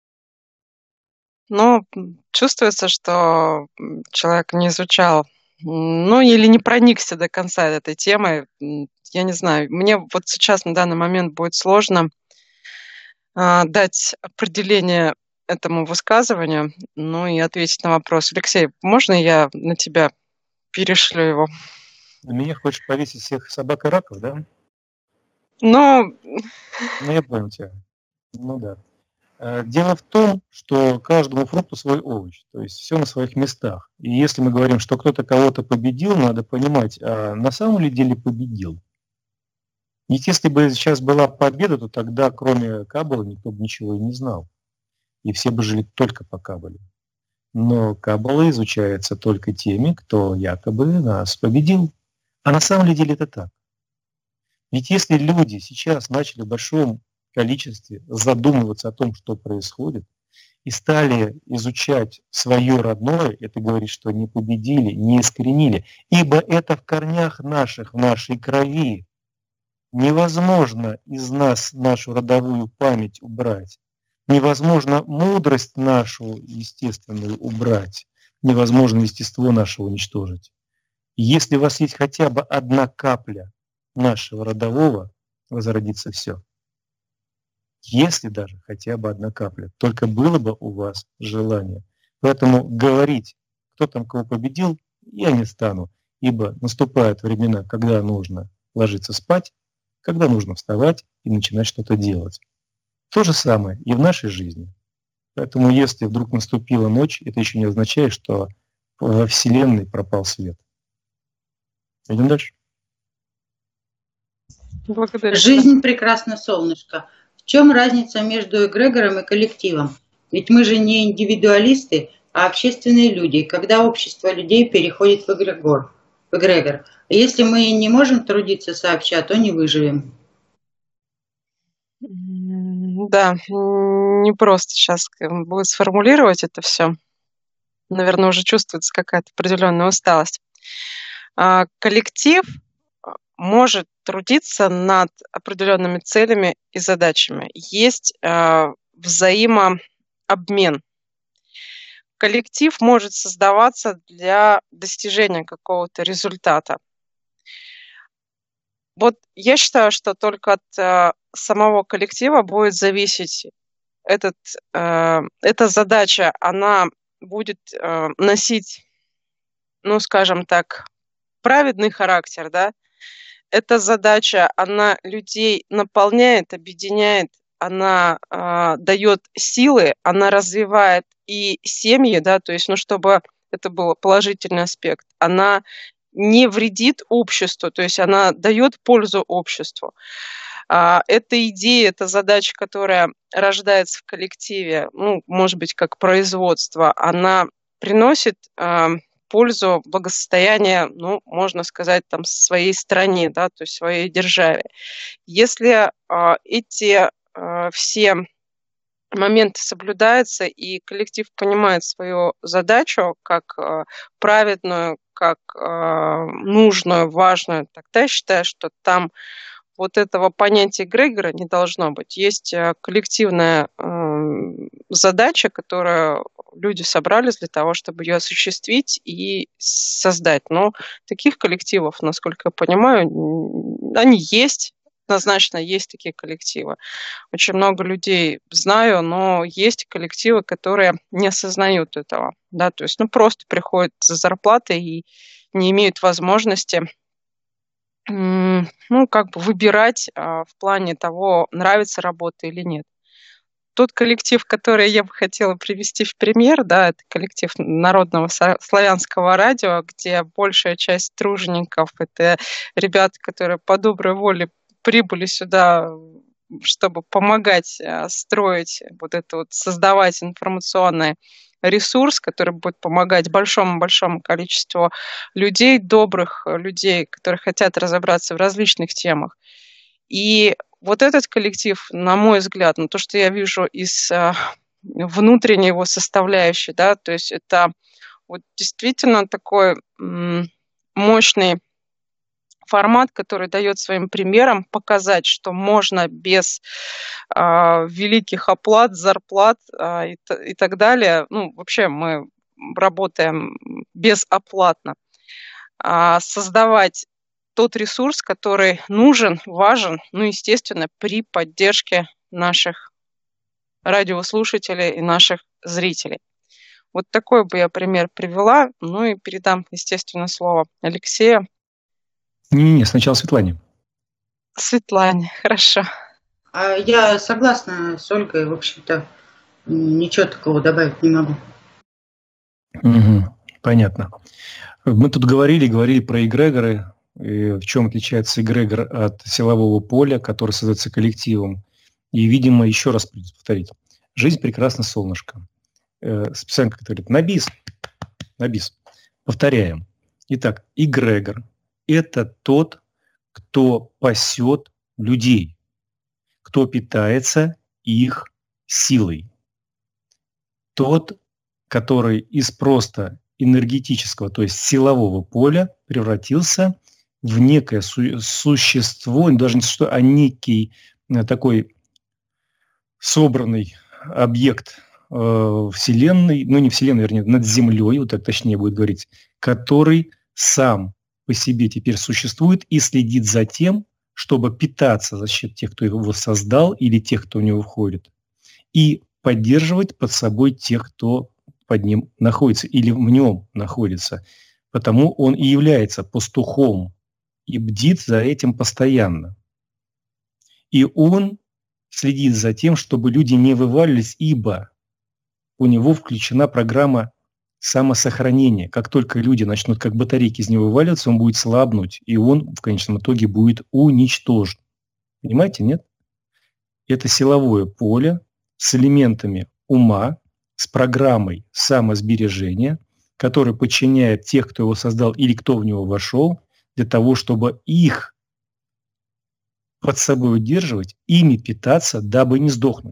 Ну, чувствуется, что человек не изучал, ну, или не проникся до конца этой темой. Я не знаю, мне вот сейчас на данный момент будет сложно а, дать определение этому высказыванию, ну и ответить на вопрос. Алексей, можно я на тебя перешлю его? На меня хочешь повесить всех собак и раков, да? Ну... Ну, я понял тебя. Ну да. Дело в том, что каждому фрукту свой овощ, то есть все на своих местах. И если мы говорим, что кто-то кого-то победил, надо понимать, а на самом ли деле победил? Ведь если бы сейчас была победа, то тогда кроме Каббалы никто бы ничего и не знал. И все бы жили только по Каббале. Но Каббала изучается только теми, кто якобы нас победил. А на самом деле это так. Ведь если люди сейчас начали в большом количестве задумываться о том, что происходит, и стали изучать свое родное, это говорит, что не победили, не искоренили, ибо это в корнях наших, в нашей крови. Невозможно из нас нашу родовую память убрать. Невозможно мудрость нашу естественную убрать. Невозможно естество наше уничтожить. Если у вас есть хотя бы одна капля нашего родового, возродится все. Если даже хотя бы одна капля. Только было бы у вас желание. Поэтому говорить, кто там кого победил, я не стану. Ибо наступают времена, когда нужно ложиться спать, когда нужно вставать и начинать что-то делать. То же самое и в нашей жизни. Поэтому если вдруг наступила ночь, это еще не означает, что во Вселенной пропал свет. Идем дальше. Благодарю. Жизнь прекрасна, солнышко. В чем разница между эгрегором и коллективом? Ведь мы же не индивидуалисты, а общественные люди. Когда общество людей переходит в эгрегор, в эгрегор. И если мы не можем трудиться сообща, то не выживем. Да, не просто сейчас будет сформулировать это все. Наверное, уже чувствуется какая-то определенная усталость. Коллектив может трудиться над определенными целями и задачами. Есть взаимообмен. Коллектив может создаваться для достижения какого-то результата. Вот я считаю, что только от э, самого коллектива будет зависеть этот, э, эта задача, она будет э, носить, ну, скажем так, праведный характер, да. Эта задача, она людей наполняет, объединяет, она э, дает силы, она развивает и семьи, да, то есть, ну, чтобы это был положительный аспект, она не вредит обществу, то есть она дает пользу обществу. Эта идея, эта задача, которая рождается в коллективе, ну, может быть, как производство, она приносит пользу, благосостояние, ну, можно сказать, там, своей стране, да, то есть своей державе. Если эти все моменты соблюдаются, и коллектив понимает свою задачу как праведную, как э, нужную, важную, тогда я считаю, что там вот этого понятия эгрегора не должно быть. Есть э, коллективная э, задача, которую люди собрались для того, чтобы ее осуществить и создать. Но таких коллективов, насколько я понимаю, они есть. Однозначно есть такие коллективы. Очень много людей знаю, но есть коллективы, которые не осознают этого. Да, то есть, ну, просто приходят за зарплатой и не имеют возможности, ну, как бы выбирать а, в плане того, нравится работа или нет. Тот коллектив, который я бы хотела привести в пример, да, это коллектив Народного славянского радио, где большая часть тружеников — это ребята, которые по доброй воле прибыли сюда, чтобы помогать строить, вот это вот, создавать информационный ресурс, который будет помогать большому-большому количеству людей, добрых людей, которые хотят разобраться в различных темах. И вот этот коллектив, на мой взгляд, ну, то, что я вижу из внутренней его составляющей, да, то есть это вот действительно такой м- мощный формат, который дает своим примером показать, что можно без э, великих оплат, зарплат э, и, и так далее, ну, вообще мы работаем безоплатно, э, создавать тот ресурс, который нужен, важен, ну, естественно, при поддержке наших радиослушателей и наших зрителей. Вот такой бы я пример привела, ну и передам, естественно, слово Алексею. Не-не-не, сначала Светлане. Светлане, хорошо. Я согласна с Ольгой, в общем-то. Ничего такого добавить не могу. Угу, понятно. Мы тут говорили, говорили про эгрегоры, и в чем отличается эгрегор от силового поля, который создается коллективом. И, видимо, еще раз придется повторить. Жизнь прекрасна, солнышко. Э, специально как говорит, на бис, на бис. Повторяем. Итак, эгрегор – это тот, кто пасет людей, кто питается их силой. Тот, который из просто энергетического, то есть силового поля превратился в некое су- существо, даже не существо, а некий э, такой собранный объект э, Вселенной, ну не Вселенной, вернее, над Землей, вот так точнее будет говорить, который сам по себе теперь существует и следит за тем, чтобы питаться за счет тех, кто его создал, или тех, кто в него входит, и поддерживать под собой тех, кто под ним находится или в нем находится. Потому он и является пастухом и бдит за этим постоянно. И он следит за тем, чтобы люди не вывалились, ибо у него включена программа самосохранения. Как только люди начнут как батарейки из него вываливаться, он будет слабнуть, и он в конечном итоге будет уничтожен. Понимаете, нет? Это силовое поле с элементами ума, с программой самосбережения, который подчиняет тех, кто его создал или кто в него вошел, для того, чтобы их под собой удерживать, ими питаться, дабы не сдохнуть.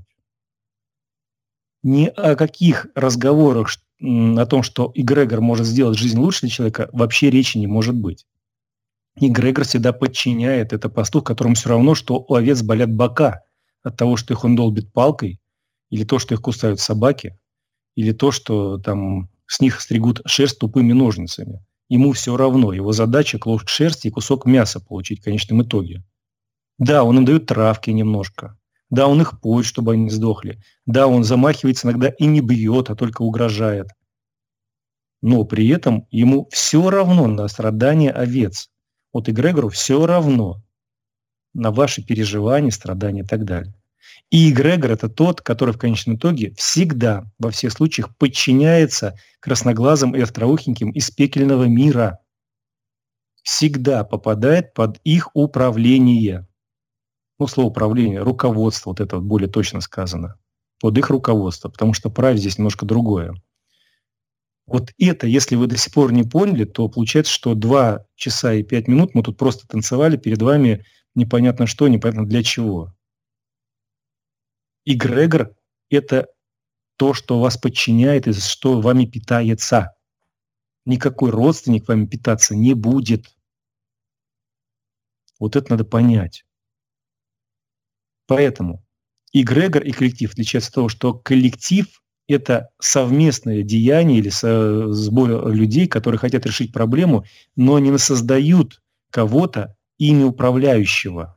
Ни о каких разговорах о том, что эгрегор может сделать жизнь лучше для человека, вообще речи не может быть. Эгрегор всегда подчиняет, это пастух, которому все равно, что у овец болят бока от того, что их он долбит палкой, или то, что их кусают собаки, или то, что там с них стригут шерсть тупыми ножницами. Ему все равно, его задача клок шерсти и кусок мяса получить в конечном итоге. Да, он им дает травки немножко. Да, он их поет, чтобы они не сдохли. Да, он замахивается иногда и не бьет, а только угрожает. Но при этом ему все равно на страдания овец. Вот эгрегору все равно на ваши переживания, страдания и так далее. И эгрегор – это тот, который в конечном итоге всегда, во всех случаях, подчиняется красноглазым и остроухеньким из пекельного мира. Всегда попадает под их управление. Ну, слово управление, руководство, вот это вот более точно сказано. Под их руководство, потому что править здесь немножко другое. Вот это, если вы до сих пор не поняли, то получается, что два часа и пять минут мы тут просто танцевали перед вами непонятно что, непонятно для чего. Эгрегор – это то, что вас подчиняет и что вами питается. Никакой родственник вами питаться не будет. Вот это надо понять. Поэтому эгрегор и коллектив отличаются от того, что коллектив – это совместное деяние или сбор людей, которые хотят решить проблему, но не создают кого-то, ими управляющего.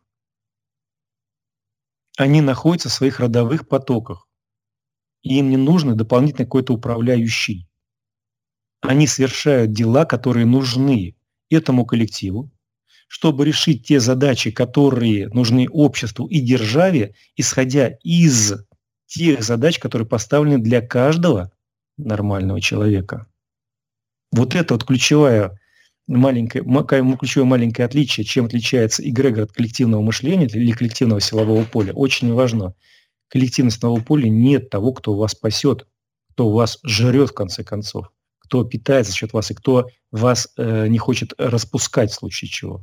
Они находятся в своих родовых потоках, и им не нужен дополнительный какой-то управляющий. Они совершают дела, которые нужны этому коллективу, чтобы решить те задачи, которые нужны обществу и державе, исходя из тех задач, которые поставлены для каждого нормального человека. Вот это вот ключевое маленькое, ключевое маленькое отличие, чем отличается эгрегор от коллективного мышления или коллективного силового поля, очень важно. В коллективном силовом поле нет того, кто вас спасет, кто вас жрет в конце концов, кто питается за счет вас и кто вас э, не хочет распускать в случае чего.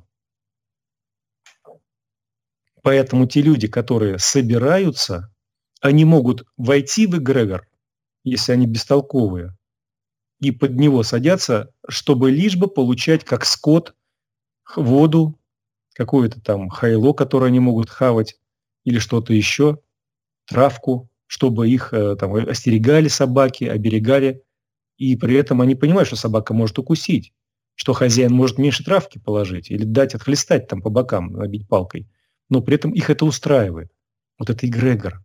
Поэтому те люди, которые собираются, они могут войти в эгрегор, если они бестолковые, и под него садятся, чтобы лишь бы получать как скот воду, какое-то там хайло, которое они могут хавать, или что-то еще, травку, чтобы их там остерегали собаки, оберегали, и при этом они понимают, что собака может укусить, что хозяин может меньше травки положить или дать отхлестать там по бокам, набить палкой, но при этом их это устраивает. Вот это эгрегор.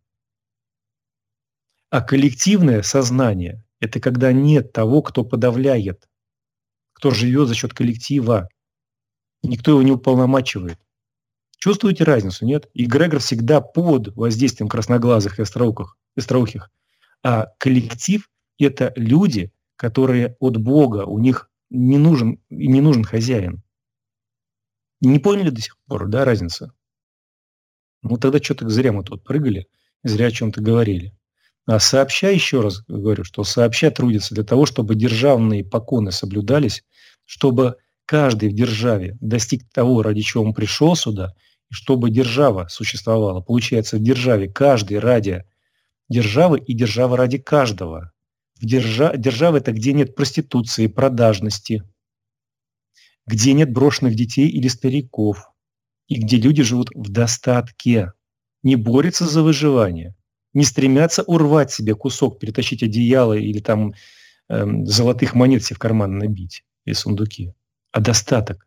А коллективное сознание – это когда нет того, кто подавляет, кто живет за счет коллектива. Никто его не уполномачивает. Чувствуете разницу, нет? Эгрегор всегда под воздействием красноглазых и остроухих, остроухих. А коллектив – это люди, которые от Бога, у них не нужен, не нужен хозяин. Не поняли до сих пор, да, разница? Ну, тогда что-то зря мы тут прыгали, зря о чем-то говорили. А сообща, еще раз говорю, что сообща трудится для того, чтобы державные поконы соблюдались, чтобы каждый в державе достиг того, ради чего он пришел сюда, и чтобы держава существовала. Получается, в державе каждый ради державы и держава ради каждого. В держа... Держава – это где нет проституции, продажности, где нет брошенных детей или стариков, и где люди живут в достатке, не борются за выживание, не стремятся урвать себе кусок, перетащить одеяло или там э, золотых монет себе в карман набить, или сундуки, а достаток.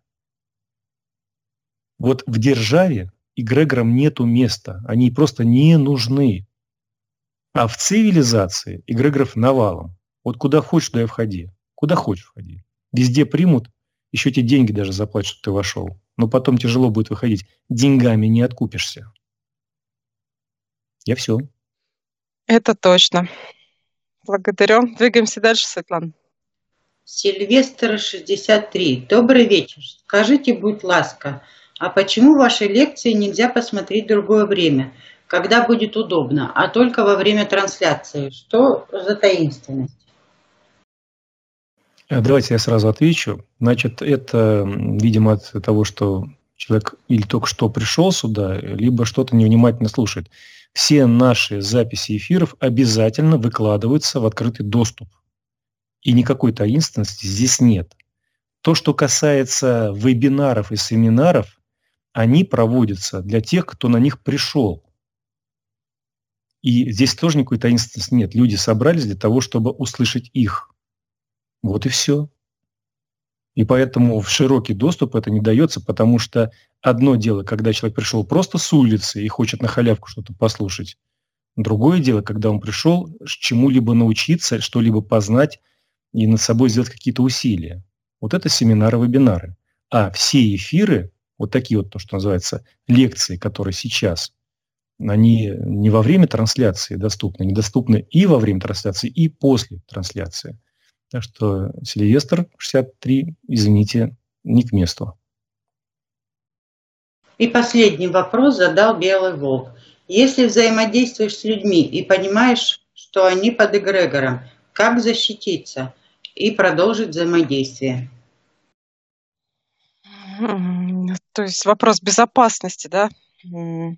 Вот в державе эгрегорам нету места, они просто не нужны. А в цивилизации эгрегоров навалом. Вот куда хочешь, туда и входи. Куда хочешь, входи. Везде примут, еще тебе деньги даже заплатят, чтобы ты вошел. Но потом тяжело будет выходить. Деньгами не откупишься. Я все. Это точно. Благодарю. Двигаемся дальше, Светлана. Сильвестр шестьдесят три. Добрый вечер. Скажите, будь ласка, а почему ваши лекции нельзя посмотреть в другое время, когда будет удобно, а только во время трансляции? Что за таинственность? Давайте я сразу отвечу. Значит, это, видимо, от того, что человек или только что пришел сюда, либо что-то невнимательно слушает. Все наши записи эфиров обязательно выкладываются в открытый доступ. И никакой таинственности здесь нет. То, что касается вебинаров и семинаров, они проводятся для тех, кто на них пришел. И здесь тоже никакой таинственности нет. Люди собрались для того, чтобы услышать их. Вот и все. И поэтому в широкий доступ это не дается, потому что одно дело, когда человек пришел просто с улицы и хочет на халявку что-то послушать. Другое дело, когда он пришел чему-либо научиться, что-либо познать и над собой сделать какие-то усилия. Вот это семинары, вебинары. А все эфиры, вот такие вот, то, что называется, лекции, которые сейчас, они не во время трансляции доступны, они доступны и во время трансляции, и после трансляции. Так что Сильвестр шестьдесят три, извините, не к месту. И последний вопрос задал Белый Волк. Если взаимодействуешь с людьми и понимаешь, что они под эгрегором, как защититься и продолжить взаимодействие? То есть вопрос безопасности, да? Не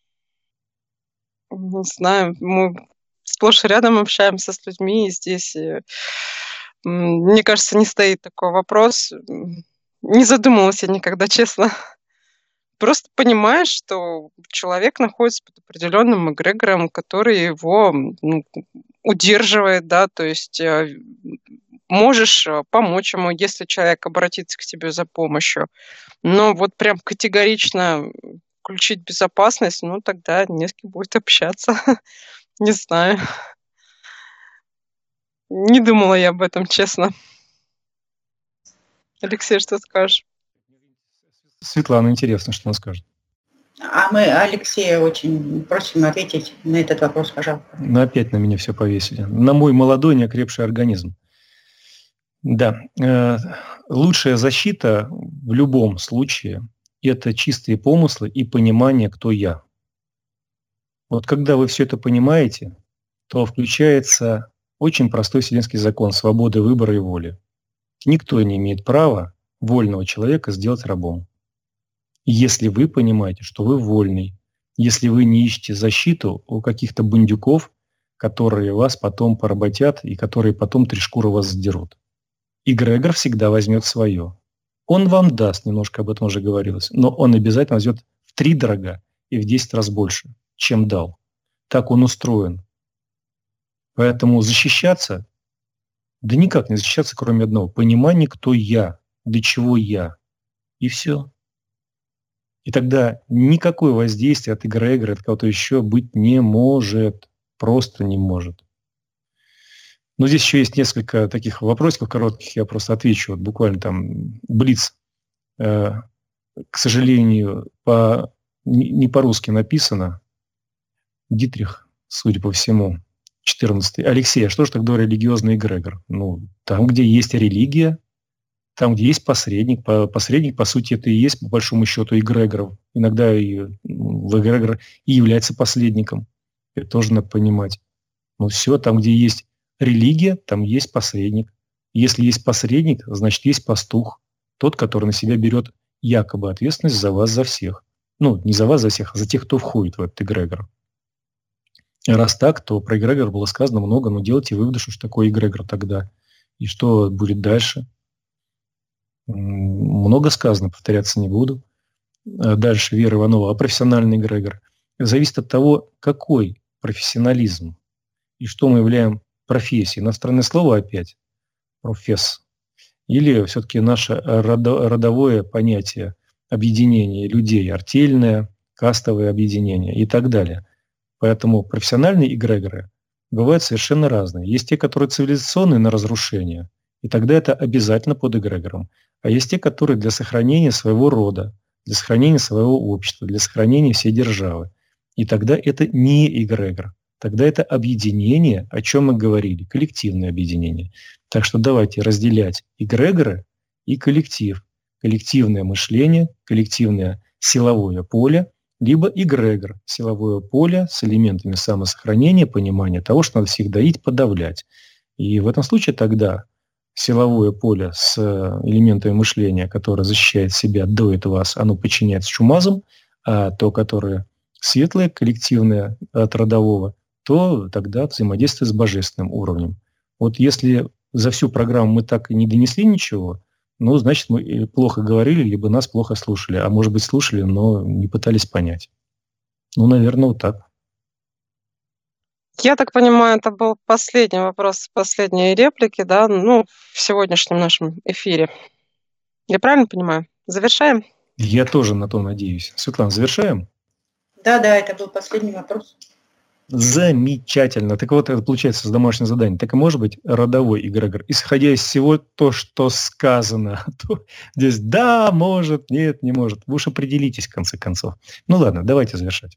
знаю, мы сплошь и рядом общаемся с людьми, и здесь, мне кажется, не стоит такой вопрос. Не задумывалась я никогда, честно. Просто понимаешь, что человек находится под определенным эгрегором, который его, ну, удерживает, да, то есть можешь помочь ему, если человек обратится к тебе за помощью. Но вот прям категорично включить безопасность, ну тогда не с кем будет общаться. Не знаю. Не думала я об этом, честно. Алексей, что скажешь? Светлана, интересно, что она скажет. А мы Алексея очень просим ответить на этот вопрос, пожалуйста. Ну, опять на меня все повесили. На мой молодой неокрепший организм. Да. Э, лучшая защита в любом случае – это чистые помыслы и понимание, кто я. Вот когда вы все это понимаете, то включается очень простой вселенский закон свободы выбора и воли. Никто не имеет права вольного человека сделать рабом. Если вы понимаете, что вы вольный, если вы не ищете защиту у каких-то бандюков, которые вас потом поработят и которые потом три шкуры вас сдерут. Эгрегор всегда возьмет свое. Он вам даст, немножко об этом уже говорилось, но он обязательно возьмет втридорога и в десять раз больше, чем дал. Так он устроен. Поэтому защищаться, да никак не защищаться, кроме одного. Понимание, кто я, для чего я. И все. И тогда никакое воздействие от эгрегора, от кого-то еще быть не может. Просто не может. Но здесь еще есть несколько таких вопросиков коротких, я просто отвечу. Вот буквально там блиц. Э, к сожалению, по, не по-русски написано. Дитрих, судя по всему. четырнадцатый. Алексей, а что же тогда религиозный эгрегор? Ну, там, где есть религия, там, где есть посредник. Посредник, по сути, это и есть, по большому счету, эгрегор. Иногда и в эгрегор и является посредником. Это тоже надо понимать. Но все, там, где есть религия, там есть посредник. Если есть посредник, значит, есть пастух. Тот, который на себя берет якобы ответственность за вас, за всех. Ну, не за вас, за всех, а за тех, кто входит в этот эгрегор. Раз так, то про эгрегор было сказано много, но делайте выводы, что такое эгрегор тогда. И что будет дальше. Много сказано, повторяться не буду. Дальше Вера Иванова, а профессиональный эгрегор. Зависит от того, какой профессионализм и что мы являем профессией. Иностранное слово опять, професс. Или все-таки наше родовое понятие объединения людей, артельное, кастовое объединение и так далее. Поэтому профессиональные эгрегоры бывают совершенно разные. Есть те, которые цивилизационные на разрушение, и тогда это обязательно под эгрегором. А есть те, которые для сохранения своего рода, для сохранения своего общества, для сохранения всей державы. И тогда это не эгрегор. Тогда это объединение, о чем мы говорили, коллективное объединение. Так что давайте разделять эгрегоры и коллектив. Коллективное мышление, коллективное силовое поле, либо эгрегор, силовое поле с элементами самосохранения, понимания того, что надо всех доить, подавлять. И в этом случае тогда силовое поле с элементами мышления, которое защищает себя, доит вас, оно подчиняется чумазам, а то, которое светлое, коллективное от родового, то тогда взаимодействие с божественным уровнем. Вот если за всю программу мы так и не донесли ничего, ну, значит, мы плохо говорили, либо нас плохо слушали. А может быть, слушали, но не пытались понять. Ну, наверное, вот так. Я так понимаю, это был последний вопрос, последние реплики, да, ну, в сегодняшнем нашем эфире. Я правильно понимаю? Завершаем? Я тоже на то надеюсь. Светлана, завершаем? Да, да, это был последний вопрос. Замечательно. Так вот, это получается с домашним заданием. Так и может быть родовой эгрегор. Исходя из всего то, что сказано, то здесь да, может, нет, не может. Вы уж определитесь в конце концов. Ну ладно, давайте завершать.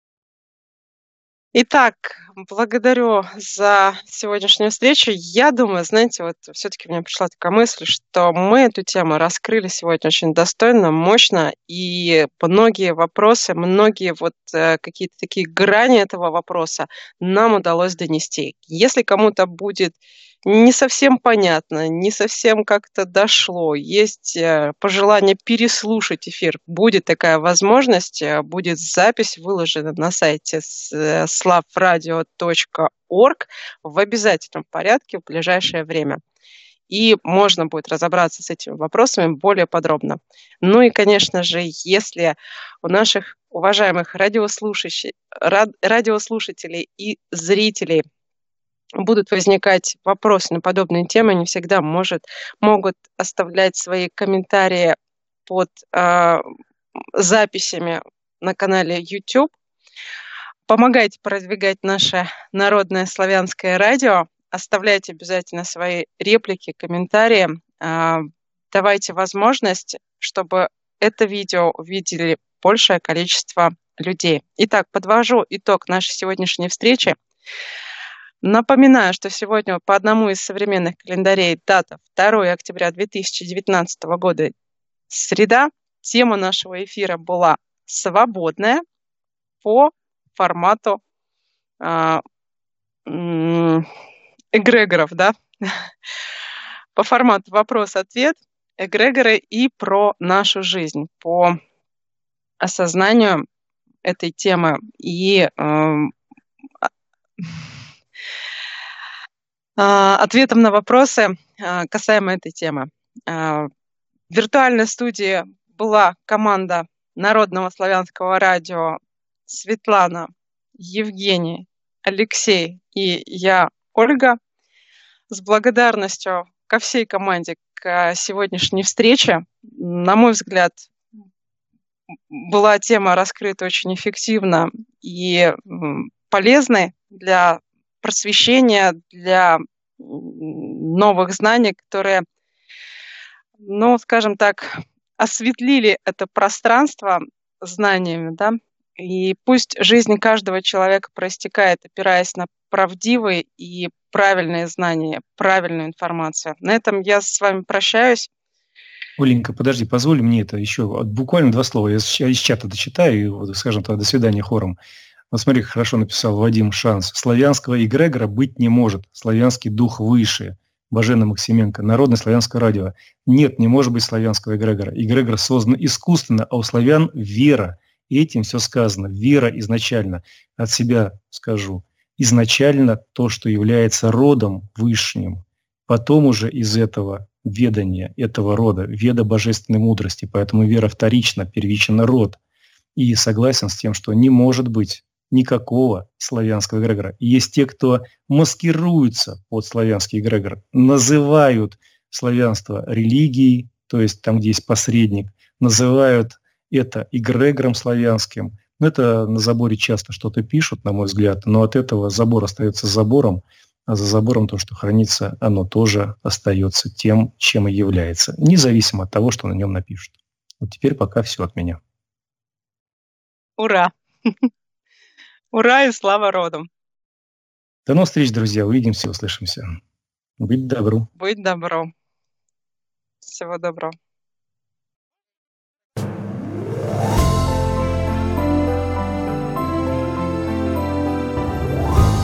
Итак, благодарю за сегодняшнюю встречу. Я думаю, знаете, вот все-таки у меня пришла такая мысль, что мы эту тему раскрыли сегодня очень достойно, мощно, и многие вопросы, многие вот э, какие-то такие грани этого вопроса нам удалось донести. Если кому-то будет не совсем понятно, не совсем как-то дошло, есть э, пожелание переслушать эфир, будет такая возможность, э, будет запись выложена на сайте слав радио точка орг в обязательном порядке в ближайшее время. И можно будет разобраться с этими вопросами более подробно. Ну и, конечно же, если у наших уважаемых радиослушателей, радиослушателей и зрителей будут возникать вопросы на подобные темы, они всегда может, могут оставлять свои комментарии под э, записями на канале YouTube. Помогайте продвигать наше народное славянское радио. Оставляйте обязательно свои реплики, комментарии. Э, давайте возможность, чтобы это видео увидели большее количество людей. Итак, подвожу итог нашей сегодняшней встречи. Напоминаю, что сегодня по одному из современных календарей дата второе октября две тысячи девятнадцатого года, среда. Тема нашего эфира была «Свободная» по формату э, эгрегоров, да? По формату вопрос-ответ, эгрегоры и про нашу жизнь, по осознанию этой темы и э, ответом на вопросы касаемо этой темы. В виртуальной студии была команда Народного славянского радио Светлана, Евгений, Алексей и я, Ольга. С благодарностью ко всей команде к сегодняшней встрече. На мой взгляд, была тема раскрыта очень эффективно и полезной для просвещения, для новых знаний, которые, ну, скажем так, осветлили это пространство знаниями, да, и пусть жизнь каждого человека проистекает, опираясь на правдивые и правильные знания, правильную информацию. На этом я с вами прощаюсь. Оленька, подожди, позволь мне это еще вот буквально два слова. Я из чата дочитаю и, вот, скажем так, до свидания хором. Вот смотри, как хорошо написал Вадим Шанс. Славянского эгрегора быть не может. Славянский дух выше. Бажена Максименко. Народное славянское радио. Нет, не может быть славянского эгрегора. Эгрегор создан искусственно, а у славян вера. И этим все сказано. Вера изначально. От себя скажу. Изначально то, что является родом высшим. Потом уже из этого ведания, этого рода, веда божественной мудрости. Поэтому вера вторична, первичен род. И согласен с тем, что не может быть никакого славянского эгрегора. И есть те, кто маскируются под славянский эгрегор, называют славянство религией, то есть там, где есть посредник, называют это эгрегором славянским. Это на заборе часто что-то пишут, на мой взгляд, но от этого забор остается забором, а за забором то, что хранится, оно тоже остается тем, чем и является, независимо от того, что на нем напишут. Вот теперь пока все от меня. Ура! Ура и слава роду! До новых встреч, друзья. Увидимся, услышимся. Быть добру. Быть добро. Всего доброго.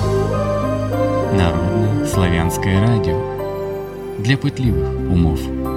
Народное славянское радио. Для пытливых умов.